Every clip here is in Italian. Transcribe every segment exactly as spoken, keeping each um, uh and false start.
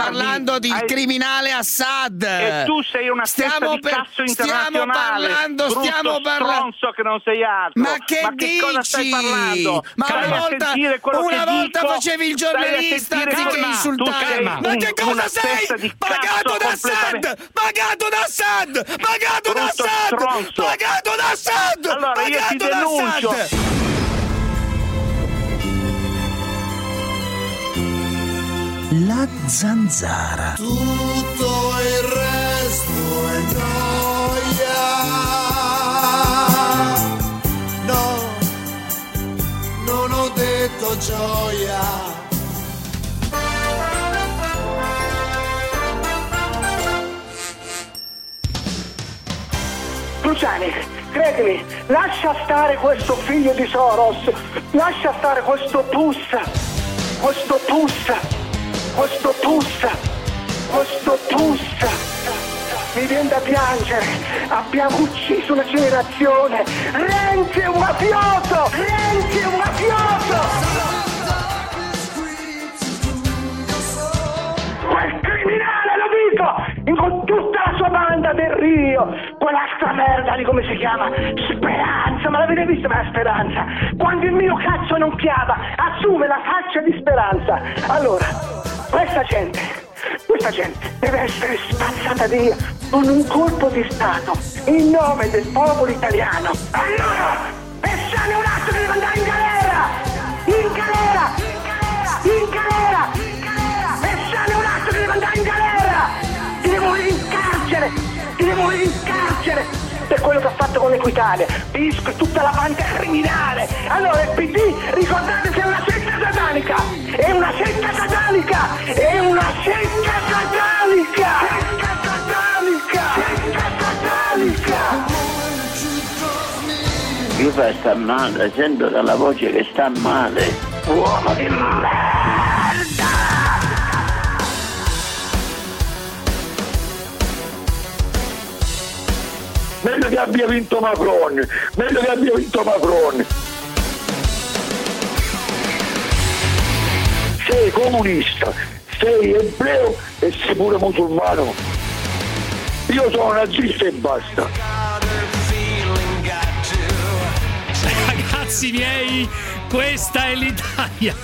parlando di hai... criminale Assad. E tu sei una stiamo di per... cazzo stiamo internazionale. parlando, stiamo parlando. Stronzo che non sei altro. Ma che Ma che dici? cosa stai parlando? Ma Stai una a volta, sentire quello una che volta dico, facevi il giornalista anziché insultare. Ma un, che cosa sei? Pagato da Assad! Pagato da Assad! Pagato da Assad! Stronzo. Pagato da Assad! Allora pagato io ti denuncio. La zanzara. Tutto il resto è noia. No, non ho detto gioia. Cruciani, credimi, lascia stare questo figlio di Soros, lascia stare questo pus, questo pus, questo pus, questo pus. Mi viene da piangere, abbiamo ucciso una generazione. Renzi è un mafioso, Renzi è un mafioso. Quel criminale, lo dico, con tutta la sua banda del Rio, quell'altra merda di come si chiama, Speranza, ma l'avete visto la Speranza? Quando il mio cazzo non chiama, assume la faccia di Speranza. Allora, questa gente, questa gente deve essere spazzata via con un colpo di Stato in nome del popolo italiano. Allora, e sane un atto che deve andare in galera, in galera, in galera, e sane un atto che deve andare in galera, ti devo morire in carcere, ti devo morire in carcere per quello che ha fatto con l'Equitalia, Visco e tutta la banda criminale. Allora il P D, ricordate che è una setta satanica, è una setta satanica, è una setta satanica, setta satanica, setta satanica. Mi fa sta male, sento dalla voce che sta male. Uomo di merda! Meglio che abbia vinto Macron, meglio che abbia vinto Macron. Sei comunista, sei ebreo e sei pure musulmano. Io sono nazista e basta. Ragazzi miei, questa è l'Italia.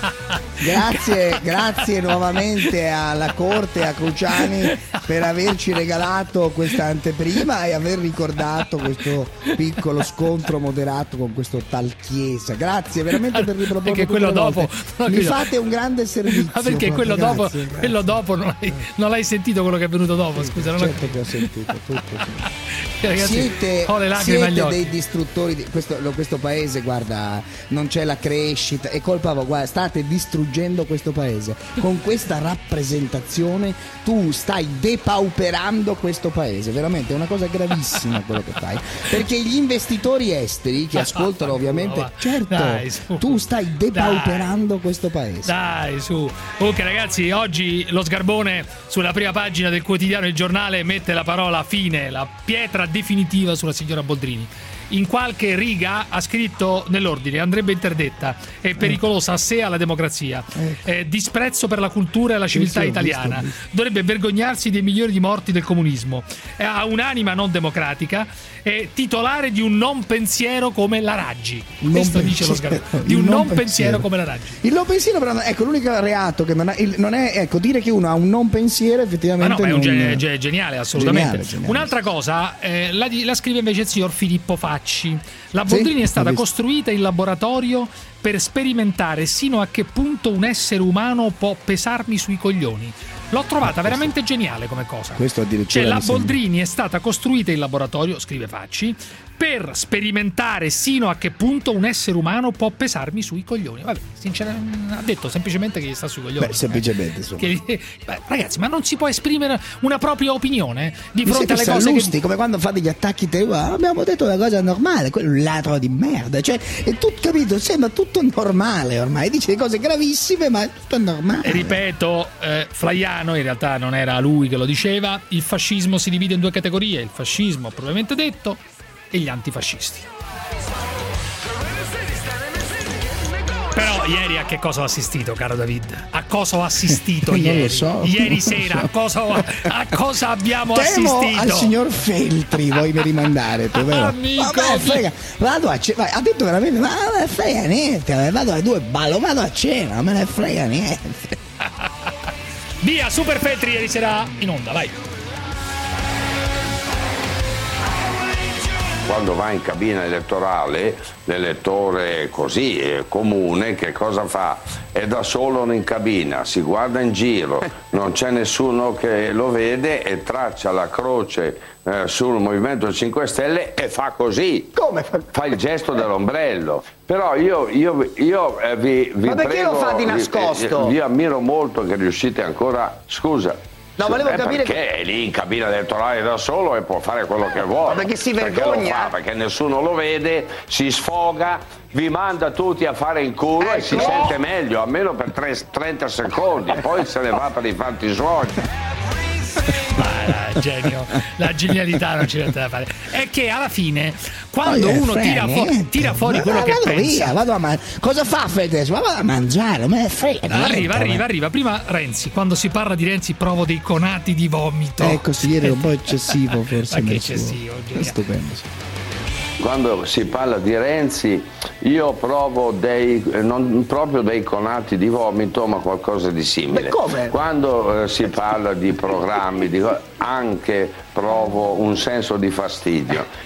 Grazie, grazie nuovamente alla Corte, a Cruciani, per averci regalato questa anteprima e aver ricordato questo piccolo scontro moderato con questo tal Chiesa. Grazie veramente per riproporlo. Perché quello dopo no, mi fate un grande servizio. Ma perché quello grazie, dopo, grazie. quello dopo non l'hai, non l'hai sentito quello che è venuto dopo? Scusa, non certo ho... che ho sentito tutto. Ragazzi, siete ho le lacrime agli siete occhi. dei distruttori di questo, questo paese, guarda, non c'è la crescita, è colpa vostra, guarda, state distruggendo questo paese con questa rappresentazione. Tu stai depauperando questo paese, veramente è una cosa gravissima quello che fai, perché gli investitori esteri che ascoltano ovviamente, certo, dai, tu stai depauperando dai. questo paese. Dai, su. Ok ragazzi, oggi lo Sgarbone sulla prima pagina del quotidiano Il Giornale mette la parola fine, la pietra definitiva sulla signora Boldrini. In qualche riga ha scritto nell'ordine: andrebbe interdetta, è pericolosa a sé, alla democrazia, eh, disprezzo per la cultura e la civiltà visto, italiana, visto, visto. dovrebbe vergognarsi dei milioni di morti del comunismo, eh, ha un'anima non democratica, è titolare di un non pensiero come la Raggi. Non questo pensiero, dice lo Sgarbone, di un non, non pensiero. pensiero come la Raggi. Il non pensiero però, ecco, l'unico reato che non, ha, il, non è, ecco, dire che uno ha un non pensiero effettivamente. Ma no, ma è un non... ge- ge- geniale, assolutamente. Geniale, geniale. Un'altra cosa, eh, la, la scrive invece il signor Filippo Facci. La Boldrini sì, è stata costruita in laboratorio per sperimentare sino a che punto un essere umano può pesarmi sui coglioni. L'ho trovata veramente geniale come cosa. Questo addirittura cioè la Boldrini sembra. è stata costruita in laboratorio, scrive Facci, per sperimentare sino a che punto un essere umano può pesarmi sui coglioni. Vabbè, sinceramente ha detto semplicemente che gli sta sui coglioni. Beh, semplicemente eh. che, beh, ragazzi, ma non si può esprimere una propria opinione di Mi fronte alle cose sallusti, che... come quando fate gli attacchi te, abbiamo detto una cosa normale, quello è un ladro di merda, cioè è tutto, capito, sembra tutto normale ormai, dice cose gravissime ma è tutto normale. E ripeto, eh, Flaiano, in realtà non era lui che lo diceva, il fascismo si divide in due categorie: il fascismo propriamente detto e gli antifascisti. Però ieri a che cosa ho assistito, caro David? A cosa ho assistito Non ieri? lo so, ieri non lo sera, so. a cosa, ho- a cosa abbiamo Temo assistito? al signor Feltri, vuoi mi rimandare tu, vero? Amico, Vabbè, frega, vado a cena, ha detto veramente, ma non me ne frega niente, vado alle due, ballo, vado a cena, non me ne frega niente. Via, Super Feltri ieri sera in onda, vai. Quando va in cabina elettorale, l'elettore così eh, comune che cosa fa? È da solo in cabina, si guarda in giro, non c'è nessuno che lo vede e traccia la croce eh, sul Movimento cinque Stelle e fa così. Come? Fa il gesto dell'ombrello. Però io, io, io eh, vi, vi Ma perché prego, lo fa di vi- nascosto? Vi, vi ammiro molto che riuscite ancora. Scusa. No, volevo Eh, capire perché è lì in cabina elettorale da solo e può fare quello che vuole. Ma perché si Perché lo vergogna? fa, perché nessuno lo vede, si sfoga, vi manda tutti a fare in culo e si Ecco. sente meglio, almeno per tre- trenta secondi, poi se ne va per i fatti suoi. Ma genio, la genialità non c'è niente da fare. È che alla fine, quando Non gliene uno frega tira, fu- niente. tira fuori Ma- quello ma che vado pensa, via, vado a man- cosa fa Fedez? Ma vado a mangiare, me ne frega niente. arriva, arriva, arriva. Prima Renzi, quando si parla di Renzi provo dei conati di vomito. Ecco, sì, ieri era un po' eccessivo forse. Ma che nel suo- eccessivo, È geniale. stupendo, sì. Quando si parla di Renzi io provo dei, eh, non proprio dei conati di vomito, ma qualcosa di simile. Ma come? Quando eh, si parla di programmi, di co- anche provo un senso di fastidio.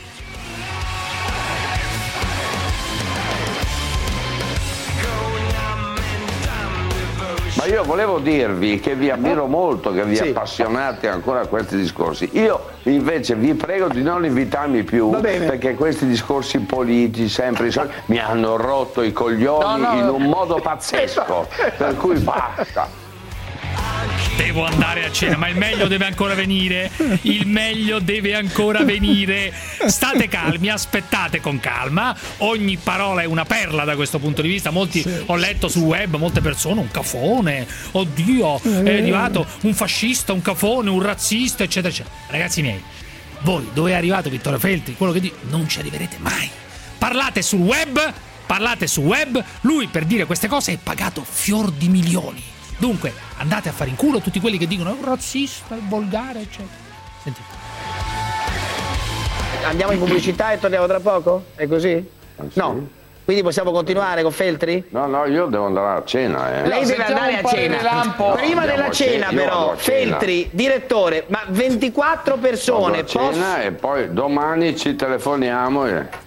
Ma io volevo dirvi che vi ammiro molto, che vi Sì. appassionate ancora a questi discorsi. Io invece vi prego di non invitarmi più, Va bene. perché questi discorsi politici sempre i soliti, mi hanno rotto i coglioni No, no, in no. un modo pazzesco, per cui basta. Devo andare a cena, ma il meglio deve ancora venire. Il meglio deve ancora venire. State calmi, aspettate con calma. Ogni parola è una perla da questo punto di vista. Molti ho letto sul web, molte persone, un cafone. Oddio, è arrivato un fascista, un cafone, un razzista, eccetera, eccetera. Ragazzi miei, voi dove è arrivato Vittorio Feltri? Quello che dico, non ci arriverete mai. Parlate sul web, parlate sul web. Lui per dire queste cose è pagato fior di milioni. Dunque, andate a fare in culo tutti quelli che dicono è un razzista, è volgare, eccetera. Sentite. Andiamo in pubblicità e torniamo tra poco? È così? No. Quindi possiamo continuare con Feltri? No, no, io devo andare a cena. Eh. Lei deve andare a cena. No, Prima andiamo della a cena, cena, io però, vado a cena. Feltri, direttore, ma ventiquattro persone. Vado a cena posso- e poi domani ci telefoniamo e...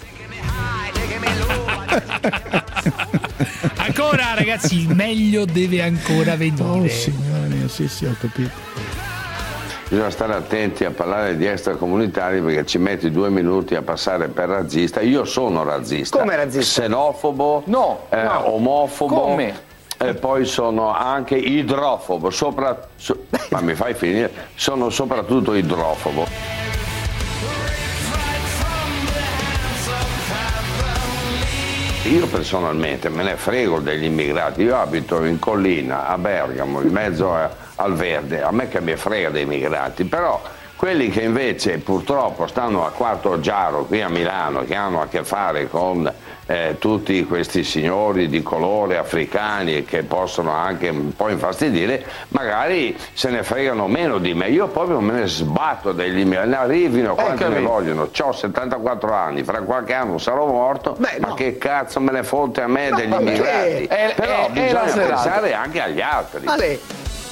Ancora, ragazzi, il meglio deve ancora venire. Oh signore mio, sì sì, ho capito. Bisogna stare attenti a parlare di extracomunitari perché ci metti due minuti a passare per razzista. Io sono razzista. Come razzista? Xenofobo, No, eh, no. omofobo. Come? E poi sono anche idrofobo. Sopra, so- ma mi fai finire? Sono soprattutto idrofobo. Io personalmente me ne frego degli immigrati, io abito in collina, a Bergamo, in mezzo a- al verde, a me che mi frega dei migranti, però quelli che invece purtroppo stanno a Quarto Giaro qui a Milano, che hanno a che fare con eh, tutti questi signori di colore africani che possono anche un po' infastidire, magari se ne fregano meno di me, io proprio me ne sbatto degli immigrati, arrivino quanti ne vogliono, ho settantaquattro anni, fra qualche anno sarò morto, Beh, ma no. che cazzo me ne fotte a me degli vabbè. immigrati? È- Però è- è bisogna la serata. pensare anche agli altri. Ma lei-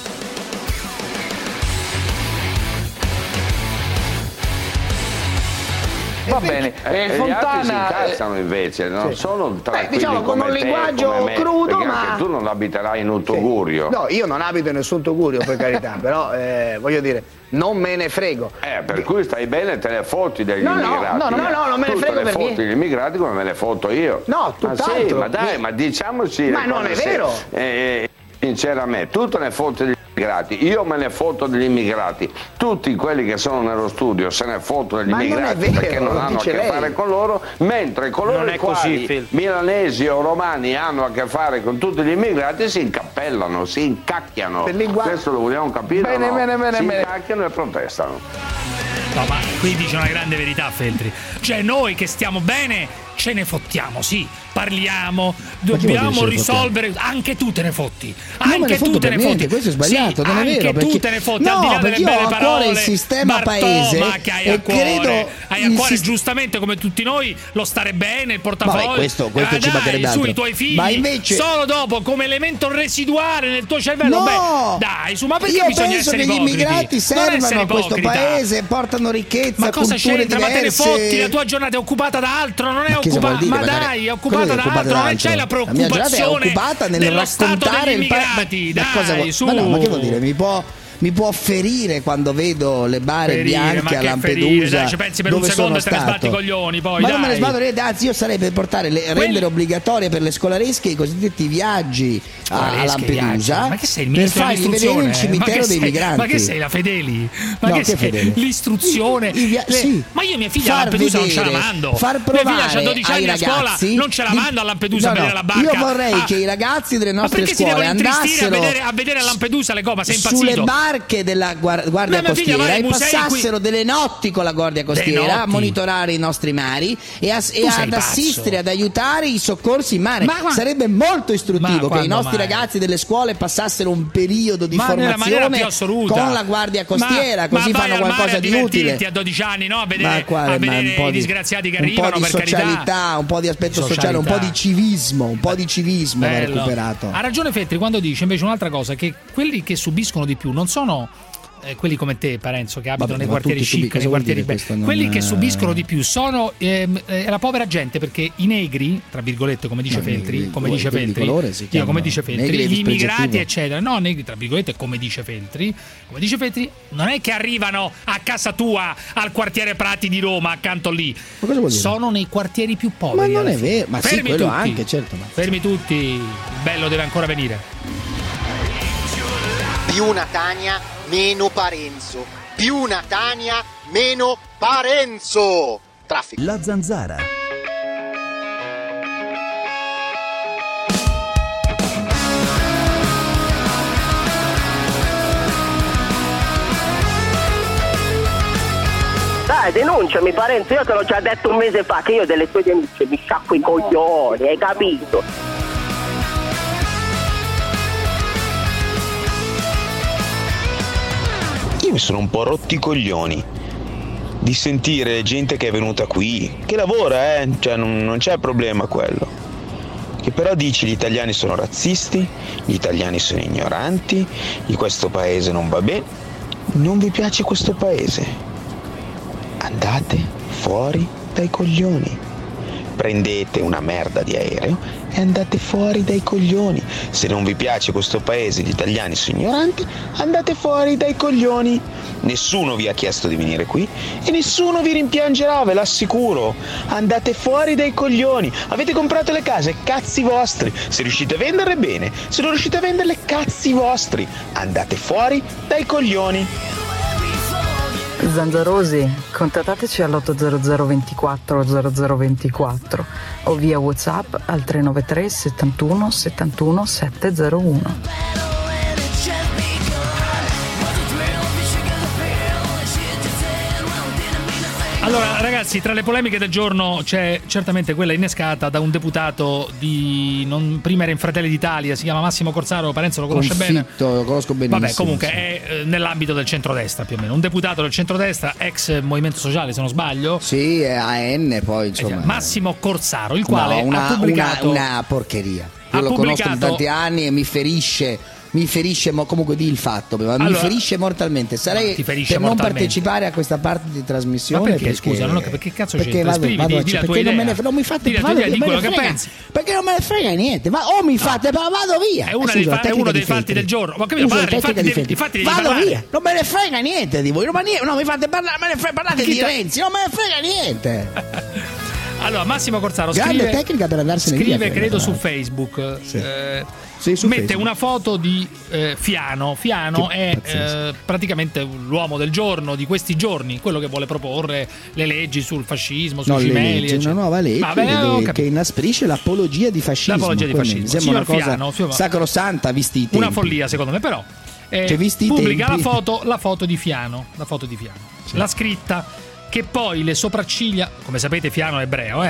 Va bene, Eh, eh, e gli altri si Fontana, eh, incazzano invece, non sono tranquilli diciamo con come un te, linguaggio come me, crudo, perché ma- anche tu non abiterai in un tugurio. No, io non abito in nessun tugurio, per carità, però eh, voglio dire, non me ne frego. Eh, per cui stai bene, te ne fotti degli No, no, immigrati. no, no, no, non me ne Tu frego te ne per fotti niente. gli immigrati come me ne fotto io. No, ma sì, tutt'altro. ma dai, Mi- ma diciamoci Ma le non cose è se- vero. eh, sinceramente, tu te ne fotti degli immigrati, io me ne fotto degli immigrati, tutti quelli che sono nello studio se ne fottono degli Ma non è immigrati vero, perché non lo hanno a dice che lei. fare con loro, mentre coloro Non è i così, quali Phil. milanesi o romani hanno a che fare con tutti gli immigrati si incappellano, si incacchiano. Per linguaggio- Questo lo vogliamo capire? o Bene, no? bene, bene, si bene. incacchiano e protestano. No, ma qui dice una grande verità Feltri. Cioè noi che stiamo bene ce ne fottiamo, sì, parliamo, dobbiamo risolvere. Anche tu te ne fotti. Non Anche me ne tu fotto te per ne niente, fotti. questo è sbagliato, sì, non è vero. Anche tu perché... te ne fotti, no, al di là delle perché io belle ho a cuore parole. il sistema Bartò, paese. ma che hai e a cuore? credo Hai a cuore sist- giustamente come tutti noi lo stare bene, il portafoglio. Vabbè, questo, questo eh, ci mancherebbe dai, su altro. i tuoi figli. Ma invece solo dopo come elemento residuale nel tuo cervello. No! Beh, dai, su, ma perché io bisogna penso essere che gli ipocriti? immigrati Non servano essere a questo ipocrita. paese, portano ricchezza, Ma cosa culture c'entra? Ma te ne diverse. fotti, la tua giornata è occupata da altro, non è Ma che cosa vuol occupata. dire? Ma Magari- dai, è cosa occupata è da occupata altro, da non altro? c'è la La mia giornata è preoccupazione occupata nel dello stato raccontare degli il pa- immigrati. ma- ma cosa Dai, vuol- su. ma no, ma che vuol dire? Mi può mi può ferire quando vedo le bare Ferire, ma bianche a che Lampedusa. ferire, dai, ci pensi per un dove secondo sono e te ne sbatti i stato. coglioni, poi, ma non me ne dai. sbatto niente, anzi io sarei per portare le, Quelli- rendere obbligatorie per le scolaresche i cosiddetti viaggi a, a Scolaresche, Lampedusa viaggi. Ma che sei il per ministro fargli vedere il dell'istruzione? cimitero Ma che dei sei- migranti. Ma che sei la Fedeli? Ma No, che che sei Fedeli? l'istruzione? I- i via- Le- sì. Ma io mia figlia a Far Lampedusa non ce la vedere, mando. far Mia figlia provare ha dodici anni ai a scuola, ragazzi non ce la di- mando a Lampedusa No, a vedere no, la barca. io vorrei Ah, che i ragazzi delle ma nostre perché si scuole devono intristire a andassero vedere, a vedere a Lampedusa le cose? Ma sei impazzito? sulle barche della guar- Guardia Ma mia figlia va Costiera ai e musei passassero delle notti con la Guardia Costiera a notti? monitorare i nostri mari e, a- e Tu sei ad pazzo. assistere, ad aiutare i soccorsi in mare. Ma- ma- Sarebbe molto istruttivo Ma che i quando nostri mai? ragazzi delle scuole passassero un periodo di Ma nella maniera formazione più assoluta con la Guardia Costiera, ma, così ma vai fanno al mare qualcosa a di divertirti utile. a dodici anni, no? A vedere, Ma quale- a ma vedere un po' i di- disgraziati che un arrivano, po' di per carità. socialità, un po' di aspetto sociale, un Socialità. po' di civismo, un po' di civismo va Bello. recuperato. Ha ragione Feltri quando dice invece un'altra cosa, che quelli che subiscono di più non sono eh, quelli come te, Parenzo, che abitano Vabbè, nei ma quartieri tutti subi- chic, nei cosa vuol quartieri dire belli. questo? Non- Quelli che subiscono di più sono ehm, eh, la povera gente, perché i negri, tra virgolette, come dice No, Feltri, negri- come dice quelli di Feltri, colore si io, chiamano. come dice Feltri, Negri è gli immigrati, dispregiativo. eccetera. No, negri, tra virgolette, come dice Feltri, come dice Feltri, non è che arrivano a casa tua al quartiere Prati di Roma, accanto lì. Ma cosa vuol dire? Sono nei quartieri più poveri. Ma non alla è fine. vero, ma sì, Fermi quello tutti. anche, certo. Ma... Fermi tutti, il bello deve ancora venire. Più Natania, meno Parenzo. Più Natania, meno Parenzo. Traffico. La Zanzara. Dai, denunciami Parenzo, io te l'ho già detto un mese fa che io delle tue denunce mi sciacquo i coglioni, hai capito? Io mi sono un po' rotti i coglioni di sentire gente che è venuta qui, che lavora, eh, cioè non, non c'è problema quello, che però dici gli italiani sono razzisti, gli italiani sono ignoranti, di questo paese non va bene. Non vi piace questo paese? Andate fuori dai coglioni. Prendete una merda di aereo e andate fuori dai coglioni. Se non vi piace questo paese, gli italiani sono ignoranti, andate fuori dai coglioni. Nessuno vi ha chiesto di venire qui e nessuno vi rimpiangerà, ve l'assicuro. Andate fuori dai coglioni. Avete comprato le case, cazzi vostri. Se riuscite a venderle, bene. Se non riuscite a venderle, cazzi vostri. Andate fuori dai coglioni. Zanzarosi, contattateci all'otto zero zero ventiquattro zero zero ventiquattro o via WhatsApp al tre nove tre settantuno settantuno settecentouno. Allora ragazzi, tra le polemiche del giorno c'è certamente quella innescata da un deputato di non, prima era in Fratelli d'Italia, si chiama Massimo Corsaro, Parenzo lo conosce bene. Confitto, lo conosco benissimo. Vabbè, comunque sì. è eh, nell'ambito del centrodestra più o meno, un deputato del centrodestra, ex Movimento Sociale se non sbaglio. Sì, è A N poi insomma. Massimo Corsaro, il quale no, una, ha pubblicato una, una porcheria. Ha Io lo conosco da pubblicato- tanti anni e mi ferisce. Mi ferisce, mo- comunque di il fatto, ma mi Allora- ferisce mortalmente. Sarei Ma ti ferisce per non mortalmente. partecipare a questa parte di trasmissione. Ma perché, scusa, non ho capito, perché cazzo perché c'entra? vado, Esprimi, vado a- di- di la perché tua non, me ne, idea. non mi fate Di la tua vado- idea, di me ne quello che frega, pensi. perché non me ne frega niente. Ma o mi fate, ma vado via. È, una Eh, dei scusa, fa- è tecnica uno dei di fatti Feltri. del giorno. Ma capito, Uso la parli, tecnica infatti di devi, Feltri. infatti devi Vado parlare. via, non me ne frega niente di voi. Non, ma niente, no, mi fate parlare, me ne frega, parlate Chi di te- Renzi, non me ne frega niente. Allora, Massimo Corsaro Grande scrive, tecnica per andarsene scrive via, credo tra su l'altro. Facebook. Sì. eh, Sì, su mette Facebook. una foto di eh, Fiano. Fiano Che è pazzesco. eh, praticamente l'uomo del giorno di questi giorni, quello che vuole proporre le leggi sul fascismo, sui No, le cimeli. leggi, eccetera. una nuova legge Vabbè, che, ho deve- capito. che inasprisce l'apologia di fascismo. L'apologia di Quindi fascismo. Mi sembra Signor una cosa Fiano, signor- sacrosanta visti i tempi. Una follia secondo me, però eh, Cioè, visti i pubblica la tempi. foto, la foto di Fiano, la foto di Fiano. La scritta che poi le sopracciglia, come sapete Fiano è ebreo, eh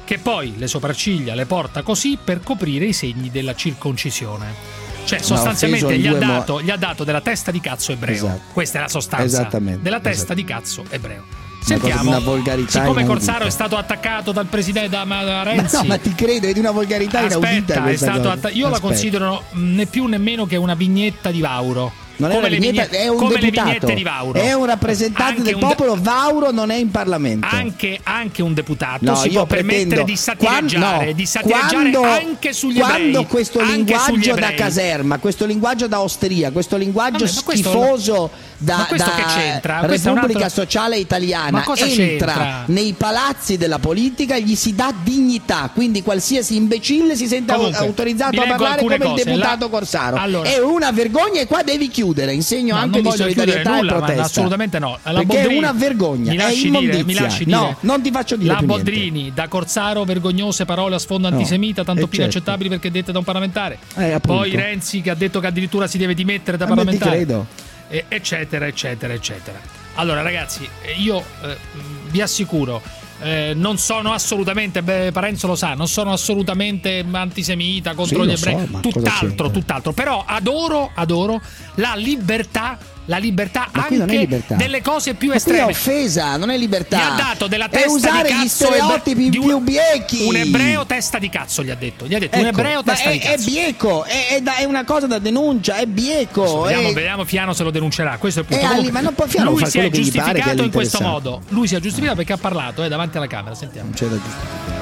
che poi le sopracciglia le porta così per coprire i segni della circoncisione. Cioè sostanzialmente gli ha, dato, gli ha dato della testa di cazzo ebreo. Esatto. Questa è la sostanza della testa di cazzo ebreo. Sentiamo, una volgarità siccome inaudita. Corsaro è stato attaccato dal presidente da, da Renzi. Ma no, ma ti credo, è di una volgarità inaudita. Aspetta, è stato atta- io Aspetta. la considero né più nemmeno che una vignetta di Vauro. Non è come una le vignetta, vignette, è un come deputato, le vignette di Vauro. è un rappresentante Anche del un popolo. Vauro non è in Parlamento. Anche, anche un deputato No, si io può permettere pretendo- di satireggiare, Quando- no, di satireggiare quando- anche sugli quando ebrei. questo anche sugli linguaggio da ebrei. caserma, questo linguaggio da osteria, questo linguaggio Vabbè, ma questo- schifoso da, ma questo da che c'entra? Questo è un Repubblica altro- Sociale Italiana Ma cosa entra c'entra? nei palazzi della politica, gli si dà dignità, quindi qualsiasi imbecille si sente au- Comunque, autorizzato vi a leggo parlare come alcune il cose. deputato La- Corsaro. Allora- È una vergogna e qua devi chiudere, insegno No, anche non di voglio solidarietà chiudere nulla, e ma protesta. assolutamente no. La Perché Boldrini- è una vergogna, mi è lasci dire, immondizia. mi lasci no, dire. non ti faccio dire La più niente. Boldrini da Corsaro, vergognose parole a sfondo No, antisemita, tanto eh, più certo. inaccettabili perché dette da un parlamentare. Eh, appunto. Poi Renzi che ha detto che addirittura si deve dimettere da Eh, ma ti parlamentare. credo. E- eccetera, eccetera, eccetera. Allora ragazzi, io eh, vi assicuro, eh, non sono assolutamente, beh, Parenzo lo sa, non sono assolutamente antisemita contro Sì, gli lo so, ebrei, ma cosa tutt'altro, c'entra? tutt'altro. Però adoro, adoro la libertà, la libertà Ma qui non è anche libertà. delle cose più Ma qui è estreme. offesa, non è libertà. Gli ha dato della È testa usare di gli cazzo stereotipi di un- più biechi. Un ebreo testa di cazzo gli ha detto. Gli ha detto un Ecco, ebreo ma testa è, di è cazzo. bieco, è, è da- è una cosa da denuncia, è bieco. Vediamo, è- vediamo Fiano se lo denuncerà. Questo è il punto. Eh, Ali, Comunque, ma non può Fiano lui fare si è quello che gli pare, che è giustificato in questo l'interessato. modo. Lui si è giustificato perché ha parlato eh, davanti alla Camera. Sentiamo. Non c'è da giustificare.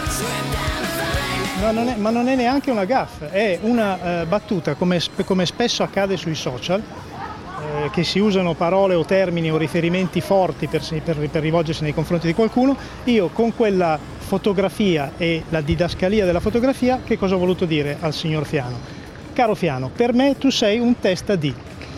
No, non è- ma non è neanche una gaffe, è una eh, battuta come, sp- come spesso accade sui social, eh, che si usano parole o termini o riferimenti forti per, si- per- per rivolgersi nei confronti di qualcuno. Io con quella fotografia e la didascalia della fotografia, che cosa ho voluto dire al signor Fiano? Caro Fiano, per me tu sei un testa di.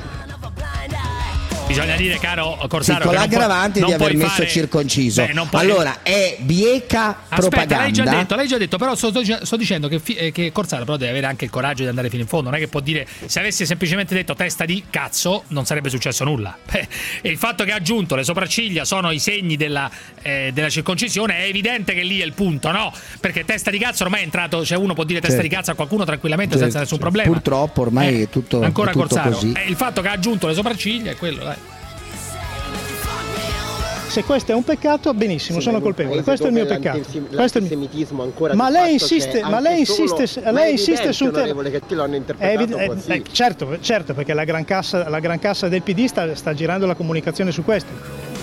Bisogna dire, caro Sì, Corsaro, con che non puoi- l'aggravante non di aver puoi messo fare- circonciso. Beh, non puoi- Allora, è bieca Aspetta, propaganda. l'hai già detto, l'hai già detto, però sto, sto dicendo che, fi- eh, che Corsaro però deve avere anche il coraggio di andare fino in fondo, non è che può dire, se avessi semplicemente detto testa di cazzo non sarebbe successo nulla. Beh, e il fatto che ha aggiunto le sopracciglia sono i segni della, eh, della circoncisione, è evidente che lì è il punto, no? Perché testa di cazzo ormai è entrato, cioè uno può dire testa Certo. di cazzo a qualcuno tranquillamente Certo, senza nessun certo. problema. Purtroppo ormai Eh, è tutto, ancora è tutto Corsaro. così. Eh, il fatto che ha aggiunto le sopracciglia è quello, dai. Se questo è un peccato, benissimo, Sì, sono ma in un colpevole. paese Questo è il mio dove peccato. l'antisem- Questo è il mio- l'antisemitismo ancora Ma di lei fatto insiste, c'è, ma anche lei solo- insiste, ma è lei insiste evidente, sul tema. onorevole, che te l'hanno È interpretato evi- eh, così. eh, certo, certo, perché la gran cassa, la gran cassa del P D sta, sta girando la comunicazione su questo.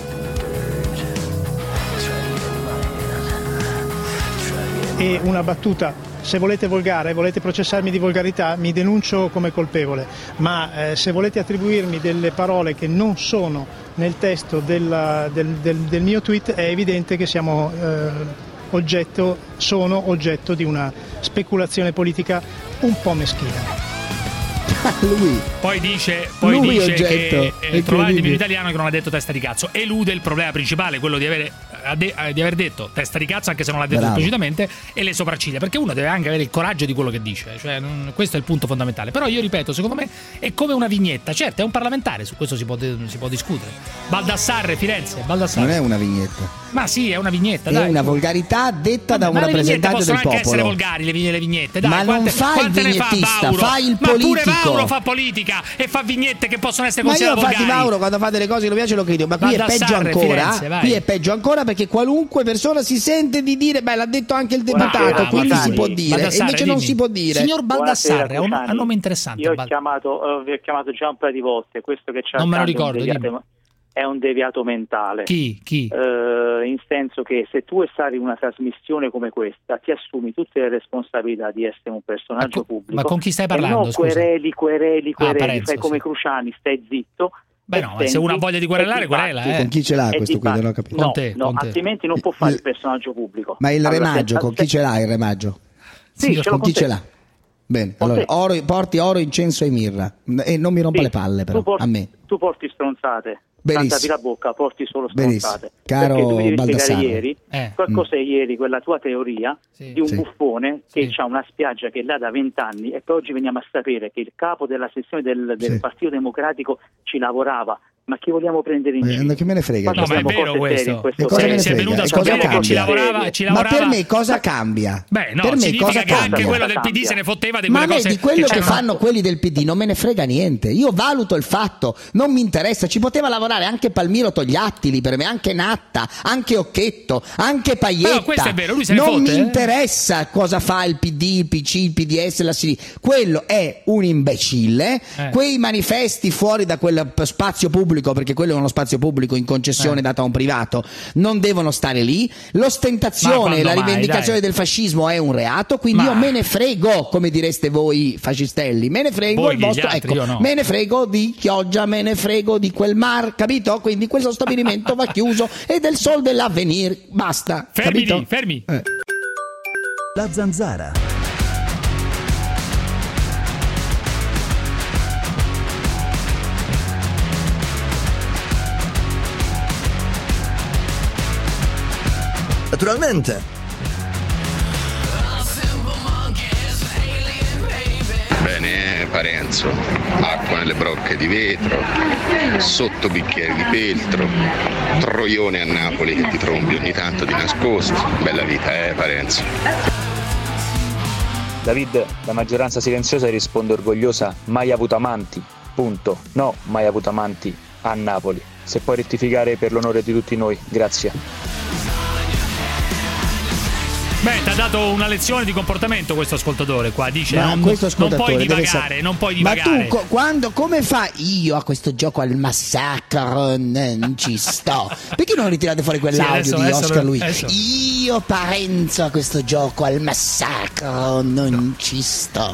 E una battuta, se volete volgare, volete processarmi di volgarità, mi denuncio come colpevole, ma eh, se volete attribuirmi delle parole che non sono nel testo della- del, del- del mio tweet, è evidente che siamo eh, oggetto, sono oggetto di una speculazione politica un po' meschina. Lui. Poi dice, poi Lui dice oggetto, che eh, incredibile. trovate il mio italiano che non ha detto testa di cazzo. Elude il problema principale, quello di, avere, ha de- eh, di aver detto testa di cazzo, anche se non l'ha detto Bravo. esplicitamente, e le sopracciglia. Perché uno deve anche avere il coraggio di quello che dice. Cioè, non- questo è il punto fondamentale. Però io ripeto, secondo me è come una vignetta. Certo, è un parlamentare, su questo si può, de- si può discutere. Baldassarre, Firenze, Baldassarre. Non è una vignetta. Ma sì, è una vignetta, È dai. una volgarità detta da un Ma le vignette rappresentante possono del anche essere popolo. volgari, le, vi- le vignette, dai. Ma non quante, fai il quante ne fa vignettista, Vauro? fai il Ma pure politico. Vauro fa politica e fa vignette che possono essere Ma io considerate infatti volgari. Mauro quando fa delle cose che non piace lo critico, ma qui è peggio Baldassarre, ancora. Firenze, vai. Qui è peggio ancora perché qualunque persona si sente di dire beh l'ha detto anche il deputato, Buonasera, quindi si Baldassarre. può dire, e Baldassarre, invece non dimmi. si può dire. Signor Baldassarre, Buonasera, ha un, Cruciani. ha un nome interessante. Io ho Bal- chiamato, eh, vi ho chiamato già un paio di volte, questo che c'è Non me lo accanto è un ricordo, deviato- è un deviato mentale. Chi? Chi? Eh, in senso che se tu stare in una trasmissione come questa ti assumi tutte le responsabilità di essere un personaggio pubblico. ma con chi stai e parlando, no, scusa? quereli, quereli, Ah, quereli, Parenzo, fai come sì. Cruciani, stai zitto. Beh, e no, ma se senti uno ha voglia di querelare, e querela, dibatti. eh. Con chi ce l'ha E questo qui? dibatti. Non ho capito. No, Con te, no, con te. altrimenti non può fare il personaggio pubblico. Ma il Allora, remaggio, se- con chi se- ce l'ha il remaggio? Sì, ce l'ho con chi te. ce l'ha? Bene, Con allora te. oro, porti oro, incenso e mirra e non mi rompa Sì, le palle però, tu porti, a me. tu porti stronzate. Benissimo. Tantapi la bocca, porti solo Benissimo. stronzate. Caro Perché tu mi devi Baldassarre. spiegare ieri Eh. qualcosa ieri, quella tua teoria Sì. di un Sì. buffone che Sì. ha una spiaggia che è là da vent'anni e poi oggi veniamo a sapere che il capo della sezione del, del Sì. Partito Democratico ci lavorava Ma chi vogliamo prendere in giro? Eh, che me ne frega? No, ma è vero questo. E cosa me ne Si è frega? venuto a E scoprire cosa che ci cambia? lavorava, ci lavorava. Ma per me cosa cambia? Beh, no, per me significa cosa che anche cambia? quello del P D se ne fotteva di Ma a quelle me cose di quello che, c'erano. fanno quelli del P D non me ne frega niente. Io valuto il fatto, non mi interessa. Ci poteva lavorare anche Palmiro Togliatti per me, anche Natta, anche Occhetto, anche Paietta. Però questo è vero, lui se ne non fotte, mi eh? interessa cosa fa il P D, il P C, il P D S, la sinistra. Quello è un imbecille. Eh. Quei manifesti fuori da quel spazio pubblico, perché quello è uno spazio pubblico in concessione Eh. data a un privato, non devono stare lì. L'ostentazione e Ma la quando mai, rivendicazione dai. del fascismo è un reato, quindi Ma- io me ne frego, come direste voi fascistelli, me ne frego Voi il gli vostro, altri, ecco, io no. me ne frego di Chioggia, me ne frego di quel mar, capito? Quindi questo stabilimento va chiuso e del sol dell'avvenir, basta, Fermi capito? lì, fermi. Eh. La Zanzara. Naturalmente. Bene, eh, Parenzo. Acqua nelle brocche di vetro, sotto bicchieri di peltro, troione a Napoli che ti trombi ogni tanto di nascosto. Bella vita, eh, Parenzo. David, la maggioranza silenziosa risponde orgogliosa: mai avuto amanti, punto. No, mai avuto amanti a Napoli. Se puoi rettificare per l'onore di tutti noi, grazie. Beh, ti ha dato una lezione di comportamento questo ascoltatore qua, dice Ma non, questo non ascoltatore puoi deve divagare, sap- non puoi Ma divagare. tu co- quando, come fa io a questo gioco al massacro non ci sto? Perché non ritirate fuori quell'audio Sì, adesso- di adesso Oscar lo- Luigi? adesso. Io Parenzo a questo gioco al massacro non ci sto.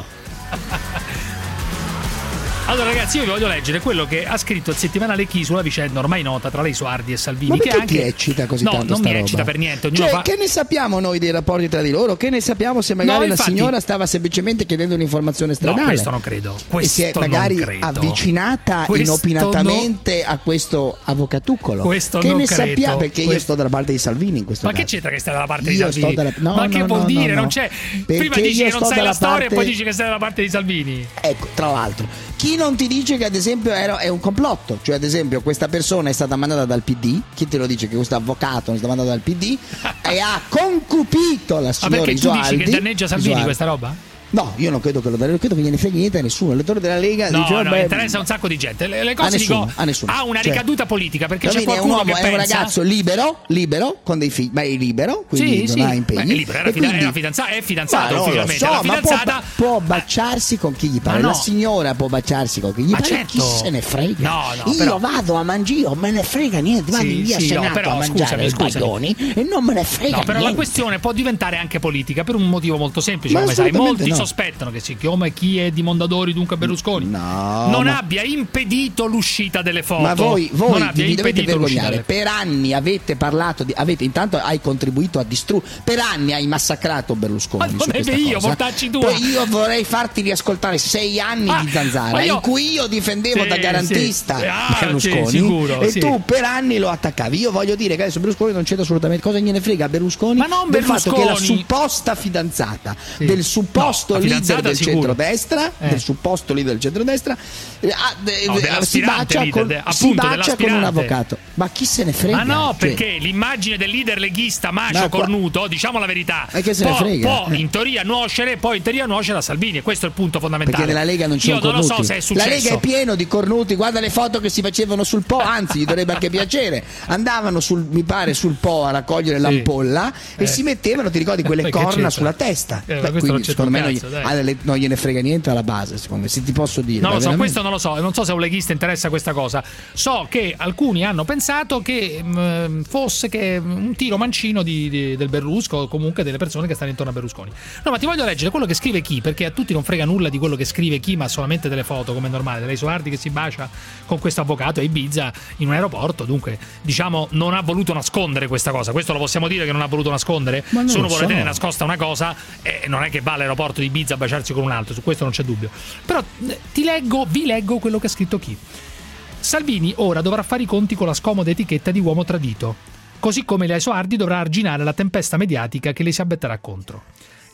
Allora ragazzi, io vi voglio leggere quello che ha scritto il settimanale Chi sulla vicenda ormai nota tra Leisuardi e Salvini. Ma che perché anche... ti eccita così no, tanto non sta mi roba? eccita per niente, ognuno Cioè, fa... che ne sappiamo noi dei rapporti tra di loro? Che ne sappiamo se magari No, la infatti- signora stava semplicemente chiedendo un'informazione No, stradale? questo non credo. E si è Questo magari non credo. avvicinata Questo inopinatamente a questo avvocatuccolo. Questo che non ne credo. sappiamo? Perché io Questo- sto dalla parte di Salvini in questo Ma che caso. c'entra che stai dalla parte di Io Salvini? sto dalla- no, Ma che no, vuol no, dire? no, Non no. c'è. Perché Prima dici io che non sto sai la dalla storia parte- e poi dici che stai dalla parte di Salvini. Ecco, tra l'altro, chi non ti dice che ad esempio era, è un complotto? Cioè ad esempio questa persona è stata mandata dal P D, chi te lo dice che questo avvocato è stato mandato dal P D e ha concupito la Ma signora perché tu Isoardi? dici che danneggia Salvini Isoardi. questa roba? No, io non credo che lo non credo che gliene freghi niente a nessuno. Il lettore della Lega No, dice no, vabbè, interessa un sacco di gente. Le, le a cose nessuno, dico a nessuno. ha una Cioè, ricaduta politica perché c'è Salvini è un qualcuno uomo, che è un pensa. ragazzo libero, libero, con dei figli, ma è libero, quindi Sì, non sì. ha impegni. Beh, è libero, era E fida- quindi- era fidanza- è Ma fidanzato non lo ufficialmente. so, la ma può, fidanzata può baciarsi con chi gli pare. Ma no. La signora può baciarsi con chi gli Ma pare. certo. Chi se ne frega? No, no, io però- vado a mangiare, me ne frega niente. Vado Sì, via sì, a no, Senato però, a mangiare scusami, scusami. sbaglioni e non me ne frega No, però niente. la questione può diventare anche politica per un motivo molto semplice, Ma come sai, assolutamente molti no. sospettano che siccome chi è di Mondadori, dunque Berlusconi, No, non ma- abbia impedito l'uscita delle foto. Ma voi, non voi abbia vi dovete impedito l'uscita vergognare. delle Per anni avete parlato di, avete intanto hai contribuito a distruggere. Per anni hai massacrato Berlusconi. Ma non su è questa io, cosa. mortacci tua. Poi io vorrei farti riascoltare sei anni Ah, di Zanzara ma io- in cui io difendevo Sì, da garantista sì. Ah, Berlusconi sì, sicuro, e sì. tu per anni lo attaccavi. Io voglio dire che adesso Berlusconi non c'entra assolutamente. Cosa gliene frega a Berlusconi? Ma non del fatto che la Berlusconi. supposta fidanzata Sì. del supposto No, la leader fidanzata del sicuro. centrodestra, Eh. del supposto leader del centrodestra, eh, ah, de- No, de- si dell'aspirante bacia leader, con, de- si appunto, bacia con un dell'aspirante. avvocato. Ma chi se ne frega? Ma no, Cioè, perché l'immagine del leader leghista macio Ma qua- cornuto, diciamo la verità, E che se ne può, frega? può Eh. in teoria nuocere, poi in teoria nuocere a Salvini, e questo è il punto fondamentale. Perché nella Lega non ci Io sono non lo cornuti. so se è successo. La Lega è pieno di cornuti, guarda le foto che si facevano sul Po, anzi gli dovrebbe anche piacere. Andavano sul, mi pare sul Po a raccogliere Sì. l'ampolla e Eh. si mettevano, ti ricordi, quelle Beh, che corna c'entra? sulla testa. Eh, ma Beh, questo quindi non c'entra secondo me un non, cazzo, gli- dai. ah, le- non gliene frega niente alla base, secondo me, se ti posso dire. Non lo ma so, veramente. questo non lo so, non so se a un leghista interessa questa cosa. So che alcuni hanno pensato che mh, fosse che un tiro mancino di, di- del Berlusco o comunque delle persone che stanno intorno a Berlusconi. No, ma ti voglio leggere quello che scrive Chi, perché a tutti non frega nulla di quello che scrive Chi, ma solamente delle foto, come è normale, delle Isoardi che si bacia con questo avvocato a Ibiza in un aeroporto. Dunque, diciamo, non ha voluto nascondere questa cosa. Questo lo possiamo dire che non ha voluto nascondere. Ma non Se uno lo vuole so. tenere nascosta una cosa, eh, non è che va all'aeroporto di Ibiza a baciarsi con un altro, su questo non c'è dubbio. Però eh, ti leggo, vi leggo quello che ha scritto Chi. Salvini ora dovrà fare i conti con la scomoda etichetta di uomo tradito, così come Lea Isoardi dovrà arginare la tempesta mediatica che le si abbetterà contro.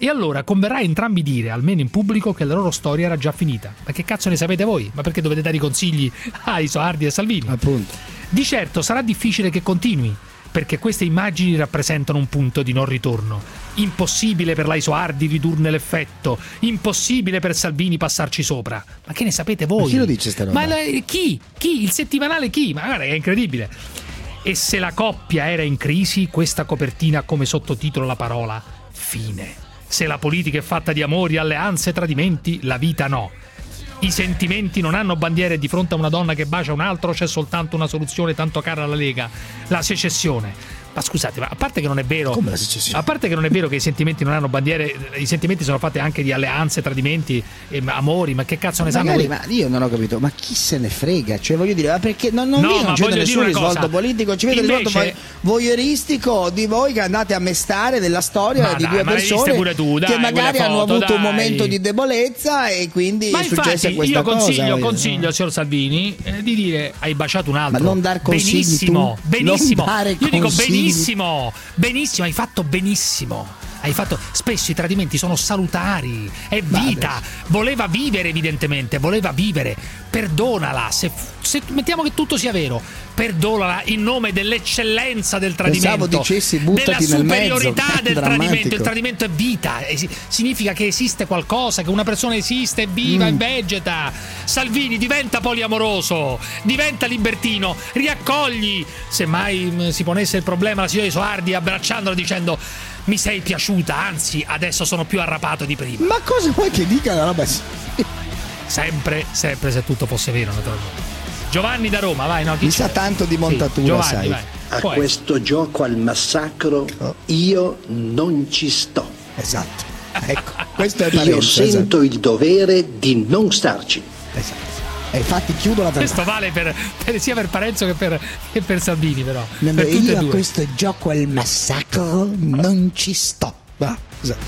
E allora converrà entrambi dire, almeno in pubblico, che la loro storia era già finita. Ma che cazzo ne sapete voi? Ma perché dovete dare i consigli a Isoardi e Salvini? Appunto. Di certo sarà difficile che continui, perché queste immagini rappresentano un punto di non ritorno. Impossibile per la Isoardi ridurne l'effetto, impossibile per Salvini passarci sopra. Ma che ne sapete voi? Ma chi lo dice sta roba? Ma la, chi? Chi? Il settimanale chi? Ma guarda, è incredibile. E se la coppia era in crisi, questa copertina ha come sottotitolo la parola fine. Se la politica è fatta di amori, alleanze e tradimenti, la vita no. I sentimenti non hanno bandiere, di fronte a una donna che bacia un altro c'è soltanto una soluzione tanto cara alla Lega: la secessione. Ma scusate, ma a parte che non è vero, come la secessione? A parte che non è vero che i sentimenti non hanno bandiere, i sentimenti sono fatti anche di alleanze, tradimenti, e amori, ma che cazzo ne sanno? Magari, ma io non ho capito, ma chi se ne frega? Cioè, voglio dire, ma perché non, non, no, io non ci vedo nessun risvolto politico, ci vedo il risvolto voyeuristico di voi che andate a mestare della storia ma di dai, due ma persone pure tu, dai, che magari foto, hanno avuto dai. un momento di debolezza e quindi ma è successa infatti, questa io consiglio, cosa. Consiglio al signor Salvini eh, di dire: hai baciato un altro. Ma non dar consigli benissimo, tu, benissimo. non dare io dico consigli. benissimo, benissimo, hai fatto benissimo. Hai fatto, spesso i tradimenti sono salutari, è vita. Voleva vivere, evidentemente, voleva vivere. Perdonala, se, se mettiamo che tutto sia vero, perdonala in nome dell'eccellenza del tradimento. Pensavo dicessi buttati della nel mezzo, superiorità del drammatico. tradimento. Il tradimento è vita, es- significa che esiste qualcosa, che una persona esiste, è viva, Mm. e vegeta. Salvini, diventa poliamoroso, diventa libertino, riaccogli. Se mai mh, si ponesse il problema la signora Isoardi abbracciandola dicendo: mi sei piaciuta, anzi adesso sono più arrapato di prima. Ma cosa vuoi che dica una roba? Sempre, sempre se tutto fosse vero, naturalmente. Giovanni da Roma, vai, no? Chi Mi c'è? sa tanto di montatura, Sì, Giovanni, sai. vai. A Poi. questo gioco al massacro io non ci sto. Esatto. Ecco, questo è Io Parenzo, sento il dovere di non starci. Esatto. E infatti chiudo la Questo vale per, per- sia per Parenzo che per, che per Salvini, però. No, per tutte io e a due. questo gioco al massacro non ci sto. Va, esatto.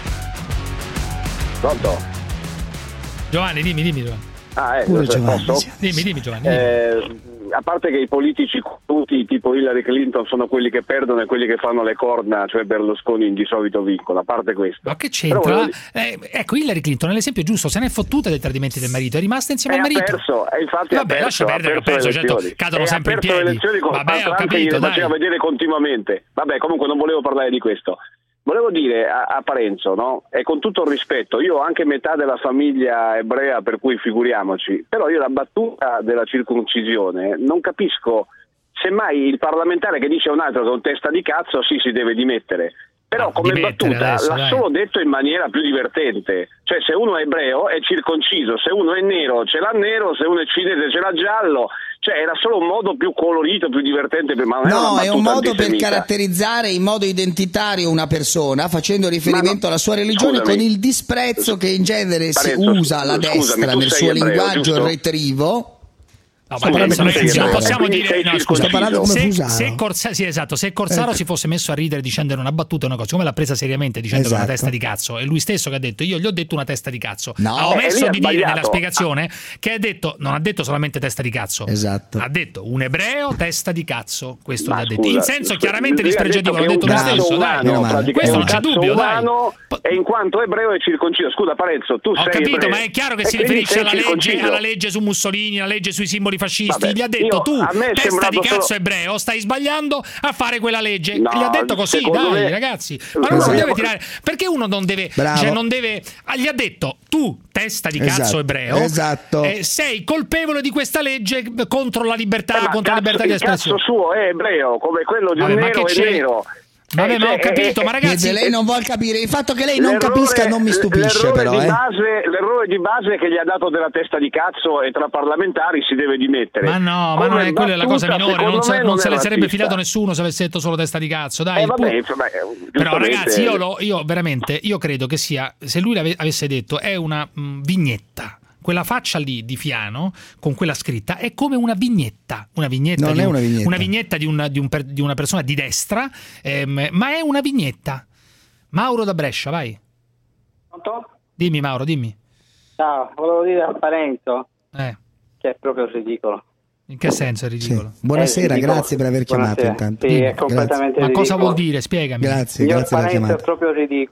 Pronto? Giovanni, dimmi, dimmi Giovanni. Ah, eh, Pure se Giovanni, posso? sì. Dimmi, dimmi Giovanni. dimmi. Eh, a parte che i politici tutti tipo Hillary Clinton sono quelli che perdono e quelli che fanno le corna, cioè Berlusconi di solito vincono, a parte questo. Ma che c'entra? Però volevo Eh, ecco, Hillary Clinton è l'esempio giusto, se ne è fottuta dei tradimenti del marito, è rimasta insieme E al ha marito. perso, e infatti ha Vabbè, perso, lascia ha perdere che ha perso perso, le certo, elezioni. cadono E sempre ha in perso le piedi. elezioni con Vabbè, ho Trump che capito, le dai. faceva vedere continuamente. Vabbè, comunque non volevo parlare di questo. Volevo dire a, a Parenzo, no? E con tutto il rispetto, io ho anche metà della famiglia ebrea, per cui figuriamoci, però io la battuta della circoncisione non capisco. Semmai il parlamentare che dice a un altro che è un testa di cazzo, sì, si deve dimettere. Però come dimettere battuta adesso, l'ha dai. solo detto in maniera più divertente. Cioè, se uno è ebreo è circonciso, se uno è nero ce l'ha nero, se uno è cinese ce l'ha giallo. Cioè, era solo un modo più colorito, più divertente. Ma non era No, una è un battuta modo per antisemita. caratterizzare in modo identitario una persona, facendo riferimento Ma no, alla sua religione, scusami. con il disprezzo che in genere si Parenzo, usa la scusami, destra tu nel sei suo ebreo, linguaggio giusto? retrivo. No, Sto ma parlando adesso come noi non Fusaro. possiamo Quindi dire sei no, scusa, circonciso. Sto parlando come se, Fusaro. se, Corsa- sì, esatto, se Corsaro Ecco. si fosse messo a ridere dicendo una battuta una cosa, come l'ha presa seriamente dicendo che è una Esatto. testa di cazzo, è lui stesso che ha detto: io gli ho detto una testa di cazzo. No. Ha Eh, omesso lì ha di dire sbagliato. nella spiegazione che ha detto, non ha detto solamente testa di cazzo, Esatto. ha detto un ebreo testa di cazzo, questo Ma l'ha detto scusa, in senso scusa, chiaramente lui ha dispregiativo, l'ha detto detto che lui è un stesso, cazzo dai. umano, Meno male. praticamente, Questo è non un c'è cazzo dubbio, dai. umano, e in quanto ebreo è circonciso. Scusa Parenzo, tu Ho sei capito, ebreo. ma è chiaro che E si quindi riferisce sei alla legge, circonciso. alla legge su Mussolini, alla legge sui simboli fascisti. Vabbè, Gli ha detto io- tu, a me è testa sembrato di cazzo solo- ebreo, stai sbagliando a fare quella legge. No, Gli ha detto così, secondo dai me- ragazzi. Ma non si Bravo. deve tirare. Perché uno non deve. Bravo. Cioè non deve. ah, Gli ha detto tu, testa di cazzo Esatto, ebreo, esatto. eh, sei colpevole di questa legge contro la libertà, Eh, ma contro la cazzo- libertà di il cazzo espressione. suo è ebreo, come quello di Vabbè, un ma nero che è c'è? nero. Vabbè, Eh, ma ho cioè, capito, eh, ma ragazzi. Niente, lei non vuol capire. Il fatto che lei non L'errore- capisca non mi stupisce, l'errore però. Di Eh. base, l'errore di base è che gli ha dato della testa di cazzo e tra parlamentari si deve dimettere. Ma no, ma Come non è quella è la cosa battuta, minore, non, secondo se, me non se è le sarebbe razzista. filato nessuno se avesse detto solo testa di cazzo, dai. Eh, il vabbè, pu- insomma, eh, Però giustamente- ragazzi, io, lo, io veramente, io credo che sia, se lui l'ave- avesse detto è una mh, vignetta, quella faccia lì di Fiano con quella scritta è come una vignetta, una vignetta, Non di è un- una vignetta. una vignetta di, un, di, un per- di una persona di destra, ehm, ma è una vignetta. Mauro da Brescia, vai. Pronto? Dimmi Mauro, dimmi. Ciao, volevo dire a Parenzo Eh, che è proprio ridicolo. in che senso è ridicolo? Buonasera, È ridicolo. grazie per aver chiamato Buonasera. intanto. Sì, Dimmi, è completamente Ma cosa ridicolo. vuol dire? Spiegami. Grazie, Signor grazie per aver Parenzo è chiamato. proprio ridicolo.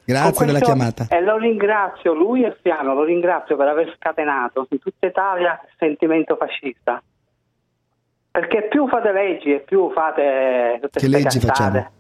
Grazie Con della questo- chiamata. E lo ringrazio, lui e Fiano, lo ringrazio per aver scatenato in tutta Italia il sentimento fascista. Perché più fate leggi e più fate tutte Che queste leggi cazzate, facciamo?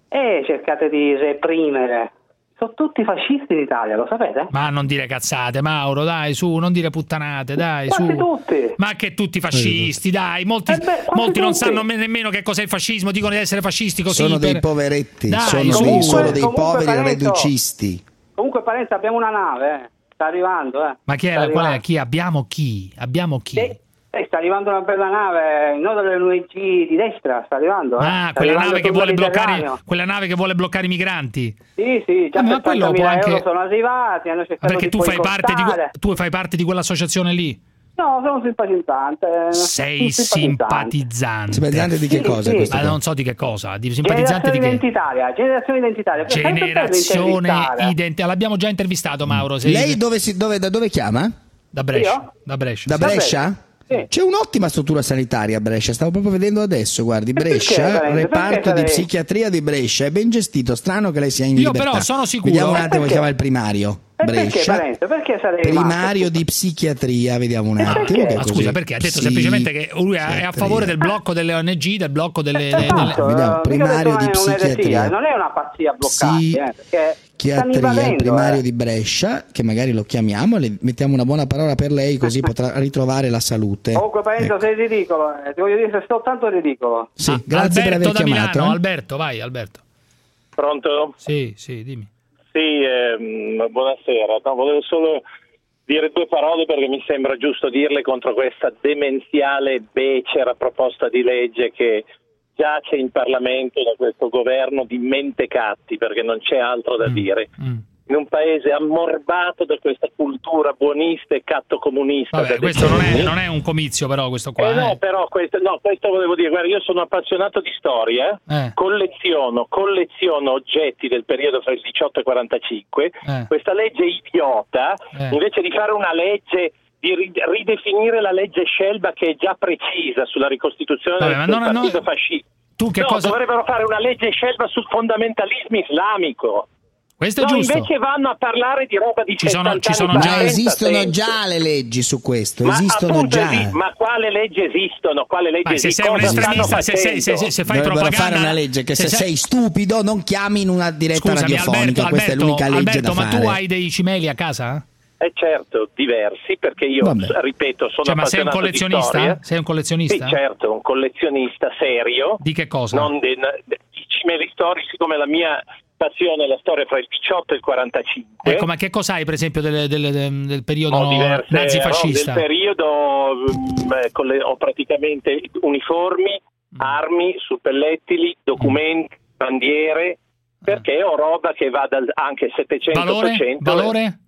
e cercate di reprimere. Sono tutti fascisti in Italia, lo sapete? Ma non dire cazzate, Mauro, dai, su, non dire puttanate, dai, Quasi su. tutti. Ma che tutti fascisti, dai, molti, Eh beh, quasi molti non tutti. sanno me- nemmeno che cos'è il fascismo, dicono di essere fascisti così. Sono dei per- poveretti, Dai, sono, su. dei, sono dei Comunque, poveri Parenzo, reducisti. Comunque, Parenzo, abbiamo una nave, eh. Sta arrivando, eh. Ma chi è, Sta qual è? arrivando. Chi? Abbiamo chi? Abbiamo chi? Eh, eh, sta arrivando una bella nave, il nodo dell'U E G di destra, sta arrivando. eh. Ah, Sta quella arrivando nave, che sul vuole bloccare, Mediterraneo. quella nave che vuole bloccare i migranti. Sì, sì, già Ah, ma quello può settantamila anche- euro sono arrivati, hanno cercato Perché di tu fai, parte di, boicottare. que- tu fai parte di quell'associazione lì? No, sono un simpatizzante. Sei un simpatizzante. Simpatizzante di che Sì, cosa sì. questo Ma qua? non so di che cosa. Di simpatizzante Generazione di che? identitaria, generazione identitaria. Perché sarebbe bello Generazione intervistare. identitaria. L'abbiamo già intervistato, Mauro. sei- Lei dove si, dove, da dove chiama? Da Brescia. Io? Da Brescia. Da sì. Brescia? Sì. C'è un'ottima struttura sanitaria a Brescia, stavo proprio vedendo adesso, guardi, perché, Brescia, Parenzo? reparto Perché di sarei- psichiatria di Brescia, è ben gestito, strano che lei sia in Io libertà. però sono sicuro- Vediamo un E attimo perché? come chiama il primario. E perché, Brescia, Parenzo? Perché sarei primario rimasto? di psichiatria, vediamo un E attimo. perché? che è Ma così. scusa, perché ha detto Sì, semplicemente che lui è a psichiatria. favore del blocco delle O N G, del blocco delle. delle- Esatto, delle- Vediamo, eh, primario mica di ho detto un'eresia, psichiatria. non è una pazzia bloccarsi, Sì. eh, perché stanno Psichiatria, il invadendo, primario eh. di Brescia, che magari lo chiamiamo e le mettiamo una buona parola per lei, così potrà ritrovare la salute. Comunque Parenzo, Ecco. sei ridicolo, eh. Ti voglio dire, sei soltanto ridicolo. Sì, Ah, grazie per Alberto aver da chiamato. Milano, eh. Alberto, vai Alberto. Pronto? Sì, sì, dimmi. Sì, ehm, buonasera. No, volevo solo dire due parole perché mi sembra giusto dirle contro questa demenziale, becera proposta di legge che giace in Parlamento da questo governo di mentecatti, perché non c'è altro da Mm. dire. Mm. In un paese ammorbato da questa cultura buonista e cattocomunista. Vabbè, da questo non è, decenni. non è un comizio, però, questo qua. Eh no, eh. però questo, no, questo volevo dire, guarda, io sono appassionato di storia, Eh. colleziono, colleziono oggetti del periodo fra il diciotto e il quarantacinque, Eh. questa legge idiota, Eh. invece di fare una legge, di ri- ridefinire la legge Scelba che è già precisa sulla ricostituzione Vabbè, del, ma del non- partito non- fascista. Tu che no, cosa- dovrebbero fare una legge Scelba sul fondamentalismo islamico. Questo è no, giusto. invece vanno a parlare di roba di Ci sono- settanta ci sono anni già- fa, Ma senza esistono senso. già le leggi su questo, Ma esistono appunto già. esi- ma quale legge esistono? Quale legge Ma se sei esistono? un Cosa stanno estremista, se, sei- se- se- se fai Dovrebbero propaganda. fare una legge che se, sei- sei stupido non chiami in una diretta Scusami, radiofonica, Alberto, questa Alberto, è l'unica legge Alberto, da ma fare. tu hai dei cimeli a casa? Eh certo, diversi, perché io, Vabbè. ripeto, sono Cioè, ma sei un appassionato di collezionista? storia. Sei un collezionista? Sì, certo, un collezionista serio. Di che cosa? Non de- de- di cimeli storici, come la mia passione è la storia fra il diciotto e il quarantacinque. Ecco, ma che cosa hai, per esempio, delle- delle- del, del periodo Ho diverse nazifascista? no, del periodo mm, eh, con le- ho praticamente uniformi, Mm. armi, suppellettili, documenti, bandiere, perché ho roba che va dal anche settecento Valore? ottocento. Valore?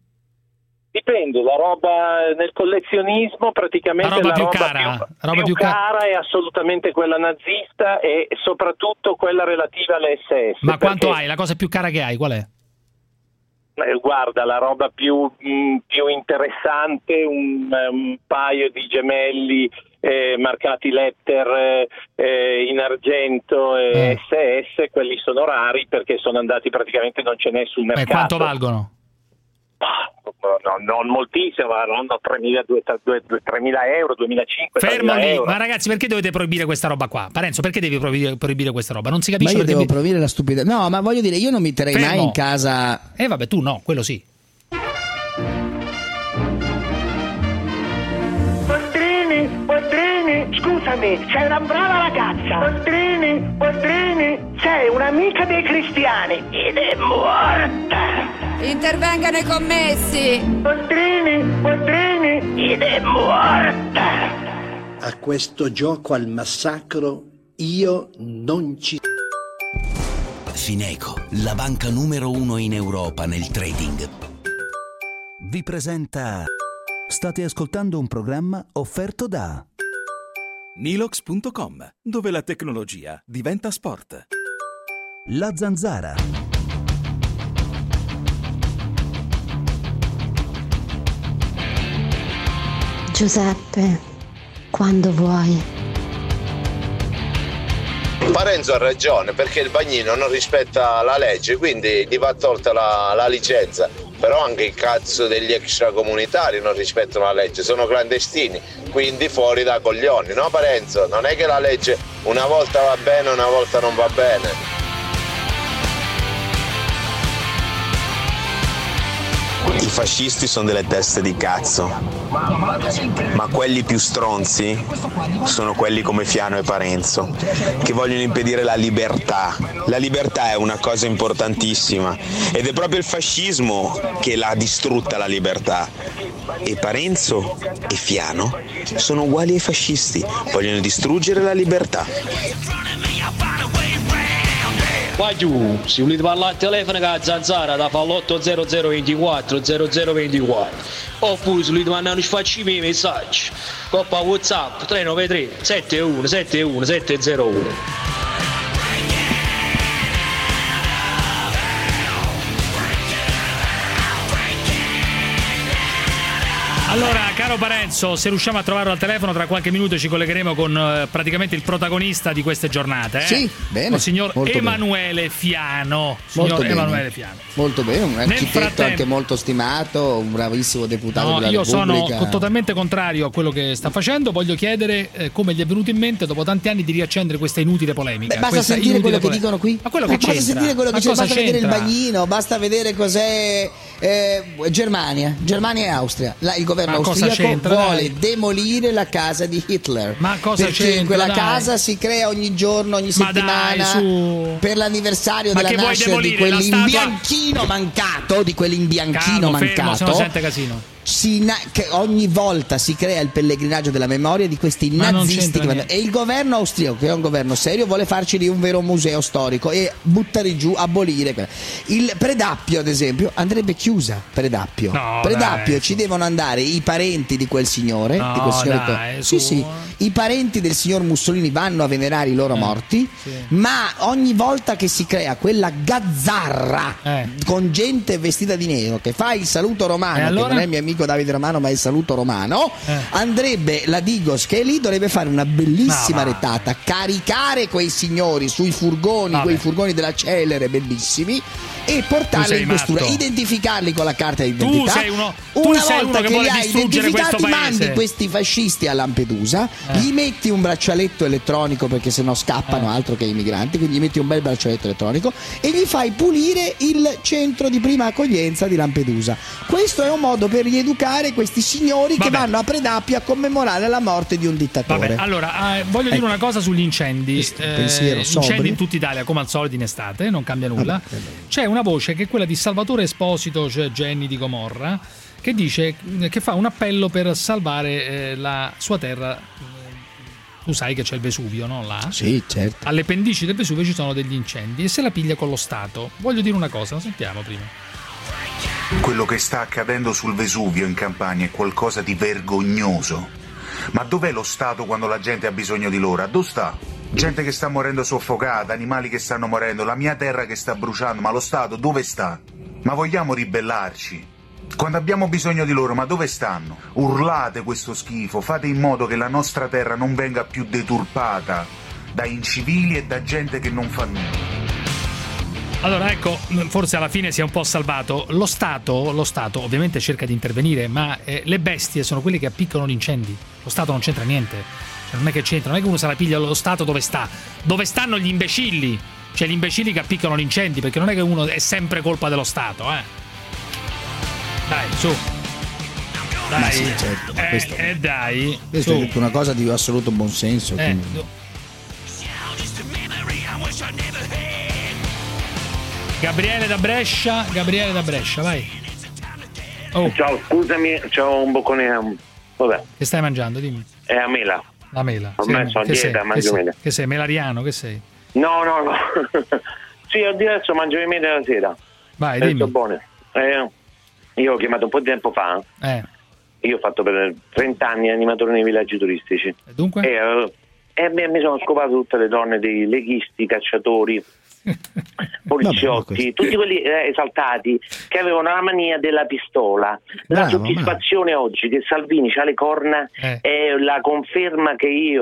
Dipende, la roba nel collezionismo praticamente La roba la più roba cara, più, roba più più ca- cara è assolutamente quella nazista e soprattutto quella relativa alle esse esse. Ma quanto perché- hai? La cosa più cara che hai, qual è? Eh, guarda, la roba più, mh, più interessante, un, un paio di gemelli eh, marcati letter eh, in argento e Eh. esse esse, quelli sono rari perché sono andati praticamente, non ce n'è sul E mercato. quanto valgono? No, non moltissimo, vanno tremila euro, duemilacinquecento Fermo lì. euro. Ma ragazzi, perché dovete proibire questa roba qua? Parenzo, perché devi proibire, proibire questa roba? Non si Ma capisce io perché. devo proibire la stupidità. No, ma voglio dire, io non mi terrei Fermo. mai in casa. Eh vabbè, tu no, quello sì. Boldrini, Boldrini, scusami, sei una brava ragazza. Boldrini, Boldrini, sei un'amica dei cristiani ed è morta. Intervengano i commessi. Boldrini, Boldrini, ed è morta. A questo gioco al massacro io non ci... Fineco, la banca numero uno in Europa nel trading, vi presenta... State ascoltando un programma offerto da Nilox punto com, dove la tecnologia diventa sport. La Zanzara. Giuseppe, quando vuoi. Parenzo ha ragione, perché il bagnino non rispetta la legge, quindi gli va tolta la, la licenza. Però anche il cazzo degli extracomunitari non rispettano la legge, sono clandestini, quindi fuori da coglioni, no Parenzo? Non è che la legge una volta va bene, una volta non va bene. I fascisti sono delle teste di cazzo, ma quelli più stronzi sono quelli come Fiano e Parenzo, che vogliono impedire la libertà. La libertà è una cosa importantissima ed è proprio il fascismo che l'ha distrutta la libertà. E Parenzo e Fiano sono uguali ai fascisti, vogliono distruggere la libertà. Qua giù, se volete parlare al telefono con la zanzara da fa l'otto zero zero ventiquattro zero zero ventiquattro, oppure se volete mandare un sfaccimi i messaggi coppa WhatsApp tre nove tre sette uno sette uno sette zero uno. Allora, caro Parenzo, se riusciamo a trovarlo al telefono, tra qualche minuto ci collegheremo con eh, praticamente il protagonista di queste giornate. Eh? Sì, bene. Il signor molto Emanuele bene. Fiano. Molto Signor bene. Emanuele Fiano. Molto bene, un architetto frattempo... anche molto stimato, un bravissimo deputato No, della io Repubblica. sono totalmente contrario a quello che sta facendo. Voglio chiedere eh, come gli è venuto in mente dopo tanti anni di riaccendere questa inutile polemica. Beh, basta questa sentire quello inutile che dicono qui. Ma quello Ma che basta c'entra? sentire quello che Ma c'è, cosa basta vedere il c'entra? bagnino, basta vedere cos'è eh, Germania, Germania e Austria. La, il governo Ma cosa austriaco c'entra, vuole dai? demolire la casa di Hitler. Ma cosa perché c'entra, in quella dai? casa si crea ogni giorno, ogni Ma settimana dai, su. per l'anniversario Ma della che vuoi nascita di demolire, la statua? quell'imbianchino mancato, di quell'imbianchino Calmo, fermo, se no mancato. sente casino. Si na- che ogni volta si crea il pellegrinaggio della memoria di questi Ma non nazisti c'entra che vanno- niente. e il governo austriaco, che è un governo serio, vuole farci lì un vero museo storico e buttare giù, abolire quella. Il Predappio, ad esempio, andrebbe chiusa. Predappio, No, Predappio dai, ci devono andare i parenti di quel signore, No, di quel signore dai, che- sì, su. sì, i parenti del signor Mussolini vanno a venerare i loro morti, ma ogni volta che si crea quella gazzarra con gente vestita di nero che fa il saluto romano, E allora? che non è il mio amico Davide Romano ma è il saluto romano, Eh. andrebbe la Digos che è lì, dovrebbe fare una bellissima No, va. retata, caricare quei signori sui furgoni, Vabbè. quei furgoni della Celere bellissimi e Tu portarli sei in questura, matto. identificarli con la carta d'identità. Tu sei uno- tu una sei volta uno che che vuole li hai distruggere identificati, questo paese. mandi questi fascisti a Lampedusa, Eh. gli metti un braccialetto elettronico perché sennò scappano Eh. altro che i migranti, quindi gli metti un bel braccialetto elettronico e gli fai pulire il centro di prima accoglienza di Lampedusa. Questo è un modo per rieducare questi signori che Vabbè. vanno a Predappio a commemorare la morte di un dittatore. Vabbè, allora, eh, voglio dire Ecco. una cosa sugli incendi. Questo Eh, pensiero sobrio. incendi in tutta Italia, come al solito in estate, non cambia nulla. C'è una voce che è quella di Salvatore Esposito, cioè Genni di Gomorra, che dice che fa un appello per salvare eh, la sua terra. Tu sai che c'è il Vesuvio, no? Là. Sì, certo. Alle pendici del Vesuvio ci sono degli incendi e se la piglia con lo Stato. Voglio dire una cosa, la sentiamo prima. Quello che sta accadendo sul Vesuvio in Campania è qualcosa di vergognoso. Ma dov'è lo Stato quando la gente ha bisogno di loro? Dove sta? Gente che sta morendo soffocata, animali che stanno morendo, la mia terra che sta bruciando, ma lo Stato dove sta? Ma vogliamo ribellarci? Quando abbiamo bisogno di loro, ma dove stanno? Urlate questo schifo, fate in modo che la nostra terra non venga più deturpata da incivili e da gente che non fa nulla. Allora ecco, forse alla fine si è un po' salvato. Lo Stato, lo Stato ovviamente cerca di intervenire, ma eh, le bestie sono quelle che appiccano gli incendi. Lo Stato non c'entra niente. Cioè, non è che c'entra, non è che uno se la piglia lo Stato dove sta. Dove stanno gli imbecilli? Cioè gli imbecilli che appiccano gli incendi, perché non è che uno è sempre colpa dello Stato, eh. Dai, su. Dai. Ma sì, certo, ma eh, questo- eh, dai. Questa su. è una cosa di assoluto buonsenso. Eh, quindi- no. Gabriele da Brescia, Gabriele da Brescia, vai. Oh. Ciao, scusami, c'ho un boccone. um, Vabbè, Che stai mangiando? Dimmi. è a mela. La mela. Ormai Sei- sono che dieta, sei? mangio che sei? mela. Che sei? Melariano, che sei? No, no, no. Sì, ho adesso mangio le mele la sera. Vai, Eh, dimmi. sono buone. Eh, io ho chiamato un po' di tempo fa. Eh, Io ho fatto per trenta anni animatore nei villaggi turistici. e dunque? E, eh, e mi mi sono scopato tutte le donne dei leghisti, cacciatori, poliziotti, tutti quelli eh, esaltati che avevano la mania della pistola. La Bravo, soddisfazione oggi che Salvini ha le corna Eh. è la conferma che io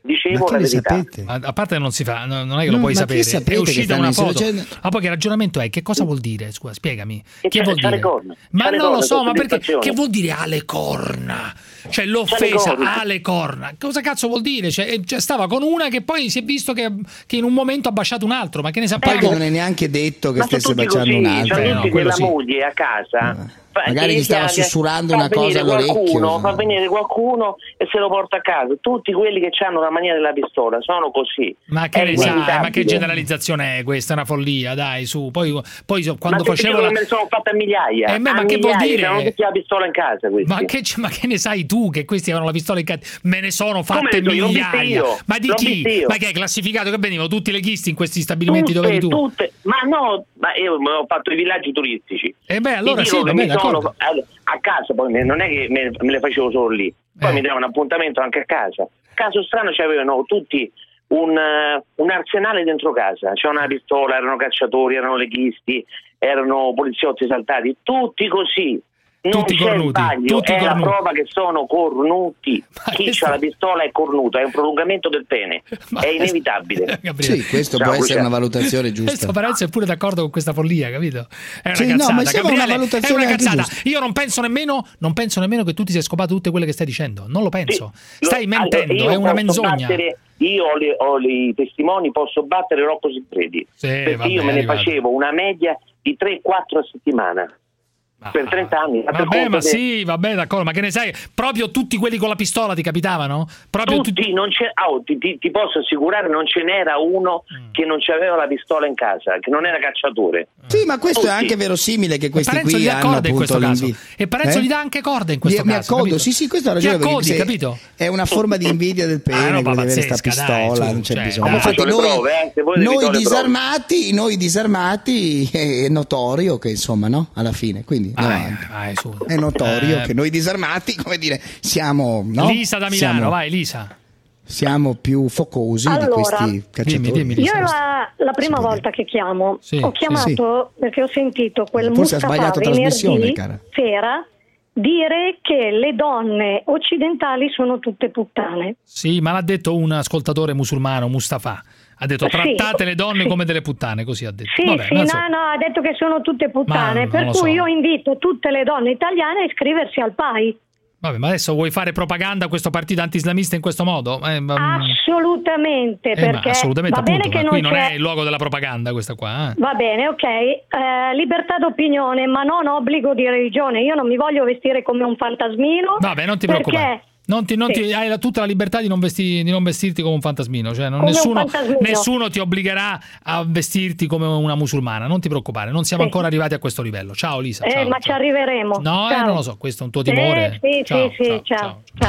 Dicevo la verità. A, a parte non si fa, no, non è che lo No, puoi ma sapere. che sapete È uscita che una stanno foto. insieme? Ma poi che ragionamento è? Che cosa vuol dire? Scusa, spiegami. E Che c'ha- vuol c'ha dire? le corna. Ma C'ha le non lo corna, so, ma perché soddisfazione. che vuol dire alle corna? Cioè l'offesa corna. alle corna. Cosa cazzo vuol dire? Cioè, eh, cioè, stava con una che poi si è visto che, che in un momento ha baciato un altro, ma che ne Poi sappiamo? che non è neanche detto che Ma sono stesse tutti baciando così, un altro. cioè Eh, no, tutti quello che la sì. moglie a casa fa- Magari che gli stava chiama- sussurrando fa una cosa venire all'orecchio. qualcuno, fa venire qualcuno e se lo porta a casa. Tutti quelli che hanno la mania della pistola sono così. Ma che È ne sai? Ma che inevitabile. generalizzazione è questa? È una follia, dai, su. Poi, poi so- Ma quando ti facevo dico la... che me ne sono fatte a migliaia. Eh, beh, a ma che vuol migliaia, dire? Hanno tutti la pistola in casa questi. Ma che, ma che ne sai tu che questi avevano la pistola in casa? Me ne sono fatte Come ne so? L'ho viste migliaia. io. Ma di L'ho chi? viste io. Ma che hai classificato? Che venivano tutti i leghisti in questi stabilimenti tutte, dove eri tu? tutte, ma no, ma io mi ho fatto i villaggi turistici. E beh, allora Ti dico sì, che vabbè, mi sono- d'accordo. allora, a casa poi me- non è che me, me le facevo solo lì, poi Eh. mi davano appuntamento anche a casa. Caso strano c'avevano tutti un, eh, un arsenale dentro casa, c'era una pistola, erano cacciatori, erano leghisti, erano poliziotti esaltati, tutti così. Non Tutti c'è cornuti, sbaglio, tutti è la cornuti. prova che sono cornuti. Chi questo- ha la pistola è cornuto, è un prolungamento del pene, è inevitabile. Gabriele. Sì, questo Ciao, può essere Lucia. una valutazione Questo giusta. Parenzo è pure d'accordo con questa follia, capito? È una Sì, no, cazzata, ma sembra una Gabriele, è valutazione una anche cazzata. giusta. Io non penso nemmeno, non penso nemmeno che tu ti sia scopato tutte quelle che stai dicendo. Non lo penso. Lo- Stai mentendo, allora, io è una posso menzogna. battere- io ho, le- ho i testimoni, posso battere Rocco Siffredi, Sì, perché vabbè, io me ne arrivato. facevo una media di tre quattro a settimana per trenta anni. Ma per Vabbè, conto ma te- sì, vabbè, d'accordo, ma che ne sai? Proprio tutti quelli con la pistola ti capitavano? Proprio tutti, non c'è, ah, oh, ti, ti- ti posso assicurare non ce n'era uno Mm. che non aveva la pistola in casa, che non era cacciatore. Sì, ma questo è Tutti. anche verosimile che questi Parenzo qui gli dà hanno corda in appunto questo caso. l'invidia. E Parenzo Eh? gli dà anche corda in questo Mi- mi caso. accodo, capito? sì, sì, questo ha Ti ragione. perché accodi, se- capito? È una forma di invidia del pene, Ah, roba quello di avere sta pazzesca, dai, pistola, su, non c'è cioè, bisogno. dai. Infatti Faccio le noi, prove, eh, se voi vi do noi le prove. disarmati, noi disarmati è notorio che insomma, no? Alla fine, quindi Ah, andiamo avanti. vai, su. È notorio Eh, che noi disarmati, come dire, siamo, no? Lisa da Milano, siamo, vai Lisa. siamo più focosi Allora, di questi cacciatori. dimmi, dimmi, Io è la, la prima volta che chiamo. Sì, ho sì, chiamato perché ho sentito quel Forse ha Mustafa sbagliato trasmissione, venerdì cara. sera dire che le donne occidentali sono tutte puttane. Sì, ma l'ha detto un ascoltatore musulmano, Mustafa. Ha detto Sì, trattate le donne sì. come delle puttane, così ha detto. Sì, Vabbè, sì, non no, so. no, ha detto che sono tutte Ma puttane, non per lo cui so. io invito tutte le donne italiane a iscriversi al P A I. Vabbè, ma adesso vuoi fare propaganda a questo partito antislamista in questo modo? Eh, ma- Assolutamente, eh, ma perché assolutamente va bene appunto, che ma qui non non c'è... è il luogo della propaganda questa qua. Eh. Va bene, ok. Eh, libertà d'opinione, ma non obbligo di religione. Io non mi voglio vestire come un fantasmino. Vabbè, non ti perché... preoccupare. Non ti, non Sì. ti- hai la- tutta la libertà di non, vesti- di non vestirti come un fantasmino, cioè non- Come un nessuno, fantasmino. nessuno ti obbligherà a vestirti come una musulmana, non ti preoccupare, non siamo Sì. ancora arrivati a questo livello. Ciao Lisa. Eh, ciao, ma ciao. ci arriveremo. No, eh, Ciao. non lo so, questo è un tuo timore. Eh, sì, Ciao, sì, sì, ciao, ciao. ciao.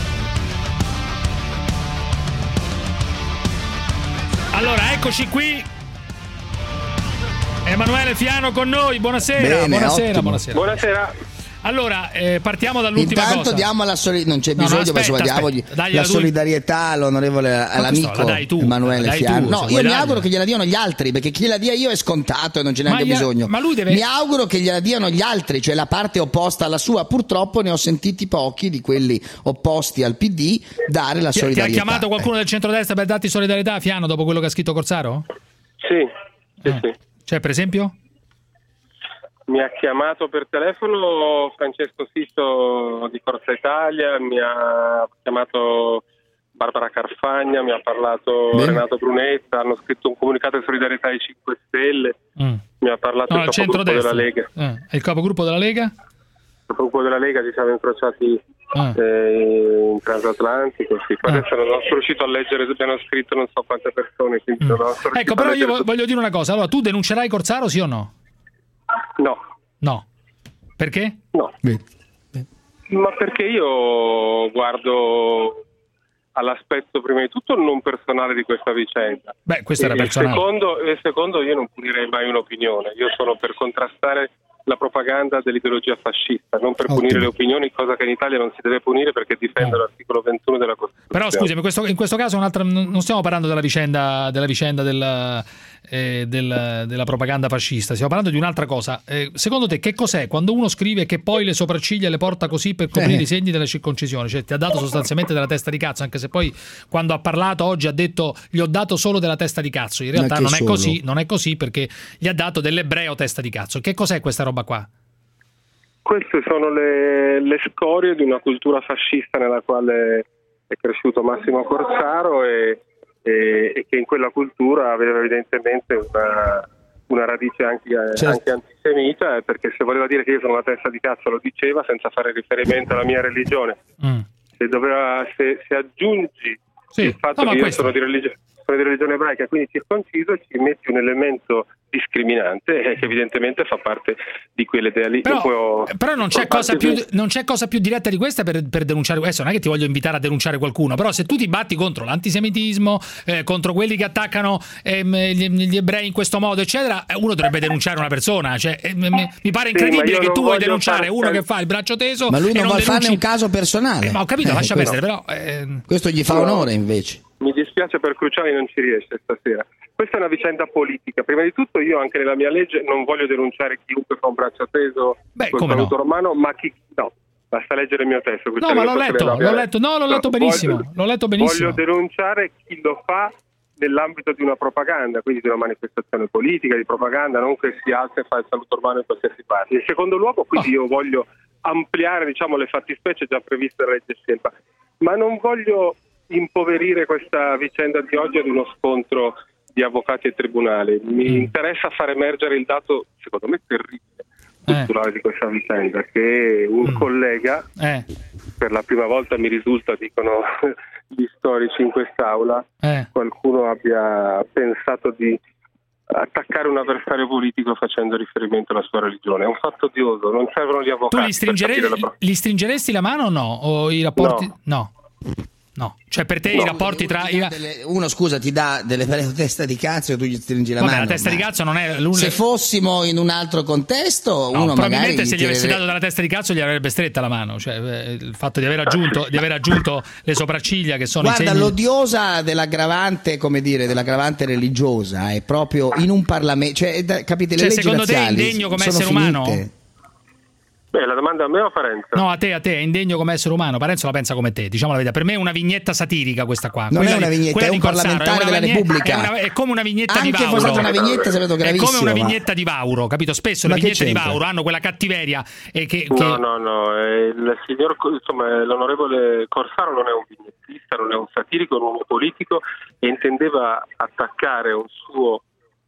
Allora, eccoci qui. Emanuele Fiano con noi, buonasera. Bene, buonasera, ottimo. buonasera. Buonasera. Allora, eh, partiamo dall'ultima Intanto cosa. diamo la solidarietà, non c'è No, no, bisogno, aspetta, ma insomma, aspetta. diamogli Dagliela la tu. solidarietà all'onorevole, all'amico questo la dai tu, Emanuele la dai tu, Fiano. se No, vuoi io mi dargliela. auguro che gliela diano gli altri, perché chi la dia io è scontato e non ce n'è Ma neanche gli- bisogno. ma lui deve- Mi auguro che gliela diano gli altri, cioè la parte opposta alla sua. Purtroppo ne ho sentiti pochi di quelli opposti al P D dare la Ti, ti ha solidarietà. chiamato qualcuno del centrodestra per darti solidarietà, Fiano, dopo quello che ha scritto Corsaro? Sì, sì, Ah. sì. Cioè, per esempio? Mi ha chiamato per telefono Francesco Sisto di Forza Italia, mi ha chiamato Barbara Carfagna, mi ha parlato Bene. Renato Brunetta, hanno scritto un comunicato di solidarietà ai cinque Stelle, Mm. mi ha parlato No, il il capogruppo centrodestra. della Lega. Eh, e il capogruppo della Lega? Il capogruppo della Lega ci siamo incrociati Ah. eh, in transatlantico, sì. Poi Ah. adesso non sono riuscito a leggere, abbiamo scritto non so quante persone, quindi non sono riuscito Ecco, a però io leggere vo- tutto. voglio dire una cosa. Allora, tu denuncerai Corsaro, sì o no? No, No. Perché? no. Ma perché io guardo all'aspetto prima di tutto non personale di questa vicenda. Beh, questo era e personale. Secondo, e secondo io non punirei mai un'opinione, io sono per contrastare la propaganda dell'ideologia fascista, non per Ottimo. punire le opinioni, cosa che in Italia non si deve punire perché difende l'articolo ventuno della Costituzione. Però scusami, in questo, in questo caso un'altra, non stiamo parlando della vicenda, della vicenda del, eh, del, della propaganda fascista, stiamo parlando di un'altra cosa. Eh, secondo te che cos'è quando uno scrive che poi le sopracciglia le porta così per coprire eh. i segni della circoncisione? Cioè ti ha dato sostanzialmente della testa di cazzo, anche se poi quando ha parlato oggi ha detto gli ho dato solo della testa di cazzo. In realtà non è così, non è così, perché gli ha dato dell'ebreo testa di cazzo. Che cos'è questa roba qua? Queste sono le, le scorie di una cultura fascista nella quale è cresciuto Massimo Corsaro e, e, e che in quella cultura aveva evidentemente una, una radice anche, certo. anche antisemita, perché se voleva dire che io sono una testa di cazzo lo diceva senza fare riferimento alla mia religione. Mm. Se, doveva, se, se aggiungi sì. il fatto no, che io questo... sono di religione di religione ebraica, quindi circonciso, ci metti un elemento discriminante che evidentemente fa parte di quell'idea lì. Però, può, però non, c'è cosa più, non c'è cosa più diretta di questa per, per denunciare questo. Non è che ti voglio invitare a denunciare qualcuno, però se tu ti batti contro l'antisemitismo, eh, contro quelli che attaccano ehm, gli, gli ebrei in questo modo, eccetera, uno dovrebbe denunciare una persona. Cioè, eh, mi, mi pare incredibile sì, che tu vuoi denunciare fare... uno che fa il braccio teso, ma lui non vuole denunci... farne un caso personale. Eh, ma ho capito, eh, lascia questo. perdere, però eh... questo gli fa no. onore invece. Mi dispiace per Cruciani, non ci riesce stasera. Questa è una vicenda politica. Prima di tutto io anche nella mia legge non voglio denunciare chiunque fa un braccio teso col saluto no. romano, ma chi no, basta leggere il mio testo. No, ma l'ho letto, l'ho letto, no, l'ho letto benissimo, voglio, l'ho letto benissimo. Voglio denunciare chi lo fa nell'ambito di una propaganda, quindi di una manifestazione politica, di propaganda, non che si alza e fa il saluto romano in qualsiasi parte. In secondo luogo, quindi oh. io voglio ampliare, diciamo, le fattispecie già previste dalla legge Scelba, ma non voglio impoverire questa vicenda di oggi ad uno scontro di avvocati e tribunali. Mi mm. interessa far emergere il dato, secondo me terribile, culturale eh. di questa vicenda, che un mm. collega, eh. per la prima volta mi risulta, dicono gli storici in quest'aula, eh. qualcuno abbia pensato di attaccare un avversario politico facendo riferimento alla sua religione. È un fatto odioso, non servono gli avvocati. Tu gli, stringere- la... gli stringeresti la mano o no? O i rapporti? No. no. No, cioè per te no, i rapporti tra uno, delle, uno scusa ti dà delle testa di cazzo e tu gli stringi la Vabbè, mano. La testa di cazzo non è l'unica. Se fossimo in un altro contesto, no, uno probabilmente magari se gli avesse tirerebbe... dato della testa di cazzo gli avrebbe stretta la mano, cioè il fatto di aver aggiunto di aver aggiunto le sopracciglia che sono Guarda, i segni... l'odiosa dell'aggravante, come dire, dell'aggravante religiosa è proprio in un Parlamento, cioè capite le cioè, leggi secondo razziali te è indegno come sono essere finite. umano? Beh, la domanda a me o a Parenzo? No, a te, a te, è indegno come essere umano. Parenzo la pensa come te, diciamo la verità. Per me è una vignetta satirica questa qua. Non quella è una vignetta, di, è un parlamentare della vignetta, Repubblica. È, una, è come una vignetta Anche di Vauro. Anche fosse stata una vignetta sarebbe gravissimo. È come una ma... vignetta di Vauro, capito? Spesso ma le vignette c'entra? di Vauro hanno quella cattiveria e che, No, che... no, no, eh, il signor, insomma, l'onorevole Corsaro non è un vignettista, non è un satirico, è un uomo politico e intendeva attaccare un suo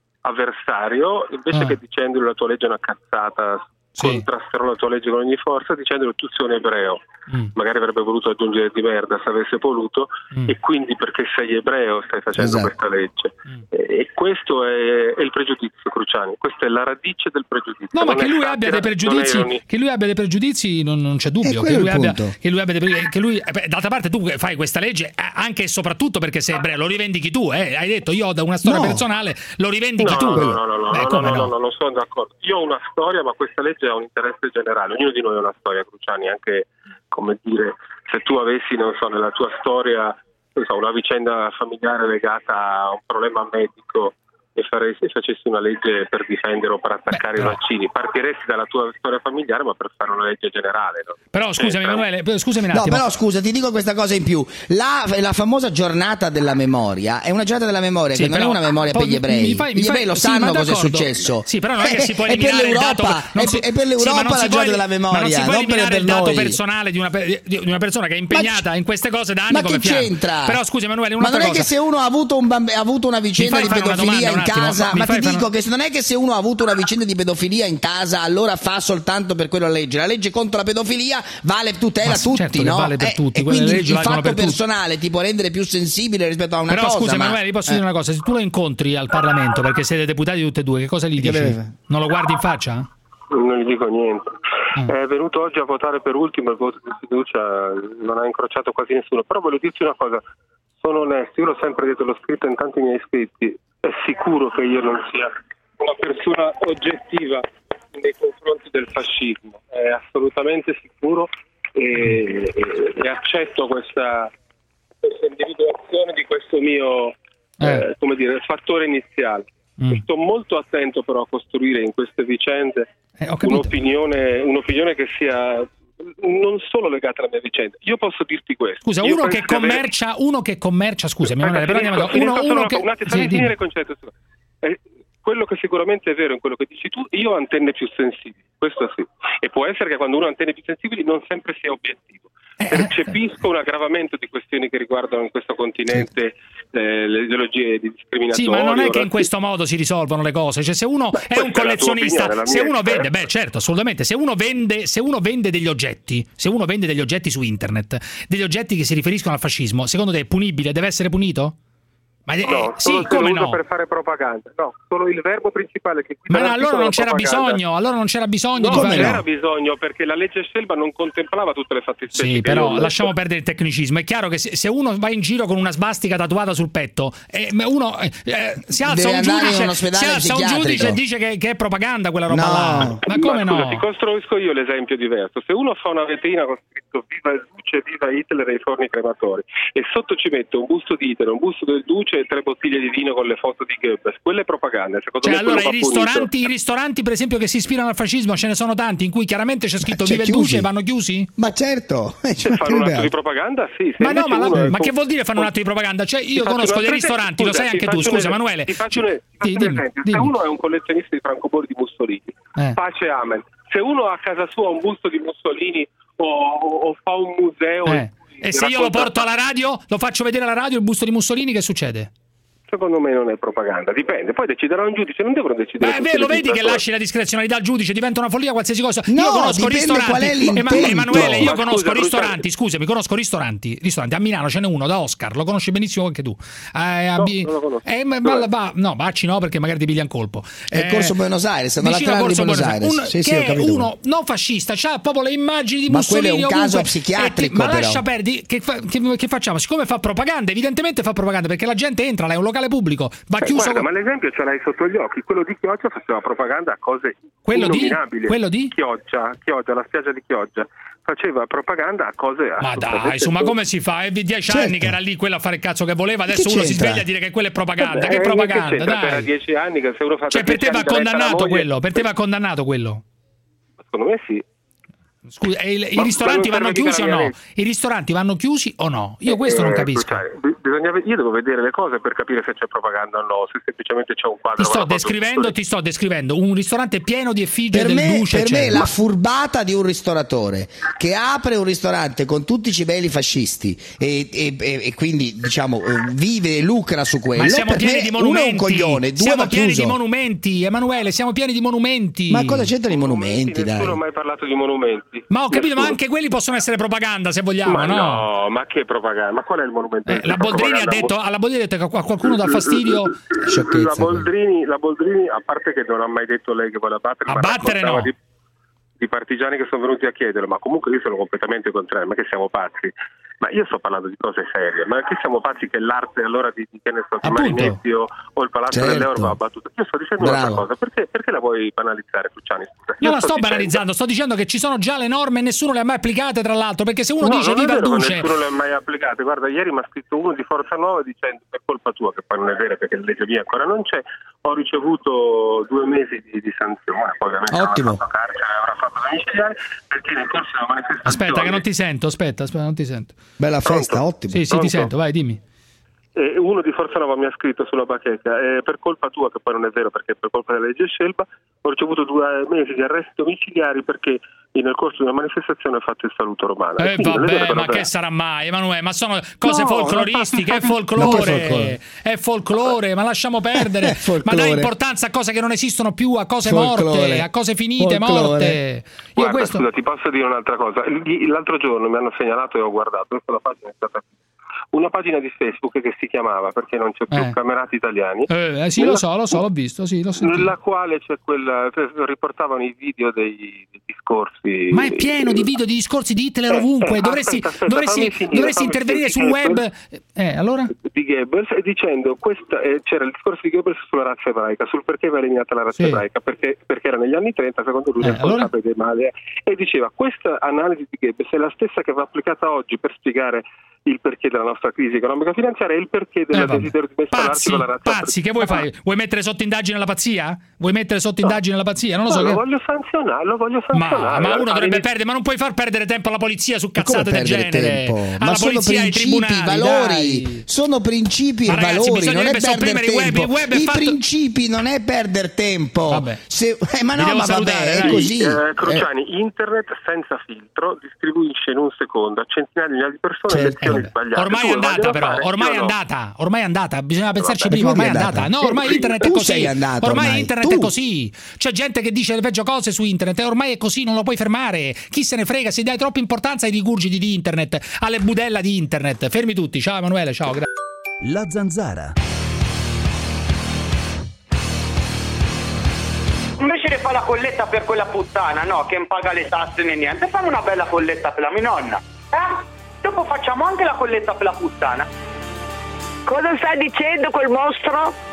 avversario invece ah. che dicendogli la tua legge è una cazzata, sì. contrasterò la tua legge con ogni forza, dicendogli tu sei un ebreo. Mm. Magari avrebbe voluto aggiungere di merda se avesse voluto, mm. e quindi perché sei ebreo stai facendo esatto. questa legge. Mm. E, e questo è, è il pregiudizio, Cruciani, questa è la radice del pregiudizio. No, non ma che lui, satira, abbia dei pregiudizi, un... che lui abbia dei pregiudizi non, non c'è dubbio. Che lui, abbia, che lui abbia dei che lui, d'altra parte tu fai questa legge anche e soprattutto perché sei ebreo, lo rivendichi tu, eh? Hai detto io ho da una storia no. personale, lo rivendichi no, tu. No, no, no, no, Beh, no, no, no? no, no, non sono d'accordo. Io ho una storia, ma questa legge ha un interesse generale. Ognuno di noi ha una storia, Cruciani, anche, come dire, se tu avessi, non so, nella tua storia, non so, una vicenda familiare legata a un problema medico e faresti, facessi una legge per difendere o per attaccare Beh, i vaccini, partiresti dalla tua storia familiare ma per fare una legge generale, no? Però scusami, Emanuele, scusami un no, attimo. però scusa, ti dico questa cosa in più. La, la famosa giornata della memoria è una giornata della memoria sì, che non è una memoria per gli ebrei. Fai, gli ebrei lo sì, sanno cosa è successo. Sì, però non è che si può è eliminare il dato. È, si, è per l'Europa sì, la giornata della memoria, ma non si può non eliminare per il dato noi. personale di una, di una persona che è impegnata in queste cose da anni ma come che Fiamma. c'entra? Però scusi Emanuele, ma non è cosa. che se uno ha avuto, un bamb- ha avuto una vicenda di pedofilia in casa, ma ti dico che non è che se uno ha avuto una vicenda di pedofilia in casa allora fa soltanto per quello la legge. La legge contro la pedofilia vale tutela a tutti, certo no? Vale per eh, tutti, e quindi il fatto per personale tutti. ti può rendere più sensibile rispetto a una però, cosa. Però scusa ma... Emanuele, posso eh. dire una cosa, se tu lo incontri al Parlamento perché siete deputati tutti e due, che cosa gli dici? Beve. Non lo guardi in faccia? Non gli dico niente. Mm. È venuto oggi a votare per ultimo il voto di fiducia, non ha incrociato quasi nessuno, però voglio dirti una cosa, sono onesto, io l'ho sempre detto, l'ho scritto in tanti miei scritti, è sicuro che io non sia una persona oggettiva nei confronti del fascismo, è assolutamente sicuro e, e, e accetto questa, questa individuazione di questo mio eh. Eh, come dire, fattore iniziale. Mm. Sto molto attento però a costruire in queste vicende eh, un'opinione, un'opinione che sia non solo legata alla mia vicenda. Io posso dirti questo. Scusa, Io uno che avere... commercia, uno che commercia, scusami, Aspetta, però finisco, andiamo uno, uno che un attimo, fammi sì, finire il concetto. Eh, quello che sicuramente è vero in quello che dici tu, io ho antenne più sensibili, questo sì. E può essere che quando uno ha antenne più sensibili non sempre sia obiettivo. Percepisco un aggravamento di questioni che riguardano in questo continente eh, le ideologie di discriminazione. Sì, ma non è che in questo modo si risolvono le cose. Cioè, se uno beh, è un collezionista, opinione, se uno vende, beh, certo, assolutamente. Se uno vende, se uno vende degli oggetti, se uno vende degli oggetti su internet, degli oggetti che si riferiscono al fascismo, secondo te è punibile? Deve essere punito? Ma eh, no, sì, solo come se lo uso no? per fare propaganda. No, solo il verbo principale che Ma no, allora non c'era propaganda. bisogno, allora non c'era bisogno no, di fare. Non c'era bisogno perché la legge Scelba non contemplava tutte le fattispecie. Sì, però lasciamo perdere il tecnicismo. È chiaro che se, se uno va in giro con una svastica tatuata sul petto, eh, uno eh, si alza un giudice, si alza un giudice e dice che, che è propaganda quella roba no. là. Ma come Ma no? Scusa, ti costruisco io l'esempio diverso. Se uno fa una vetrina con scritto Viva il Duce, Viva Hitler e i forni crematori e sotto ci mette un busto di Hitler, un busto del Duce e tre bottiglie di vino con le foto di Goebbels, quella è propaganda. Secondo cioè, me allora i punito. ristoranti, i ristoranti per esempio che si ispirano al fascismo ce ne sono tanti in cui chiaramente c'è scritto Viva il Duce e vanno chiusi? Ma certo, se fanno un atto di propaganda sì. Ma no, ma, la, ma che vuol dire fanno un atto di propaganda? Cioè io conosco dei ristoranti, scusa, lo sai anche tu, scusa un, Emanuele. Ti faccio un, ti faccio un esempio, se uno è un collezionista di francobolli di Mussolini, eh. pace amen. Se uno ha a casa sua un busto di Mussolini o, o, o fa un museo eh. E se io lo porto alla radio, lo faccio vedere alla radio il busto di Mussolini, che succede? Secondo me non è propaganda, dipende, poi deciderà un giudice, non devono decidere. Ma è vero, lo vedi che lasci la discrezionalità al giudice, diventa una follia qualsiasi cosa. No, io conosco ristoranti. Qual è l'intento. Emanuele, io Ma conosco scusa, ristoranti, scusami, conosco ristoranti, ristoranti. A Milano ce n'è uno da Oscar, lo conosci benissimo anche tu. Eh, no, abbi... non lo conosco. Eh, ma, ma, ma, no, Bacci no, perché magari ti piglia un colpo. È eh, Corso Buenos Aires, ma vicino a Corso Buenos Aires. Un, sì, che sì, è uno non fascista, c'ha proprio le immagini di ma Mussolini. Ma quello è un ovunque. caso psichiatrico. Ti, ma però. lascia perdere, che, fa, che, che facciamo? Siccome fa propaganda, evidentemente fa propaganda, perché la gente entra, là è un locale pubblico, va eh, chiuso. Guarda, ma l'esempio ce l'hai sotto gli occhi, quello di Chioggia faceva propaganda a cose quello innominabili. Di? Quello di? Chioggia, Chioggia, la spiaggia di Chioggia. Faceva propaganda a cose ma dai, insomma, ma come si fa? È dieci certo. anni che era lì quello a fare il cazzo che voleva, adesso che uno c'entra? Si sveglia a dire che quella è propaganda. Vabbè, che propaganda, che dai. Per dieci anni che se uno fa cioè per te va condannato quello, per te va condannato quello. Secondo me sì. Scusa, e i, i ristoranti vanno chiusi o no? I ristoranti vanno chiusi o no? Io questo eh, non capisco. Cioè, bisogna, io devo vedere le cose per capire se c'è propaganda o no, se semplicemente c'è un quadro. Ti sto descrivendo, ti sto descrivendo un ristorante pieno di effigie per del me, Duce. Per eccetera. me la furbata di un ristoratore che apre un ristorante con tutti i cibeli fascisti e, e, e, e quindi diciamo vive e lucra su quello. Ma siamo pieni di monumenti. Uno è un coglione, due siamo pieni chiuso. di monumenti, Emanuele, siamo pieni di monumenti. Ma cosa c'entrano i monumenti? Nessuno dai. ha mai parlato di monumenti. Ma ho capito, Nessuno. ma anche quelli possono essere propaganda se vogliamo, ma no? No, ma che propaganda? Ma qual è il monumento? Eh, la Boldrini ha detto, alla Boldrini ha detto che a qualcuno dà fastidio. La Boldrini, la Boldrini, a parte che non ha mai detto lei che vuole abbattere, a battere no. Di, di partigiani che sono venuti a chiederlo, ma comunque io sono completamente contrario, ma che siamo pazzi. Ma io sto parlando di cose serie, ma che siamo pazzi che l'arte allora di, di che ne so, di Marinetti o, o il Palazzo certo. dell'Euro va abbattuto? Io sto dicendo Bravo. un'altra cosa, perché, perché la vuoi banalizzare, Cruciani? Scusa. Io non sto sto dicendo... banalizzando, sto dicendo che ci sono già le norme e nessuno le ha mai applicate, tra l'altro, perché se uno no, dice viva il Duce... nessuno le ha mai applicate, guarda, ieri mi ha scritto uno di Forza Nuova dicendo per colpa tua, che poi non è vero perché la legge mia ancora non c'è, ho ricevuto due mesi di, di sanzione, poi ovviamente ottimo. avrà fatto carcere, avrà fatto domiciliare, perché nel corso della manifestazione... Aspetta che non ti sento, aspetta, aspetta, non ti sento. Bella festa, Pronto? ottimo. Sì, sì, Pronto? ti sento, vai, dimmi. Eh, uno di Forza Nova mi ha scritto sulla bacheca, eh, per colpa tua, che poi non è vero perché per colpa della legge Scelba, ho ricevuto due mesi di arresti domiciliari perché nel corso di una manifestazione ho fatto il saluto romano. Eh vabbè, ma che sarà mai, Emanuele? Ma sono cose no, folcloristiche, è folklore, folklore, è folklore, ma lasciamo perdere. Ma dai importanza a cose che non esistono più, a cose folklore. morte, a cose finite, folklore. morte. Io Guarda, questo... scusa, ti posso dire un'altra cosa. L'altro giorno mi hanno segnalato e ho guardato, questa la pagina è stata una pagina di Facebook che si chiamava Perché non c'è più eh. Camerati Italiani. Eh, eh, sì, nella, lo so, lo so, l'ho visto, sì, l'ho sentito. Nella quale c'è quella, riportavano i video dei, dei discorsi. Ma è pieno di video di discorsi di Hitler ovunque. Eh, eh, dovresti aspetta, aspetta, dovresti, finire, dovresti intervenire sul web. Eh, allora? Di Goebbels, e dicendo questa, eh, c'era il discorso di Goebbels sulla razza ebraica, sul perché va eliminata la razza Sì. ebraica, perché, perché era negli anni trenta, secondo lui, Eh, responsabile allora? dei mali, e diceva questa analisi di Goebbels è la stessa che va applicata oggi per spiegare il perché della nostra crisi economica finanziaria e il perché del Eh, vabbè. desiderio di mescolarci Pazzi, con la razza pazzi, che vuoi fare? Vuoi mettere sotto indagine la pazzia? Vuoi mettere sotto indagine la pazzia? Non lo No, so. lo che- voglio sanzionare, lo voglio Ma, sanzionare. ma uno dovrebbe All'inizio- perdere, ma non puoi far perdere tempo alla polizia su Come cazzate del perdere genere. tempo? Alla Ma sono polizia, ai principi, tribunali, valori, dai. sono principi Ma e ragazzi, valori, non è bisognerebbe perdere sopprimere il web, tempo. il web è I fatto- principi non è perdere tempo. Vabbè. Se- eh, ma Vi no, devo ma salutare, vabbè, è dai. così. Eh, Cruciani, internet senza filtro distribuisce in un secondo a centinaia di migliaia di persone Certo. lezioni Eh, vabbè. sbagliate. Ormai Tu è lo andata vogliono però, fare? ormai Io è no. andata, ormai è andata, bisogna pensarci Vabbè. prima, E tu ormai è è andata. andata. No, ormai Sì, internet è tu così. sei andato ormai, ormai. internet Tu. è così. C'è gente che dice le peggio cose su internet e ormai è così, non lo puoi fermare. Chi se ne frega, se dai troppa importanza ai rigurgiti di internet, alle budella di internet. Fermi tutti. Ciao Emanuele, ciao. Gra- La Zanzara. Invece di fare la colletta per quella puttana, no, che non paga le tasse né niente, fammi una bella colletta per la mia nonna. Eh? Dopo facciamo anche la colletta per la puttana. Cosa stai dicendo quel mostro?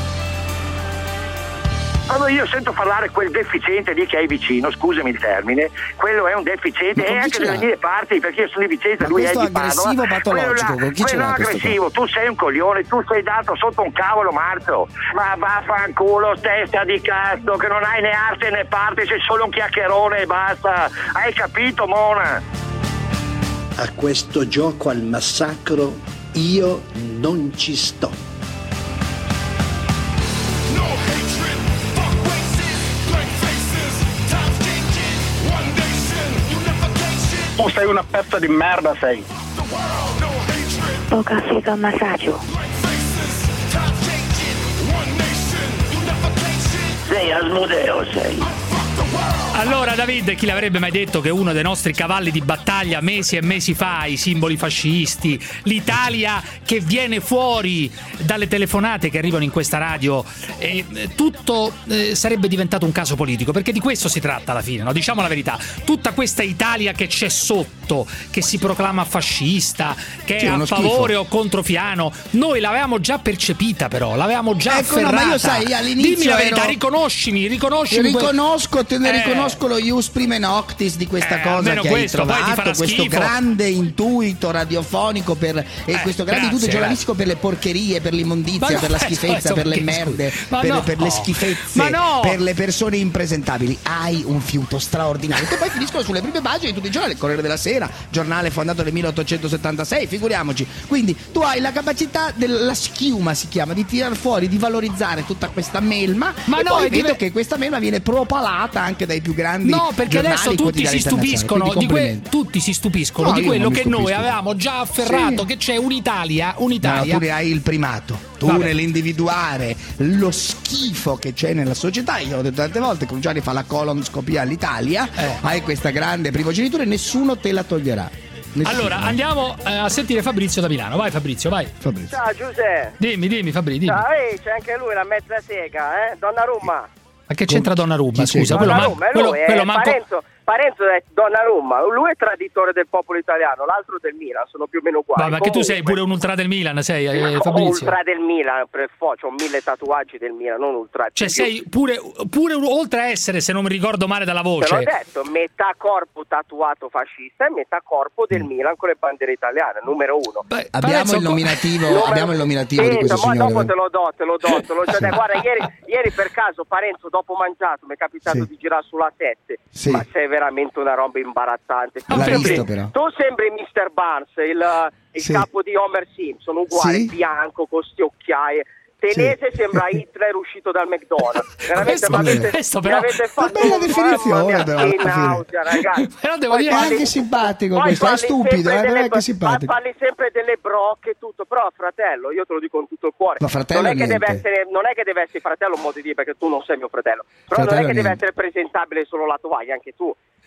Allora io sento parlare quel deficiente lì che hai vicino, scusami il termine, quello è un deficiente Ma con e chi anche ce delle l'ha? mie parti, perché io sono di Vicenza, Ma lui è questo di Padova. aggressivo patologico, Quello là- con chi ce quello l'ha questo aggressivo, tu sei un coglione, tu sei dato sotto un cavolo marzo, ma vaffanculo testa di cazzo che non hai né arte né parte, sei solo un chiacchierone e basta, hai capito Mona? A questo gioco al massacro io non ci sto. Tu sei una pezza di merda, sei. Poca figa massaggio. Sei Asmodeo, sei. Allora David, chi l'avrebbe mai detto che uno dei nostri cavalli di battaglia mesi e mesi fa, i simboli fascisti, l'Italia che viene fuori dalle telefonate che arrivano in questa radio, eh, tutto eh, sarebbe diventato un caso politico, perché di questo si tratta alla fine, no? Diciamo la verità, tutta questa Italia che c'è sotto, che si proclama fascista, che Sì, è a uno favore schifo. o contro Fiano, noi l'avevamo già percepita però, l'avevamo già Ecco, no, afferrata. ma io sai, all'inizio Dimmi la verità, ero- riconoscimi, riconoscimi. que- Riconosco, te ne Eh. riconosco lo ius prime noctis di questa Eh, cosa almeno che hai questo, poi ti trovato, farà questo schifo. grande intuito radiofonico per, e Eh, questo grande grazie, intuito giornalistico per le porcherie, per l'immondizia, Ma no, per la eh, schifezza, insomma, per le che- merde, ma per, no. per le schifezze, Ma no. per le persone impresentabili. Hai un fiuto straordinario che poi finiscono sulle prime pagine di tutti i giornali, il Corriere della Sera, giornale fondato nel milleottocentosettantasei, figuriamoci. Quindi tu hai la capacità della schiuma, si chiama, di tirar fuori, di valorizzare tutta questa melma, Ma e no, poi è vedo dive- che questa melma viene propalata anche dai più grandi No, perché giornali, adesso tutti quotidiani si internazionali. stupiscono Quindi di que- complimenti. tutti si stupiscono No, di io quello non mi che noi stupisco. avevamo già afferrato, Sì. che c'è un'Italia, No, un'Italia. tu ne hai il primato. Tu Vabbè. nell'individuare lo schifo che c'è nella società, io ho detto tante volte, Cruciani fa la colonscopia all'Italia, Eh. hai questa grande primogenitura e nessuno te la toglierà. Nessuno. Allora, andiamo eh, a sentire Fabrizio da Milano. Vai Fabrizio, vai. Fabrizio. Ciao Giuseppe. Dimmi, dimmi Fabrizio, dimmi. Ciao, ehi, c'è anche lui, la mezza sega, eh? Donnarumma. Ma che c'entra Donnarumma? Chi Scusa, sei? quello, ma- Donnarumma, è quello, lui, quello è manco... Parenzo, Parenzo è Donnarumma, lui è traditore del popolo italiano, l'altro del Milan, sono più o meno uguali. Ma, ma che tu sei Comunque- pure un ultra del Milan, sei eh, Ma Fabrizio? ultra del Milan, per fo- c'ho mille tatuaggi del Milan, non ultra. Cioè Più- sei pure, pure un- oltre a essere, se non mi ricordo male dalla Te l'ho voce, detto, metà corpo tatuato fascista e metà corpo del Milan con le bandiere italiane, numero uno. Beh, Abbiamo Parenzo- il nominativo, Numero- abbiamo il nominativo di Sì, questo ma signore. dopo te lo do, te lo do, te lo do. Dai, guarda, ieri, ieri per caso Parenzo dopo mangiato mi è capitato Sì. di girare sulla sette, Sì. ma sei veramente una roba imbarazzante. Tu L'ha sembri, visto, però. tu sembri mister Barnes, il, il Sì. capo di Homer Simpson, uguale, Sì. bianco, con sti occhiaie. Tenese sembra Hitler uscito dal McDonald's. Veramente, Questo- ma avete, questo mi però- avete fatto bella mamma definizione, mia, però, che alla fine. nausea, ragazzi. Però devo Poi dire- È parli- anche simpatico poi questo, è parli stupido, sempre eh, però è delle- anche simpatico. Parli sempre delle brocche e tutto, però fratello, io te lo dico con tutto il cuore. Ma fratello non è che niente. deve essere, non è che deve essere fratello un modo di dire, perché tu non sei mio fratello. Però non Fratello è che deve niente. essere presentabile solo la tovaglia, anche tu.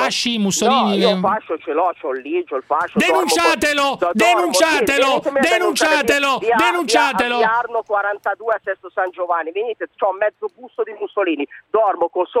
fasci, Mussolini? No, io il fascio ce l'ho, c'ho il ligio, il fascio. Denunciatelo! Dormo, Denunciatelo! dormo, sì, Denunciatelo! Via, Denunciatelo! Via, via Arno quarantadue a Sesto San Giovanni, venite, c'ho mezzo busto di Mussolini, dormo con sopra il letto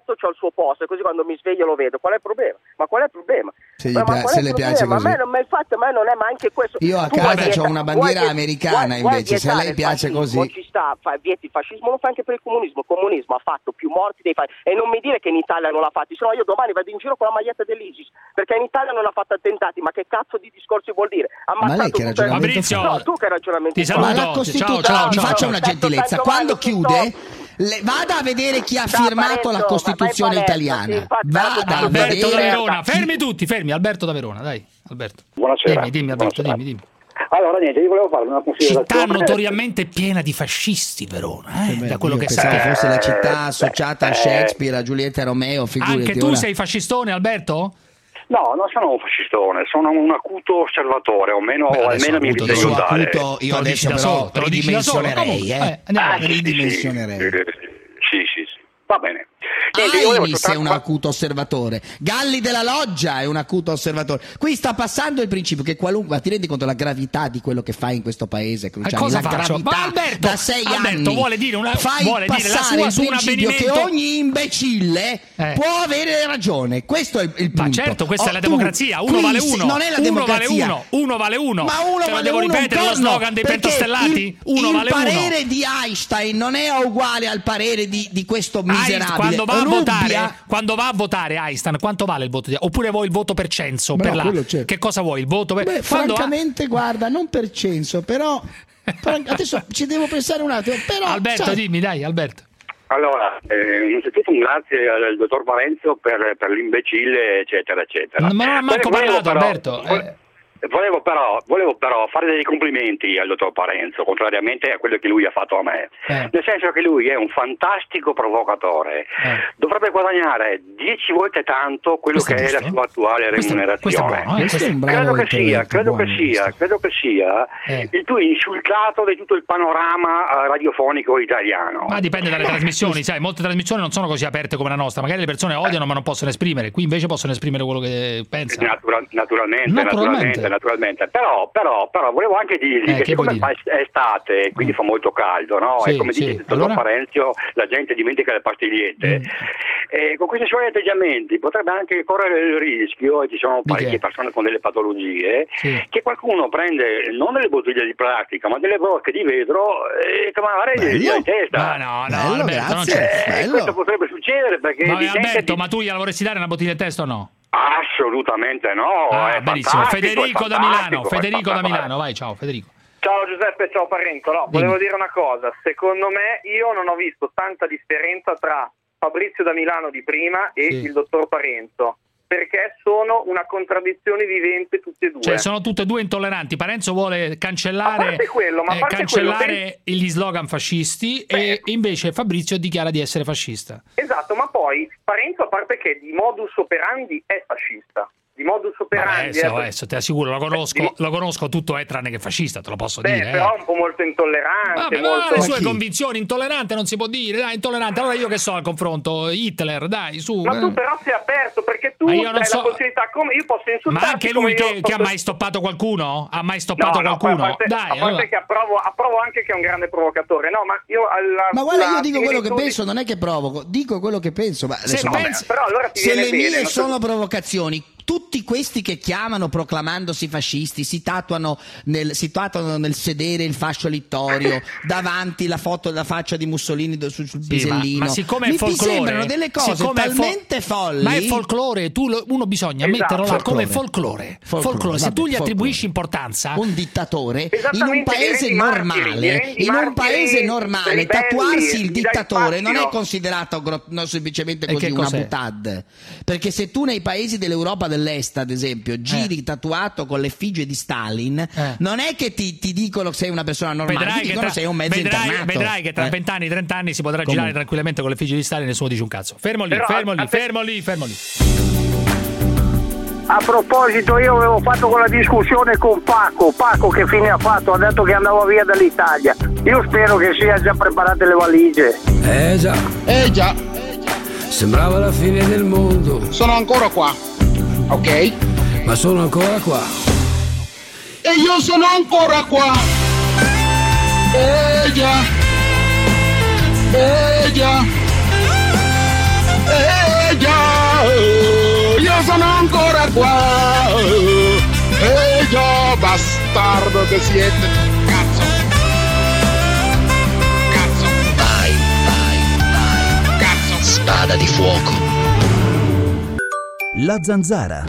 letto c'ho il suo posto, e così quando mi sveglio lo vedo. Qual è il problema? Ma qual è il problema? Se, ma, gli ma pia- se le piace ma così. a me, non, ma infatti a me non è ma anche questo. Io a Tu casa vuoi c'ho vieta- una bandiera vuoi- americana, vuoi- vuoi invece, se a lei vietare il piace fascismo, così. ci sta, fa, vieti il fascismo, lo fa anche per il comunismo. Il comunismo ha fatto più morti dei fascisti. E non mi dire che in Italia non l'ha fatti, sennò io domani vado in giro con la maglietta dell'ISIS, perché in Italia non ha fatto attentati. Ma che cazzo di discorsi vuol dire? Ma lei che tutte- ragionamento Fabrizio, No, tu che ragionamento ti fai? saluto. Ma la Costituzione, Ciao, ciao, mi ciao, faccia ciao. una gentilezza, Perfetto, quando Giovanni, chiude tutto. le- vada a vedere chi ha Ciao, firmato la Parenzo, Costituzione ma vai in palestra, italiana. sì, infatti, Vada a Alberto da vedere Verona, fermi tutti, fermi. Alberto da Verona, dai. Alberto. Buonasera. Dimmi, dimmi, Alberto, Buonasera. dimmi, dimmi. Allora, niente, io volevo fare una Città considerazione. notoriamente piena di fascisti, Verona, eh? Beh, da quello io che pensavo sai. fosse la città associata a eh, Shakespeare, a Giulietta e Romeo, figurati. Anche tu ora. sei fascistone, Alberto? No, non sono un fascistone, sono un acuto osservatore, o meno, Beh, o adesso almeno mi acuto, ritengo adesso tale. Acuto, io Te lo dici adesso da però solo, te lo dici da solo. ridimensionerei, Comunque, eh. eh, andiamo Ah, avanti. sì, sì, ridimensionerei. sì, sì, sì, sì. Va bene. Niente, io volevo Ainis è soltanto- un acuto osservatore, Galli della Loggia è un acuto osservatore. Qui sta passando il principio che qualunque, ma ti rendi conto la gravità di quello che fai in questo paese, Cruciani? Eh, cosa la faccio? gravità Ma Alberto, da sei Alberto anni vuole dire una- fai vuole dire la passare sua il su un principio che avvenimento- ogni imbecille Eh. può avere ragione. Questo è il, il punto. Ma certo, questa Oh, è la tu, democrazia, uno qui vale si- uno. non è la uno democrazia. vale uno, uno vale uno. Ma uno Te lo vale devo uno un ripetere lo corno, slogan dei perché pentostellati? il, Uno il vale uno. parere di Einstein non è uguale al parere di, di questo Einstein, miserabile. quando va a Rubbia- votare, quando va a votare Einstein, quanto vale il voto di oppure vuoi il voto per censo? Beh, per no, la- quello certo. Che cosa vuoi? Il voto per Beh, quando ha- francamente, guarda, non per censo, però, però adesso ci devo pensare un attimo. Però, Alberto, sai, dimmi, dai, Alberto. Allora, eh, innanzitutto un grazie al dottor Parenzo per, per l'imbecille, eccetera, eccetera. Ma non ha manco Volevo parlato, però- Alberto. Eh. Volevo però, volevo però fare dei complimenti al dottor Parenzo, contrariamente a quello che lui ha fatto a me. Eh. Nel senso che lui è un fantastico provocatore. Eh. Dovrebbe guadagnare dieci volte tanto quello Questo è che è la giusto. sua attuale Questo è- remunerazione. questo è buono, eh, questo è un bravo credo che sia, intervento, credo che buono sia, questo. credo che sia Eh. il più insultato di tutto il panorama eh, radiofonico italiano. Ma dipende dalle trasmissioni, sai, molte trasmissioni non sono così aperte come la nostra, magari le persone odiano ma non possono esprimere, qui invece possono esprimere quello che pensano. Natura- naturalmente, Naturalmente. naturalmente, naturalmente. Però, però, però volevo anche dirgli Eh, che che vuoi siccome dire? è estate, quindi fa molto caldo, no? Sì, e come sì. dice il dottor Allora? Parenzo, la gente dimentica le pastigliette. Mm. E con questi suoi atteggiamenti potrebbe anche correre il rischio, e ci sono Di parecchie che? persone con delle patologie, Sì. che qualcuno prende non delle bottiglie di plastica, ma delle brocche di vetro e che magari gli gira in testa. Ma no, no, Bello, Alberto, non grazie. c'è. Eh, bello. questo potrebbe succedere perché Ma di gente Alberto, di- ma tu gliela vorresti dare una bottiglia di testa o no? assolutamente no. Ah, è benissimo. fantastico, Federico è da Milano, fantastico, è Federico da fantastico. Milano, vai, ciao Federico. Ciao Giuseppe, ciao Parenzo. No, Dimmi. volevo dire una cosa. Secondo me io non ho visto tanta differenza tra Fabrizio da Milano di prima e Sì. il dottor Parenzo, perché sono una contraddizione vivente tutti e due. Cioè sono tutte e due intolleranti. Parenzo vuole A cancellare, parte quello, ma a eh, parte cancellare gli slogan fascisti e invece Fabrizio dichiara di essere fascista. Esatto, ma poi Parenzo, a parte che di modus operandi è fascista. Di modus Vabbè, operandi adesso, è... adesso, ti assicuro, lo conosco, Beh, lo conosco tutto è tranne che fascista, te lo posso Beh, dire. però eh. è un po' molto intollerante, Vabbè, ma molto... le sue chi? convinzioni, intollerante non si può dire, dai, intollerante. Allora io che so al confronto, Hitler, dai, su. Ma eh. tu però sei aperto, perché tu Ma io hai non so- la possibilità, come io posso insultarti, Ma anche come lui io che, che ha posso- mai stoppato qualcuno? Ha mai stoppato No, no, qualcuno? a parte, Dai, a parte allora. che approvo, approvo anche che è un grande provocatore. No, ma io alla, Ma guarda, la io dico quello che similitudine- penso, non è che provoco, dico quello che penso. Ma Se adesso, pensi- vabbè. Però allora ti Se viene le bene, mie non so- sono provocazioni, tutti questi che chiamano proclamandosi fascisti si tatuano nel, si tatuano nel sedere il fascio littorio davanti la foto della faccia di Mussolini do- sul, sul Sì, pisellino. ma, ma siccome è mi, folklore, mi sembrano delle cose siccome è fo- talmente folli. Ma è folklore, tu lo- uno bisogna Esatto. metterlo là come Folklore. folklore. Folklore, Folklore. Se vabbè, tu gli folklore. attribuisci importanza, Un dittatore in un Esattamente, paese li rendi martiri, li normale, rendi in un martiri paese normale, ribelli, tatuarsi il gli dai dittatore non è spazio. considerato gro- non semplicemente E così che una cos'è? butad. Perché se tu nei paesi dell'Europa dell'Est, ad esempio, giri tatuato con l'effigie di Stalin, Eh. non è che ti, ti dicono che sei una persona normale, vedrai ti che, dicono tra, sei un mezzo vedrai, internato. vedrai che tra Eh. venti anni, trenta anni si potrà Comunque. girare tranquillamente con le figlie di Stalin e nessuno dice un cazzo. Fermo lì, Però, fermo lì, aspetta- fermo lì, fermo lì. A proposito, io avevo fatto quella discussione con Paco, Paco che fine ha fatto? Ha detto che andava via dall'Italia. Io spero che sia già preparate le valigie. Eh già, Eh già, sembrava la fine del mondo, sono ancora qua, ok? ma sono ancora qua. E io sono ancora qua. Eh già, eh già, eh qua. E io bastardo che siete. Cazzo. Cazzo. Vai, vai, vai. Cazzo. Spada di fuoco. La Zanzara.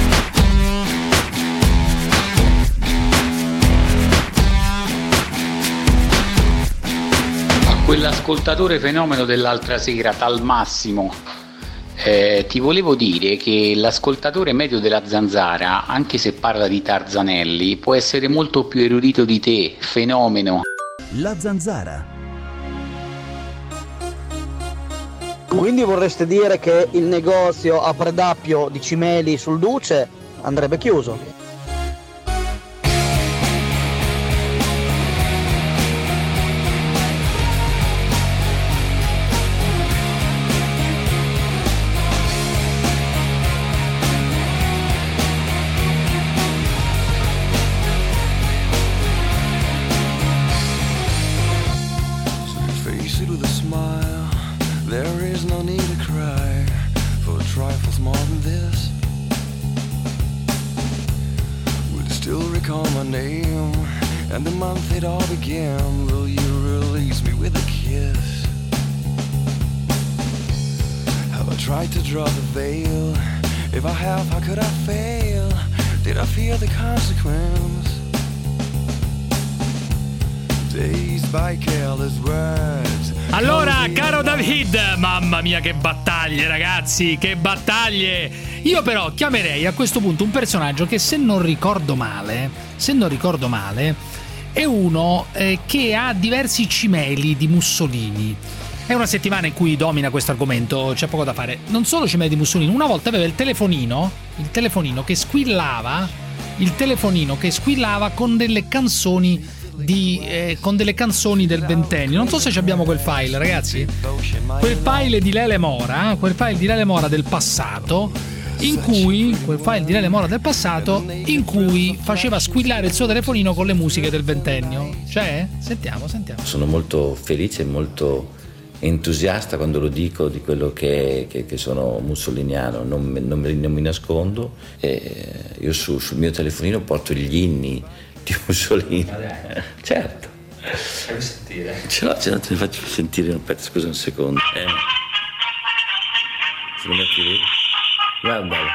Quell'ascoltatore fenomeno dell'altra sera, Tal Massimo, eh, ti volevo dire che l'ascoltatore medio della Zanzara, anche se parla di Tarzanelli, può essere molto più erudito di te, fenomeno. La Zanzara. Quindi vorreste dire che il negozio a Predappio di Cimeli sul Duce andrebbe chiuso? Tried to draw the veil. If I have, how could I fail? Did I fear the consequence? Dazed by careless words. Allora, caro David, mamma mia che battaglie, ragazzi, che battaglie. Io però chiamerei a questo punto un personaggio che, se non ricordo male, se non ricordo male, è uno eh, che ha diversi cimeli di Mussolini. È una settimana in cui domina questo argomento, c'è poco da fare. Non solo cimeli di Mussolini, una volta aveva il telefonino, il telefonino che squillava, il telefonino che squillava con delle canzoni di eh, con delle canzoni del ventennio. Non so se abbiamo quel file, ragazzi. Quel file di Lele Mora, quel file di Lele Mora del passato, in cui quel file di Lele Mora del passato in cui faceva squillare il suo telefonino con le musiche del ventennio. Cioè, sentiamo, sentiamo. Sono molto felice e molto entusiasta quando lo dico di quello che, che, che sono mussoliniano, non, non, non mi nascondo. E io su, sul mio telefonino porto gli inni di Mussolini. Certo. Fai sentire? Ce l'ho, ce l'ho, te ne faccio sentire. Aspetta, scusa un secondo. Eh. Se lo metti lì. Guardalo.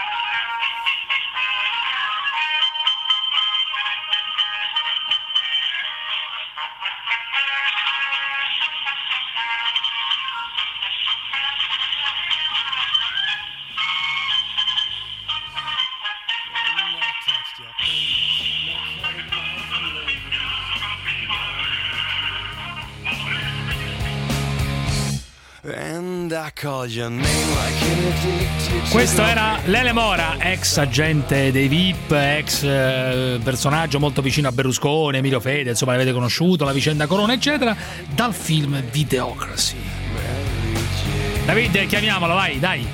Questo era Lele Mora, ex agente dei V I P, ex eh, personaggio molto vicino a Berlusconi, Emilio Fede, insomma l'avete conosciuto, la vicenda Corona eccetera, dal film Videocracy. Davide, chiamiamolo, vai, dai.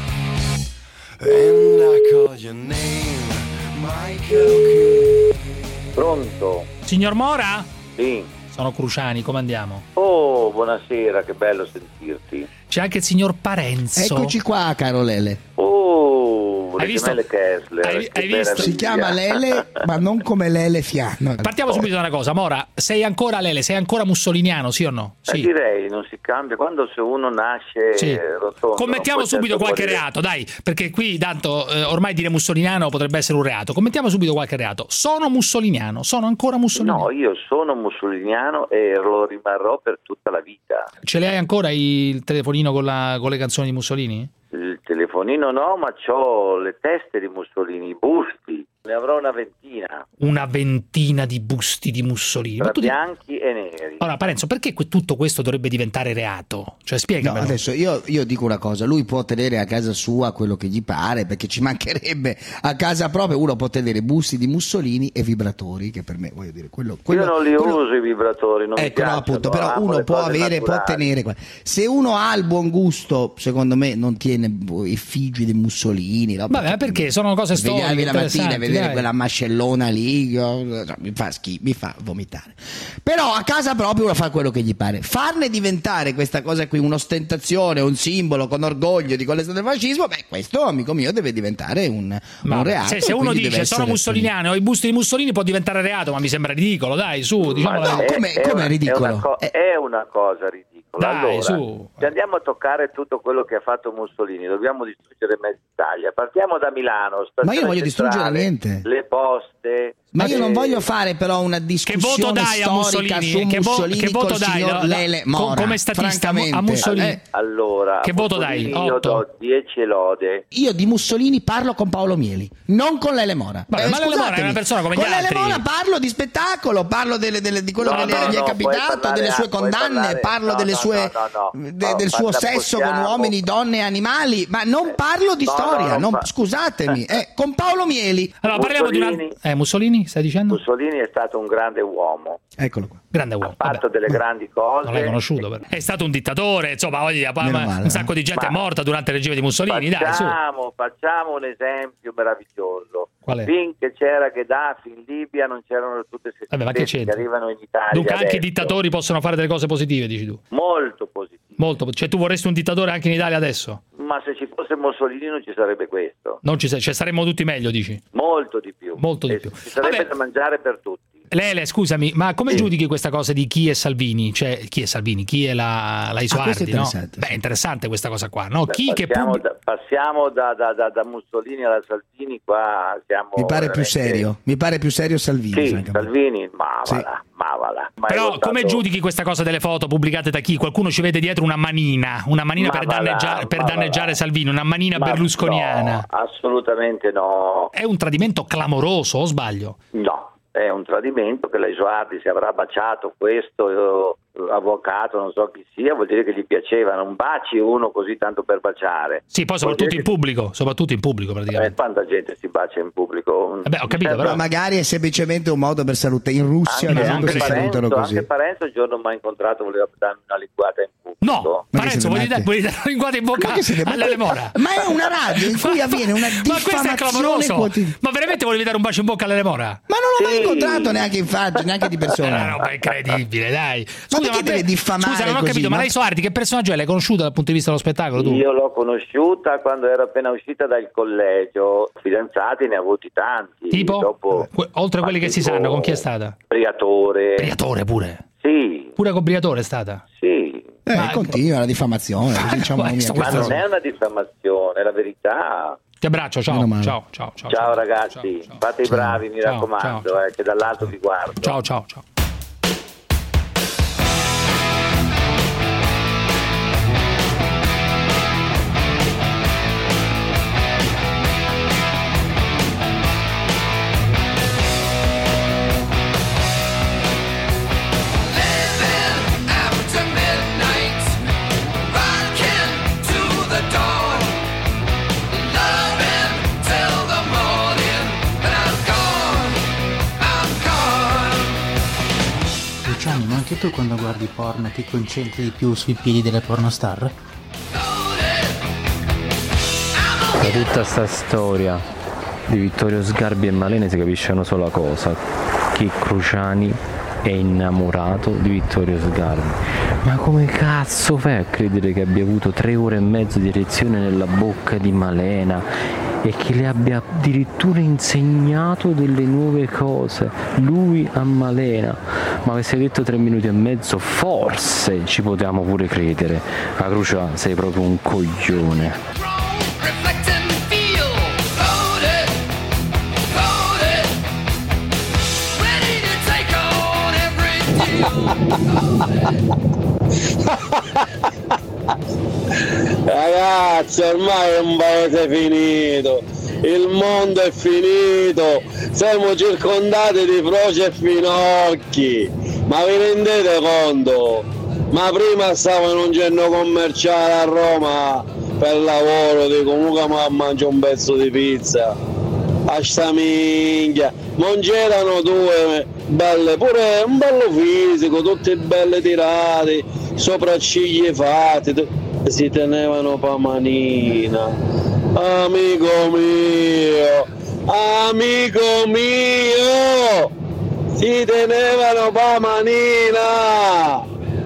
Pronto? Signor Mora? Sì. Sono Cruciani, come andiamo? Oh, buonasera, che bello sentirti. C'è anche il signor Parenzo. Eccoci qua, caro Lele. Oh, hai le visto? gemelle Kessler. Hai, hai visto? Si chiama Lele, ma non come Lele Fiano. Partiamo subito da una cosa, Mora, sei ancora Lele, sei ancora mussoliniano, sì o no? Sì. Eh, direi, non si cambia. Quando se uno nasce sì. rotondo... Commettiamo subito certo qualche morire. reato, dai, perché qui tanto eh, ormai dire mussoliniano potrebbe essere un reato. Commettiamo subito qualche reato. Sono mussoliniano, sono ancora mussoliniano. No, io sono mussoliniano e lo rimarrò per tutta la vita. Ce le hai ancora il telefonino con, la, con le canzoni di Mussolini? Il telefonino no, ma c'ho le teste di Mussolini, i busti. Ne avrò una ventina. Una ventina di busti di Mussolini. Tra Ma tu bianchi e neri. Allora, Parenzo, perché que- tutto questo dovrebbe diventare reato? Cioè, spiegamelo. No, adesso io, io dico una cosa, lui può tenere a casa sua quello che gli pare, perché ci mancherebbe. A casa propria uno può tenere busti di Mussolini e vibratori, che per me, voglio dire, quello... quello io non li quello... uso i vibratori, non ecco, mi no, piacciono, appunto, però amo uno le può cose avere, può naturali. tenere... Se uno ha il buon gusto, secondo me non tiene effigi di Mussolini. No? Vabbè, perché sono cose storiche Svegliarvi la mattina e interessanti, vedere vedere dai. quella mascellona lì, io- mi fa schifo, mi fa vomitare. Però a casa proprio uno fa quello che gli pare. Farne diventare questa cosa qui un'ostentazione, un simbolo con orgoglio di quello del fascismo, beh, questo, amico mio, deve diventare un, Ma un reato. se, se e uno quindi dice deve sono essere mussoliniano, ho i busti di Mussolini, può diventare reato, ma mi sembra ridicolo, dai, su, diciamo la no, verità. come- È- è come una- è ridicolo? È una, co- Eh. è una cosa ridicola. Dai, allora, su. se andiamo a toccare tutto quello che ha fatto Mussolini, dobbiamo distruggere mezza Italia. Partiamo da Milano. Ma io non voglio Stazione distruggere Centrale, niente. Le poste. Ma io eh, non voglio fare però una Che discussione voto dai a storica Mussolini? su Che, vo- Mussolini che voto col dai signor no, no, Lele co- Mora, come statista a Mu- a francamente. Mussolini? Eh, Allora, Che voto Mussolini dai? Io Otto? do dieci lode. Io di Mussolini parlo con Paolo Mieli, non con Lele Mora. Vabbè, ma Lele Mora è scusatemi, una persona come gli con Lele altri. Mora parlo di spettacolo, parlo delle- delle- di quello No, che le- no, gli è no, capitato, puoi parlare delle sue a- puoi condanne, parlare- parlo no, delle no, sue, no, no, no. de- No, del suo parla- sesso con possiamo- uomini, donne e animali, ma non parlo di no, storia, no, non- ma- scusatemi, eh, con Paolo Mieli. Allora, parliamo di una... Mussolini- Eh, Mussolini, stai dicendo? Mussolini è stato un grande uomo. Eccolo qua. Grande uomo. Ha fatto Vabbè. delle grandi cose. Non l'hai conosciuto, però. È stato un dittatore, insomma, voglio dire, Meno ma- male, un sacco di gente Ma- è morta durante il regime di Mussolini, dai, su. Facciamo, facciamo un esempio meraviglioso. Qual è? Finché c'era Gheddafi in Libia non c'erano tutte queste Vabbè, ma che che c'entra? arrivano in Italia. Dunque anche i adesso. dittatori possono fare delle cose positive, dici tu. Molto positivo. Molto, cioè tu vorresti un dittatore anche in Italia adesso? Ma se ci fosse Mussolini non ci sarebbe questo. Non ci, cioè saremmo tutti meglio, dici? Molto di più. Molto di E più. Ci sarebbe Vabbè. da mangiare per tutti. Lele, scusami, ma come giudichi questa cosa di chi è Salvini? Cioè, chi è Salvini? Chi è la, la Ah, questo Isoardi, è no? interessante, Beh, è interessante questa cosa qua, no? Chi che Passiamo, pubblica... da, passiamo da, da, da, da Mussolini alla Salvini, qua siamo Mi pare più veramente- serio, mi pare più serio Salvini. Sì, francamente. Salvini, ma Sì. va là, ma va là. Ma è Però votato- come giudichi questa cosa delle foto pubblicate da chi? Qualcuno ci vede dietro una manina, una manina Ma per va là, danneggiare, per ma va danneggiare là. Salvini, una manina Ma berlusconiana. no, assolutamente no. È un tradimento clamoroso, o sbaglio? No, è un tradimento che la Isoardi si avrà baciato questo eh, avvocato, non so chi sia, vuol dire che gli piaceva. Non baci uno così tanto per baciare. Sì, poi Vuol soprattutto dire in pubblico, soprattutto in pubblico che- eh, praticamente. quanta gente si bacia in pubblico? Vabbè, ho capito, Sembra- però- Ma magari è semplicemente un modo per salutare. In Russia, ad Anche, esempio, anche si salutano Parenzo, così. anche Parenzo un giorno mi ha incontrato, voleva darmi una linguata in pubblico. No, Ma che Parenzo, se ne vuoi mette? dare, vuoi dare una linguata in bocca Ma che se ne mette? all'Ele Mora? Ma è una radio in cui avviene una Ma questo è diffamazione clamoroso. quotidiana. Ma veramente volevi dare un bacio in bocca all'Ele Mora? Ma non l'ho mai Sì. incontrato neanche in faccia, neanche di È una persona. roba incredibile, dai. Scusa, perché deve per- diffamare Scusa, non ho così? capito, ma Ma- lei Isoardi che personaggio è? L'hai conosciuta dal punto di vista dello spettacolo tu? Io l'ho conosciuta quando era appena uscita dal collegio, fidanzati ne ha avuti tanti. Tipo? Dopo, Que- oltre a quelli che si tipo sanno, con chi è stata? Briatore. Briatore pure. Sì, Pure con Briatore è stata. sì. Eh, Ma- continua la diffamazione. così diciamo, questo- mia, Ma questo- non è una diffamazione, è la verità. Ti abbraccio, ciao, Meno male. ciao, ciao, ciao. Ciao ragazzi, ciao, fate i Ciao. bravi, mi Ciao, raccomando, ciao, eh, che dall'alto vi guardo. Ciao, ciao, ciao. After midnight, rocking to the dawn, loving till the morning, and I'm gone, I'm gone. Luciani, ma anche tu quando guardi porno ti concentri di più sui piedi delle pornostar? Da tutta sta storia di Vittorio Sgarbi e Malene si capisce una sola cosa, che Cruciani è innamorato di Vittorio Sgarbi. Ma come cazzo fai a credere che abbia avuto tre ore e mezzo di erezione nella bocca di Malena e che le abbia addirittura insegnato delle nuove cose, lui a Malena? Ma avessi detto tre minuti e mezzo forse ci potevamo pure credere. Ma Cruciani sei proprio un coglione. Reflect and feel, loaded, loaded, ready to take on every deal. Ragazzi, ormai è un paese finito, il mondo è finito, siamo circondati di froci e finocchi, ma vi rendete conto? Ma prima stavo in un centro commerciale a Roma per lavoro, dico comunque ma mangio un pezzo di pizza, a sta minchia, non c'erano due belle, pure un bello fisico, tutti belli tirati, sopracciglia fatti, tu- si tenevano pa manina, amico mio, amico mio, si tenevano pa' manina.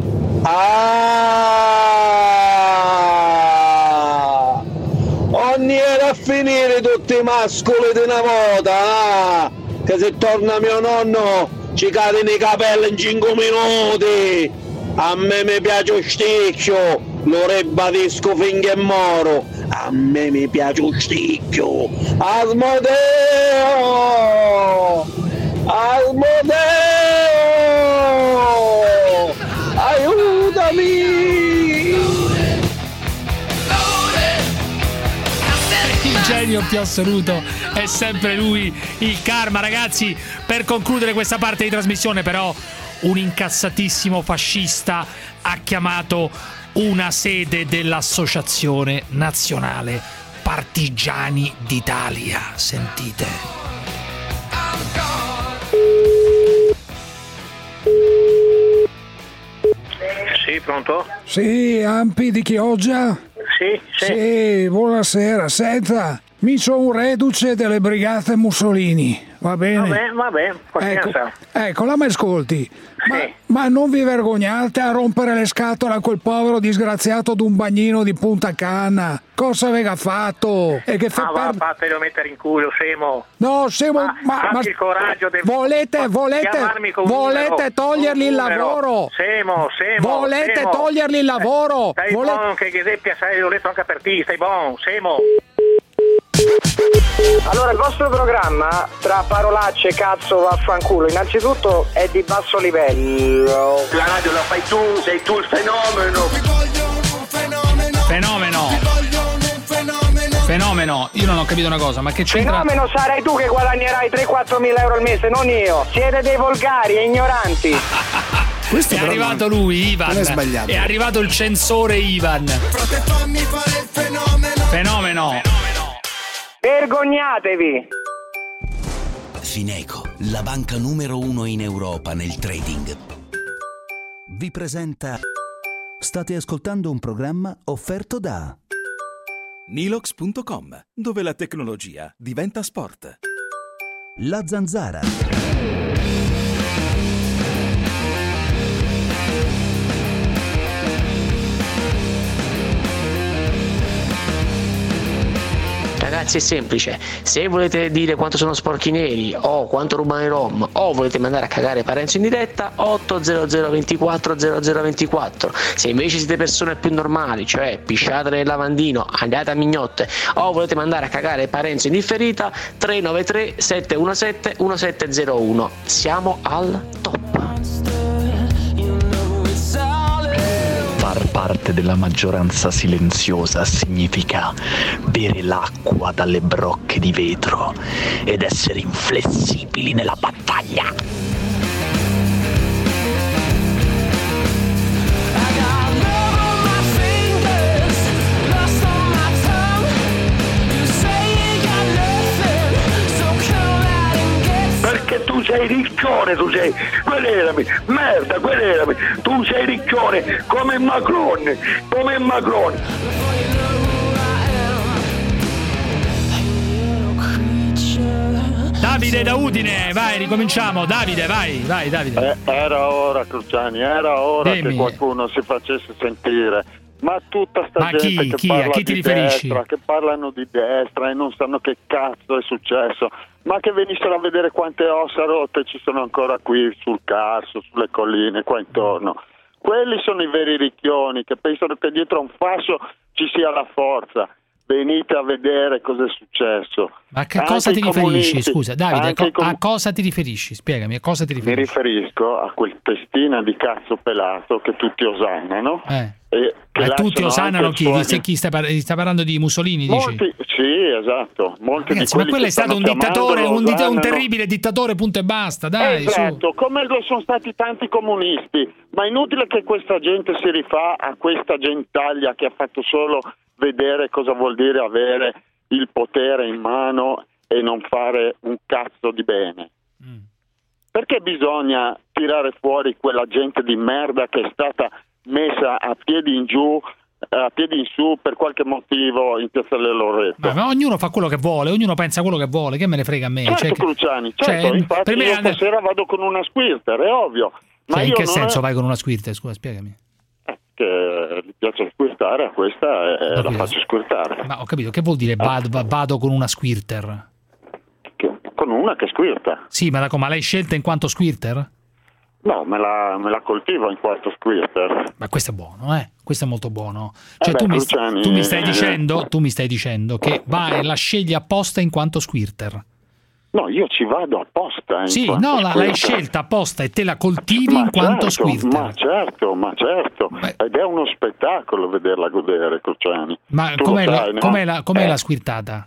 Ah, ogni era a finire tutti i mascoli di una volta, ah, che se torna mio nonno ci cadono i capelli in cinque minuti. A me mi piace lo sticchio, lo ribadisco finché moro. A me mi piace lo sticchio. Asmodeo! Asmodeo! Aiutami! Il genio più assoluto è sempre lui, il Karma. Ragazzi, per concludere questa parte di trasmissione, però, un incazzatissimo fascista ha chiamato una sede dell'Associazione Nazionale Partigiani d'Italia. Sentite. Sì, pronto? Sì, Ampi di Chioggia? Sì, sì. Sì, buonasera. Senta, mi c'ho un reduce delle brigate Mussolini, va bene? Vabbè, vabbè, ecco, pazienza. ecco, la mi ascolti. Ma, Sì. ma non vi vergognate a rompere le scatole a quel povero disgraziato d'un bagnino di Punta Canna? Cosa aveva fatto? E che fa Ah, va, per... fatelo mettere in culo, scemo. No, scemo, Ah, ma, abbi ma il coraggio di volete, volete, chiamarmi con un volete numero, togliergli il un numero. lavoro? Scemo, scemo. Volete scemo. togliergli il lavoro? Stai Vole- buon che Giuseppe, sai, l'ho letto anche per te, stai buon, scemo. Allora, il vostro programma, tra parolacce, cazzo, vaffanculo, innanzitutto è di basso livello. La radio la fai tu, sei tu il fenomeno. Fenomeno. Fenomeno. Io non ho capito una cosa, ma che c'entra? Fenomeno sarai tu che guadagnerai tre quattro mila euro al mese, non io. Siete dei volgari e ignoranti. Questo è arrivato lui, Ivan. non è sbagliato. È arrivato il censore Ivan. Fenomeno. Vergognatevi. Fineco, la banca numero uno in Europa nel trading, vi presenta. State ascoltando un programma offerto da Nilox punto com, dove la tecnologia diventa sport. La Zanzara. Ragazzi, è semplice: se volete dire quanto sono sporchi i neri o quanto rubano i rom o volete mandare a cagare Parenzo in diretta, ottocento ventiquattro zero zero ventiquattro. Se invece siete persone più normali, cioè pisciate nel lavandino, andate a mignotte, o volete mandare a cagare Parenzo in differita, tre nove tre sette uno sette uno sette zero uno. Siamo al top. Far parte della maggioranza silenziosa significa bere l'acqua dalle brocche di vetro ed essere inflessibili nella battaglia. Perché tu sei riccione, tu sei, quell'erami, merda, quell'erami, tu sei riccione come Macron, come Macron. Davide da Udine, vai, ricominciamo. Davide, vai, vai, Davide. Eh, era ora, Cruciani, era ora Dimmi. che qualcuno si facesse sentire. Ma tutta sta Ma gente chi? che Chi? parla A chi ti di riferisci? destra, che parlano di destra e non sanno che cazzo è successo, ma che venissero a vedere quante ossa rotte ci sono ancora qui sul Carso, sulle colline, qua intorno. Quelli sono i veri ricchioni che pensano che dietro a un fascio ci sia la forza. Venite a vedere cosa è successo. Ma a che Anche cosa i ti riferisci? comunisti, Scusa, Davide, anche co- i com- a cosa ti riferisci? Spiegami, a cosa ti Mi riferisci? riferisco a quel testina di cazzo pelato che tutti osannano. Eh. E che Ma tutti lasciano osannano anche chi? il Di- suo- chi sta, par- sta parlando di Mussolini, dici? Molti, sì, esatto. Molti Ragazzi, di ma quelli quello che è stato un stanno dittatore, chiamando un, dit- un osannano- terribile dittatore, punto e basta, dai, esatto, su. come lo sono stati tanti comunisti, ma è inutile che questa gente si rifà a questa gentaglia che ha fatto solo vedere cosa vuol dire avere il potere in mano e non fare un cazzo di bene. Perché bisogna tirare fuori quella gente di merda che è stata messa a piedi in giù a piedi in su per qualche motivo in Piazzale Loreto. Ma, ma ognuno fa quello che vuole, ognuno pensa quello che vuole, che me ne frega a me. Certo, cioè, Cruciani, certo, cioè, infatti per me io ade- stasera vado con una squirter, è ovvio. Ma cioè, in io che non senso è... vai con una squirter? Scusa, spiegami. che gli piace squirtare, a questa e la faccio squirtare. Ma ho capito, che vuol dire vado, vado con una squirter? Che, con una che squirta. Sì, ma, ma l'hai scelta in quanto squirter? No, me la, me la coltivo in quanto squirter. Ma questo è buono, eh? Questo è molto buono. Cioè, eh tu, beh, mi, Cruciani, tu mi stai eh, dicendo, tu mi stai dicendo che vai e la scegli apposta in quanto squirter. No, io ci vado apposta. In Sì, quanto no, la, squirter. l'hai scelta apposta e te la coltivi ma in quanto certo, squirter. Ma certo, ma certo. Beh. Ed è uno spettacolo vederla godere, Cruciani. Ma Tu com'è, lo la, sai, no? com'è, la, com'è eh. la squirtata?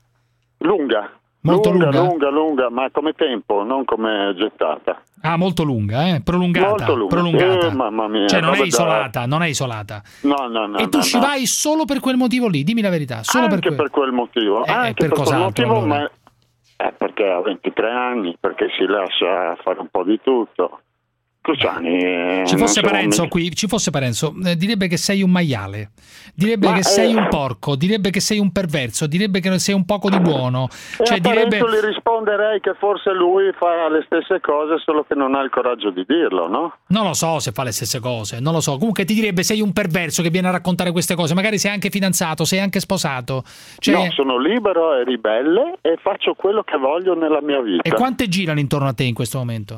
Lunga. Molto lunga, lunga? lunga, lunga, ma come tempo, non come gettata. Ah, molto lunga, eh? Prolungata. Molto lunga. Prolungata. Eh, mamma mia, cioè non è vabbè, isolata, non è isolata. No, no, no. E tu no, ci no. vai solo per quel motivo lì, dimmi la verità. Solo Anche per, quel... per quel motivo. Eh, anche per per quel cos'altro, motivo, allora? ma eh, perché ha ventitré anni, perché si lascia fare un po' di tutto. Cruciani, eh, Ci fosse non siamo Parenzo mica- qui, ci fosse Parenzo, eh, direbbe che sei un maiale, direbbe Ma, che sei eh, un porco, direbbe che sei un perverso, direbbe che sei un poco di buono. E Cioè a Parenzo direbbe gli risponderei che forse lui fa le stesse cose, solo che non ha il coraggio di dirlo, no? non lo so se fa le stesse cose, non lo so. Comunque ti direbbe sei un perverso che viene a raccontare queste cose, magari sei anche fidanzato, sei anche sposato. Cioè, No, sono libero e ribelle e faccio quello che voglio nella mia vita. e quante girano intorno a te in questo momento?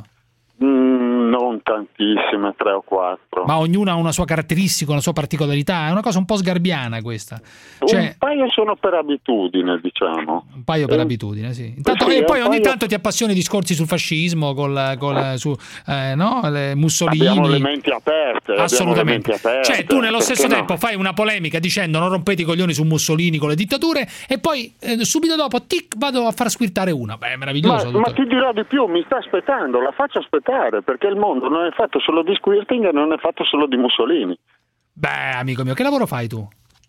Mm, non tantissime, tre o quattro. Ma ognuna ha una sua caratteristica, una sua particolarità, è una cosa un po' sgarbiana questa. Cioè, Un paio sono per abitudine, diciamo. un paio per Eh, abitudine, sì. Intanto, sì, e poi un ogni paio- tanto ti appassioni di discorsi sul fascismo, col, col, su eh, no? le Mussolini. Abbiamo le menti aperte. abbiamo Assolutamente. le menti aperte, Cioè, tu nello perché stesso no? tempo fai una polemica dicendo non rompete i coglioni su Mussolini con le dittature e poi eh, subito dopo tic vado a far squirtare una. Beh, è Ma, meraviglioso. ma tutto. ti dirò di più, mi sta aspettando, la faccio aspettare, perché il mondo non è fatto solo di squirting e non è fatto solo di Mussolini. Beh, amico mio, che lavoro fai tu?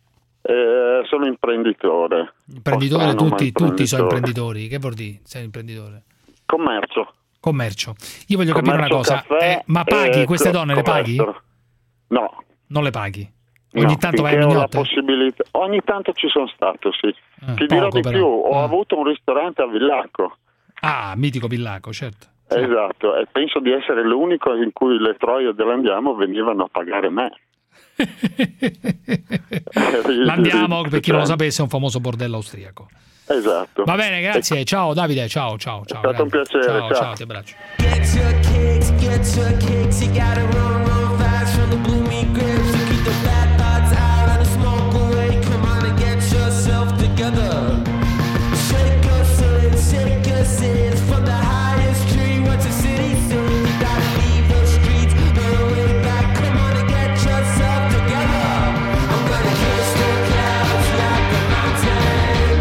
Eh, sono imprenditore. Imprenditore, O strano, ma tutti, tutti sono imprenditore. imprenditori. Che vuol dire? Sei imprenditore. Commercio. Commercio. Io voglio capire una Commercio cosa. caffè, eh, ma paghi eh, queste donne? Le paghi? commercio. No. Non le paghi? Ogni No, tanto vai a finché ho la mignotte? possibilità. Ogni tanto ci sono stato, sì. Eh, Ti dirò poco di però. più, ho Ah. avuto un ristorante a Villacco. Ah, mitico Villaco, certo. Esatto, e penso di essere l'unico in cui le troie dell'andiamo venivano a pagare me. L'Andiamo, per chi non lo sapesse, è un famoso bordello austriaco. Esatto. Va bene, grazie. Ciao Davide, ciao, ciao, ciao. È stato un grande. piacere, Ciao, ciao. ciao, ti abbraccio. Get your kicks, get your kicks. You gotta run, run fast from the gloomy grips. You keep the bad thoughts out and the smoke away. Come on and get yourself together. Shake us in, shake us in. From the highest tree, what's the city say? You gotta leave the streets, no way back. Come on and get yourself together. I'm gonna kiss the clouds like a mountain.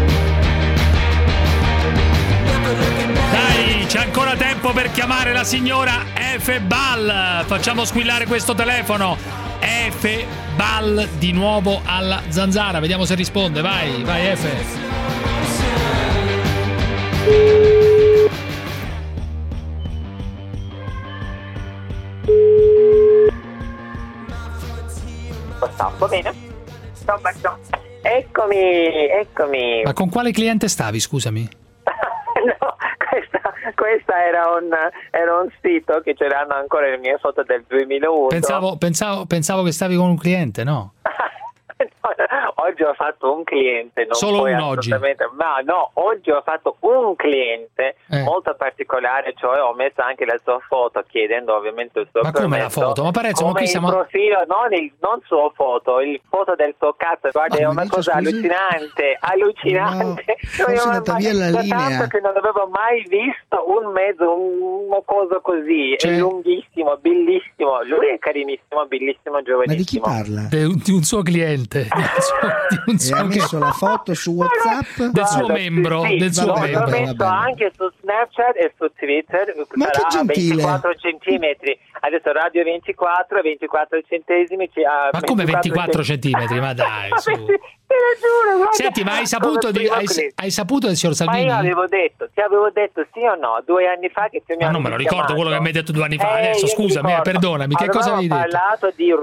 Never looking back. Dai, c'è ancora tempo per chiamare la signora F. Ball. Facciamo squillare questo telefono. F. Ball di nuovo alla zanzara. Vediamo se risponde. Vai, vai F. Va bene? Ciao Berto. Eccomi, eccomi. Ma con quale cliente stavi, scusami? No, questa, questa era, un, era un sito che c'erano ancora le mie foto del duemilauno. Pensavo, pensavo, pensavo che stavi con un cliente, no? Oggi ho fatto un cliente, non Solo puoi uno oggi? assolutamente- Ma no, oggi ho fatto un cliente Eh. molto particolare, cioè ho messo anche la sua foto chiedendo ovviamente il suo Ma come la permesso. foto? Ma Parenzo, ma Come qui il siamo- profilo, non, il, non sua foto, il foto del suo cazzo, guarda, Ah, è come una dice, cosa scusi? allucinante, allucinante. forse Io è andata ma- via la da linea. tanto che non avevo mai visto un mezzo, un, un coso così, Cioè- è lunghissimo, bellissimo, lui è carinissimo, bellissimo, giovanissimo. Ma di chi parla? De- di un suo cliente. Di un suo, di un E suo ha messo la foto su WhatsApp? del suo Guarda, membro, sì, del suo l'ho, Vabbè, l'ho membro. vabbè, messo vabbè. anche su Snapchat e su Twitter. Ma che sarà a gentile. ventiquattro centimetri. Adesso radio ventiquattro, ventiquattro centesimi. ci- a Ma come ventiquattro centimetri? centimetri? Ma dai, Ma su. sì, te lo giuro, guarda. Senti, ma hai saputo, Come di, prima hai, cliente. hai saputo del signor Ma Salvini? io avevo detto, ti avevo detto sì o no, due anni fa che tu mi Ma avevi non me lo ricordo chiamato. quello che mi hai detto due anni fa. Eh, Adesso io mi scusami, eh, ricordo. perdonami, che cosa avevi Avevamo detto? parlato di Russia.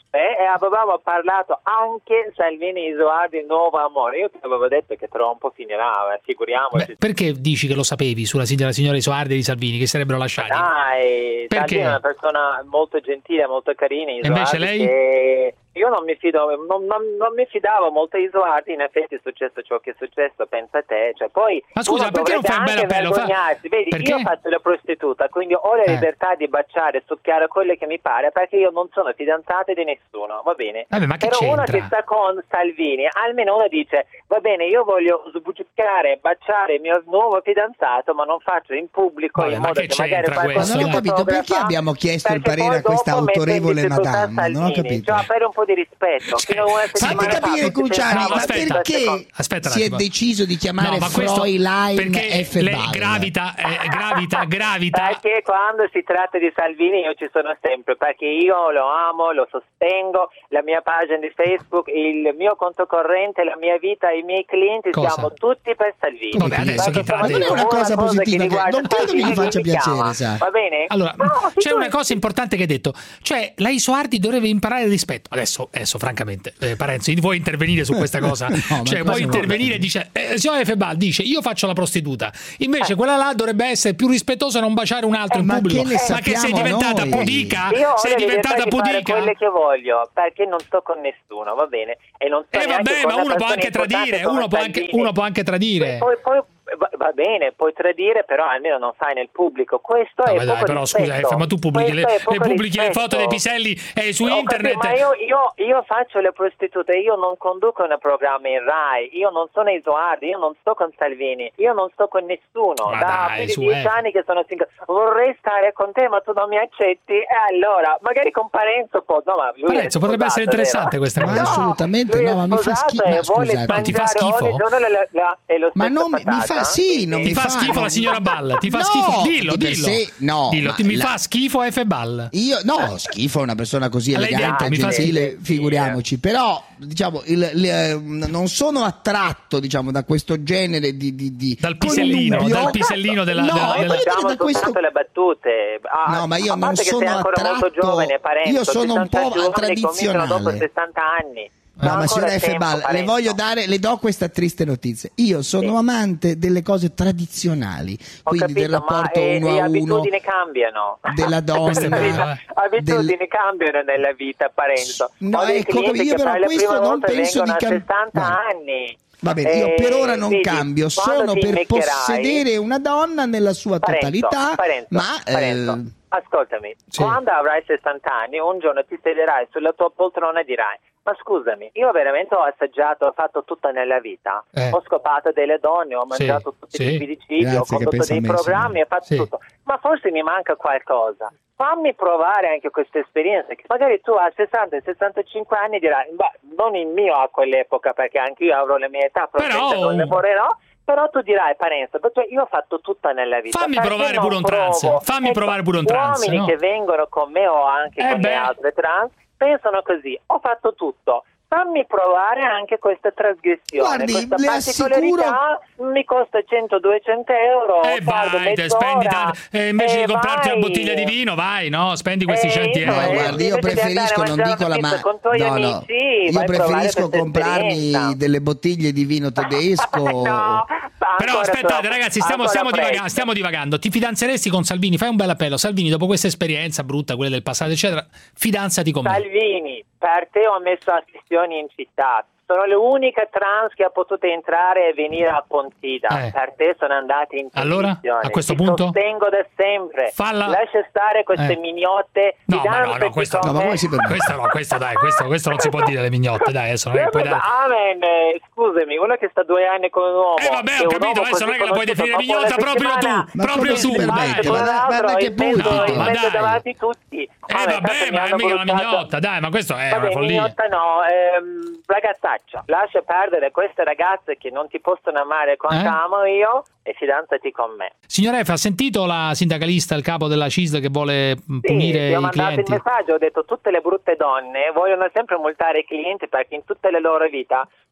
e avevamo parlato anche Salvini Isoardi nuovo amore. Io ti avevo detto che tra un po' finirà, eh, figuriamoci. Beh, perché dici che lo sapevi sulla signora, signora Isoardi e di Salvini che sarebbero lasciati? Dai, perché? Salvini è una persona molto gentile, molto carina. Isoardi, invece lei? Che io non mi fido, non, non, non mi fidavo molto di Isoardi. In effetti è successo ciò che è successo, pensa te. Cioè, poi ma scusa, perché non fai un bel appello? Fa... Vedi, perché? io faccio la prostituta, quindi ho la Eh. libertà di baciare e succhiare quello che mi pare, perché io non sono fidanzata di nessuno, va bene? Vabbè, ma che Però uno c'entra? che sta con Salvini, almeno uno dice, va bene, io voglio sbucciare e baciare il mio nuovo fidanzato, ma non faccio in pubblico. Vabbè, in ma modo che che magari c'entra qualcuno questo? Non ho capito perché abbiamo chiesto il parere a questa autorevole madame. Non ho capito. Cioè, per un po' di rispetto. Fino a una Fatti settimana fa, capire, tutti Cruciani, pensavano- ma aspetta, perché aspetta un si è attimo. deciso di chiamare No, ma questo Fräulein perché F. lei Ball? gravita, eh, gravita, gravita. Perché quando si tratta di Salvini io ci sono sempre, perché io lo amo, lo sostengo, la mia pagina di Facebook, il mio conto corrente, la mia vita, i miei clienti, Cosa? siamo tutti per Salvini. Vabbè, adesso Perché chi te l'ha come detto? dico, Non è una cosa che positiva, che riguarda non credo Salvini, mi faccia mi chiama, piacere, sa. va bene? Allora, No, c'è sì, una tu- cosa importante che hai detto, cioè la Isoardi dovrebbe imparare il rispetto. Adesso, adesso francamente, eh, Parenzo, vuoi intervenire su questa cosa? No, ma cioè, cosa vuoi vuoi? intervenire e dice, eh, signora Febal dice, io faccio la prostituta. Invece quella là dovrebbe essere più rispettosa e non baciare un altro Eh, in ma pubblico. che ne Ma che sei sappiamo diventata noi? pudica? Io ho Sei la libertà diventata di fare pudica? quelle che voglio, perché non sto con nessuno, va bene? E non sto Eh neanche vabbè, con ma una uno può persona anche importante tradire, come uno può anche, Salvini. uno può anche tradire. Poi, poi va, va bene, puoi tradire, però almeno non fai nel pubblico. Questo è Vabbè, dai, poco però scusa, rispetto. eh, ma tu pubblichi le, Questo è le poco pubblichi le rispetto. foto dei piselli eh, su Ho internet. capito, ma io, io, io faccio le prostitute, io non conduco un programma in Rai, io non sono Isoardi, io non sto con Salvini, io non sto con nessuno. Ma da dai, più di su, dieci eh. anni che sono single. Vorrei stare con te, ma tu non mi accetti. E allora, magari con Parenzo può. No, ma lui Parenzo, è potrebbe sposato, essere interessante vero? questa Ma cosa. assolutamente lui è no, ma mi fa sposato schifo. e Ma vuole scusate. Ma ti fa mangiare schifo? ogni giorno la- la- la- e lo Ma stesso non mi, mi patata. fa sì, non Ti mi fa schifo la signora Ball? Ti fa No, schifo? Dillo, di per dillo. sé, no, Dillo, ma ti- mi la- fa schifo F. Ball. Io no, schifo una persona così A lei elegante, dentro, mi fa gentile, schifo. figuriamoci. Però, diciamo, il, il, eh, non sono attratto, diciamo, da questo genere di, di, di Dal pisellino, connubio. dal pisellino della, No, della- voglio della- dire Facciamo da questo. soltanto le battute. Ah, No, ma io a non parte che sono sei ancora molto attratto. giovane, Parenzo, Io sono un sessanta po' giovani cominciano dopo tradizionale. sessanta anni. No, ma ancora signora F. tempo, Ball, le Parenzo. voglio dare, le do questa triste notizia. Io sono amante delle cose tradizionali, Ho quindi del capito, ma rapporto eh, uno le a uno, abitudini cambiano. della Questo è donna. vero, eh. Abitudini cambiano nella vita, Parenzo. No, Ho dei ecco, clienti io che però per la questo prima non volta penso vengono di a cam- sessanta Guarda. anni. Va bene, io per ora non vedi, cambio, quando sono ti per invecchierai- possedere una donna nella sua Parenzo, totalità, Parenzo, ma Parenzo, eh, ascoltami, sì. quando avrai sessanta anni, un giorno ti siederai sulla tua poltrona e dirai: ma scusami, io veramente ho assaggiato, ho fatto tutto nella vita, Eh. ho scopato delle donne, ho Sì, mangiato tutti sì. i tipi di cibi, Grazie ho che condotto pensa a dei me, programmi, ho fatto Sì. tutto, ma forse mi manca qualcosa. Fammi provare anche questa esperienza, che magari tu a sessanta sessantacinque anni dirai: beh, non il mio a quell'epoca, perché anche io avrò le mie età, probabilmente Però- non lavorerò. Però tu dirai, Parenzo, perché io ho fatto tutta nella vita. Fammi perché provare non pure un trans, provo? fammi Ecco, provare pure un trans, uomini no? che vengono con me o anche Eh con beh. le altre trans pensano così: ho fatto tutto. Fammi provare anche questa trasgressione. Guardi, questa le particolarità mi costa cento duecento euro. E tardo vai, te mezz'ora, spendi tanto, e invece e di comprarti vai. una bottiglia di vino, vai, no? Spendi questi Eh, cento io- euro. no, eh, guardi, io invece di andare preferisco, a non mangiare dico la una ma pizza con tuoi no, no. amici, Io vai a provare preferisco questa comprarmi esperienza. delle bottiglie di vino tedesco. No, Però ancora aspettate, troppo, ragazzi, stiamo, ancora stiamo, presto. divaga- stiamo divagando. Ti fidanzeresti con Salvini? Fai un bel appello. Salvini, dopo questa esperienza brutta, quella del passato, eccetera, fidanzati con me. Salvini, per te ho messo assistioni in città. Sono l'unica trans che ha potuto entrare e venire a Pontida. Eh. Per te sono andati in Allora, televisione. a questo Ti punto? sostengo da sempre. Falla- Lascia stare queste Eh. mignotte. No, ma no, fidanzati no, questo, con no, me. ma come si permette? questo no, questo dai, questo, questo non si può dire le mignotte, dai, adesso non è che puoi dare. Amen, eh, scusami, uno che sta due anni con un uomo. Eh vabbè, che ho un capito, uomo adesso non è che la puoi così definire conosciuto, mignotta dopo proprio una tu, settimana, proprio come si tu. permette? dai. Ma da- ma da che in mezzo- punto? in Ma mezzo dai. davanti a tutti. Eh Vabbè, vabbè, tanto mi ma hanno mica una bruciato- mignotta, dai, ma questo è Vabbè, una follia. mignotta no, ehm, ragazzaccia, lascia perdere queste ragazze che non ti possono amare quanto Eh? amo io e fidanzati con me. Signora F, ha sentito la sindacalista, il capo della C I S L che vuole Sì, punire ti ho i mandato clienti? il messaggio, ho detto tutte le brutte donne vogliono sempre multare i clienti perché in tutte le loro vita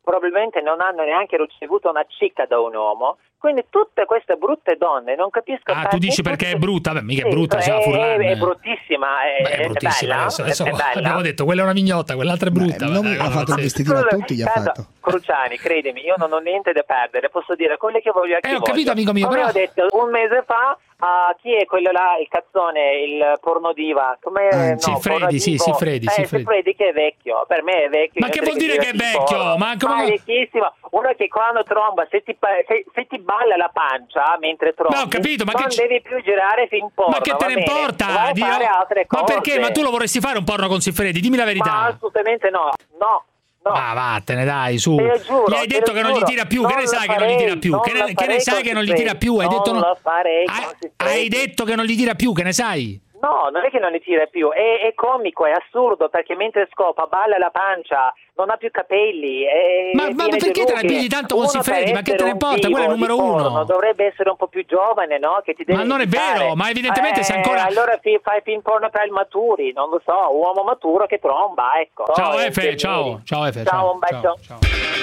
probabilmente non hanno neanche ricevuto una cicca da un uomo. Quindi tutte queste brutte donne, non capisco. Ah, tu dici perché è brutta? Beh, mica è Sì, brutta, siamo è, Furlan. è bruttissima, è, Beh, è bruttissima, bella, adesso, adesso è bella. abbiamo detto quella è una mignotta, quell'altra è brutta. non Beh, ha fatto il vestitino a tutti, gli ha Guarda, fatto. Cruciani, credimi, io non ho niente da perdere, posso dire quello che voglio a chi Eh, ho capito, voglio. amico mio, Come però- ho detto un mese fa, a chi è quello là, il cazzone, il pornodiva? Come Ah, no, Siffredi, sì, pornodivo. Siffredi, eh, Siffredi. Siffredi che è vecchio, per me è vecchio. Ma io che so vuol dire che è tipo- vecchio? Ma come- Ma è vecchissimo, uno che quando tromba, se ti, pa- se, se ti balla la pancia mentre trombi, Ma ho capito, ma non che c- devi più girare fin porno. Ma che te va ne bene? importa? Vai a Dio? fare altre Ma cose. perché? Ma tu lo vorresti fare un porno con Siffredi? Dimmi la Ma verità. assolutamente no, no. No. Ma vattene, dai, su. Te lo giuro, Gli hai te detto lo che non gli giuro. tira più, Non che ne lo sai che non gli farei, tira più? non Che lo ne, che ne farei sai con che non gli Siffredi. tira più? Hai Non detto no- lo farei hai, con Siffredi. hai detto che non gli tira più, che ne sai? No, non è che non li tira più, è, è comico, è assurdo, perché mentre scopa balla la pancia, non ha più capelli. È, Ma- è ma pieno di perché te la rughe. pigli tanto con Uno Siffredi? per Ma che te essere ne un importa? Quello è il vivo numero di uno. porno dovrebbe essere un po' più giovane, no? Che ti deve Ma non è invitare. vero, ma evidentemente eh, se ancora- Allora fi- fai film porno per il maturi, non lo so, uomo maturo che tromba, ecco. Ciao Oh, Efe, che ciao, miri. ciao Efe. Ciao, un bacio. ciao.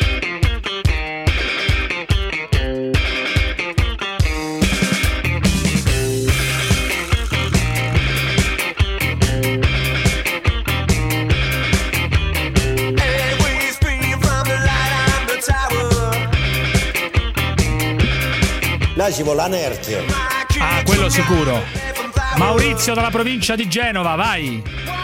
Là ci vuole la nerchia. Ah, quello sicuro. Maurizio dalla provincia di Genova, vai.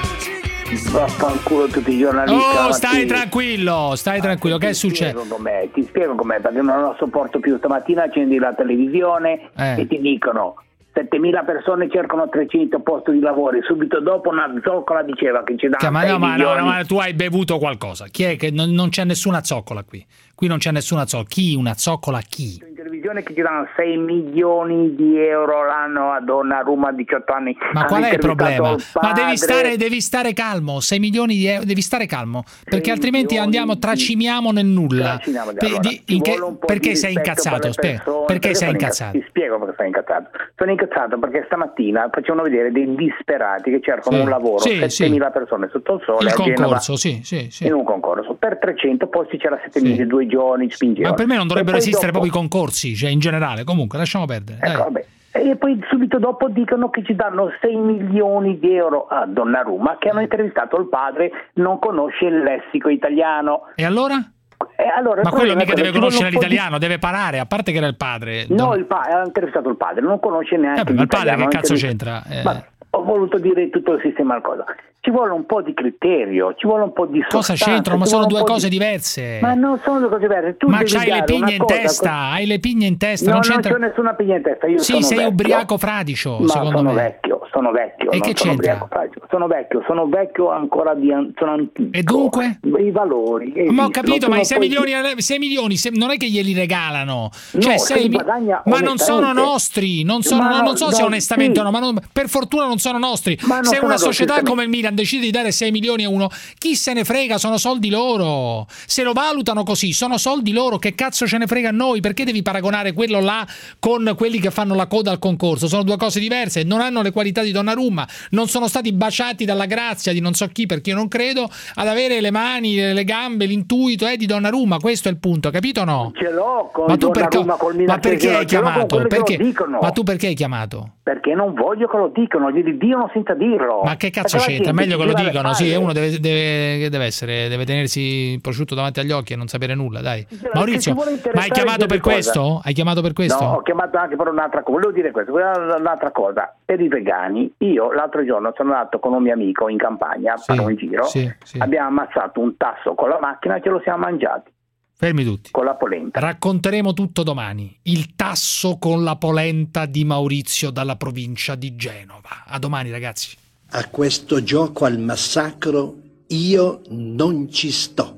Vaffanculo tutti i giornalisti. Oh, la stai mattina. tranquillo, stai tranquillo. Che Ti succede? spiego com'è, ti spiego com'è, perché non lo sopporto più. Stamattina accendi la televisione Eh. e ti dicono settemila persone cercano trecento posti di lavoro. Subito dopo una zoccola diceva che ci Che- danno Ma, sei no, ma, no, milioni. no, ma tu hai bevuto qualcosa. Chi è che non, non c'è nessuna zoccola qui? Qui non c'è nessuna zoccola. Chi una zoccola? Chi? In televisione che ci danno sei milioni di euro l'anno a Donnarumma a diciotto anni. Ma Hanno qual è il intervistato problema? il Ma devi padre. stare, devi stare calmo. sei milioni di euro, devi stare calmo. Perché altrimenti andiamo, tracimiamo nel nulla. Tracimiamo, Per- allora, di- ci in che- vuole un po' perché di sei rispetto incazzato? per le Spiega. persone, Perché sei sono incazzato? Ti spiego perché sono incazzato. Sono incazzato perché stamattina facevano vedere dei disperati che cercano Sì, un lavoro, sì, settemila persone sotto il sole Il a Genova, concorso, sì, sì, sì. in un concorso. Per trecento posti c'era settemila, due giorni spingevano. Ma per me non dovrebbero E poi esistere dopo- proprio i concorsi, cioè in generale. Comunque, lasciamo perdere. dai. Ecco, vabbè. E poi subito dopo dicono che ci danno sei milioni di euro a Donnarumma, che hanno intervistato il padre, non conosce il lessico italiano. E allora? E allora il Ma quello problema è mica quello, deve ci vuole conoscere un po' di- l'italiano, deve parare, a parte che era il padre. No, il pa- ha intervistato il padre, non conosce neanche Eh beh, ma il padre l'italiano, che ha cazzo intervistato- c'entra? Eh. Ma ho voluto dire tutto il sistema al cosa. Ci vuole un po' di criterio, ci vuole un po' di Cosa sostanza, c'entrano? Ma ci sono vuole un due po' cose di- diverse. Ma non sono due cose diverse. Tu Ma devi c'hai le dare pigne una in cosa- testa, hai le pigne in testa. No, non non c'entra... c'è nessuna pigna in testa. Io Sì, sono sei vecchio. ubriaco fradicio, Ma secondo sono me. vecchio, sono vecchio. E non che sono c'entra? ubriaco fradicio. Sono vecchio, sono vecchio ancora di an- sono antico. E dunque? I valori. Ma ho esistono, capito, tu ma non i sei puoi- milioni, sei milioni se- non è che glieli regalano. No, Cioè, se sei li mi- guadagna ma non sono onestamente. nostri, non, sono, Ma no, no, non so se no, onestamente sì. o no, ma non- per fortuna non sono nostri. Ma non Se sono una nostri, società sì. come il Milan decide di dare sei milioni a uno, chi se ne frega, sono soldi loro. Se lo valutano così, sono soldi loro, che cazzo ce ne frega a noi? Perché devi paragonare quello là con quelli che fanno la coda al concorso? Sono due cose diverse, non hanno le qualità di Donnarumma, non sono stati baciati dalla grazia di non so chi, perché io non credo, ad avere le mani, le gambe, l'intuito eh, di Donnarumma. Questo è il punto, capito o no? Ce l'ho con Ma tu perché, Donnarumma, col Milan, ma perché ce l'ho, hai ce l'ho con chiamato? quelli che lo Perché? dicono. Ma tu perché hai chiamato? Perché non voglio che lo dicano, gli dicono senza dirlo. Ma che cazzo Perché la c'entra? È gente meglio che si lo gira le dicano, sì, palle. e uno deve, deve, che deve essere, deve tenersi il prosciutto davanti agli occhi e non sapere nulla, dai. Maurizio, ci vuole ma hai interessare chiamato di per cosa? questo? Hai chiamato per questo? No, ho chiamato anche per un'altra cosa. Volevo dire questo, un'altra cosa. Per i vegani, io l'altro giorno sono andato con un mio amico in campagna a fare un giro, sì, sì. abbiamo ammazzato un tasso con la macchina e ce lo siamo mangiati. Fermi tutti. Con la polenta. Racconteremo tutto domani. Il tasso con la polenta di Maurizio dalla provincia di Genova. A domani, ragazzi. A questo gioco al massacro io non ci sto.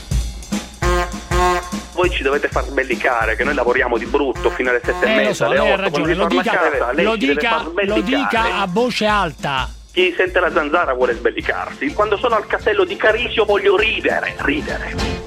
Voi ci dovete far sbellicare, che noi lavoriamo di brutto fino alle sette e Eh, lo mezza, so, alle lei ha otto, ragione, quando lo vi torna dica, a casa, lei lo, ci deve dica, far lo sbellicare. dica a voce alta. Chi sente la zanzara vuole sbellicarsi. Quando sono al castello di Carisio voglio ridere, ridere.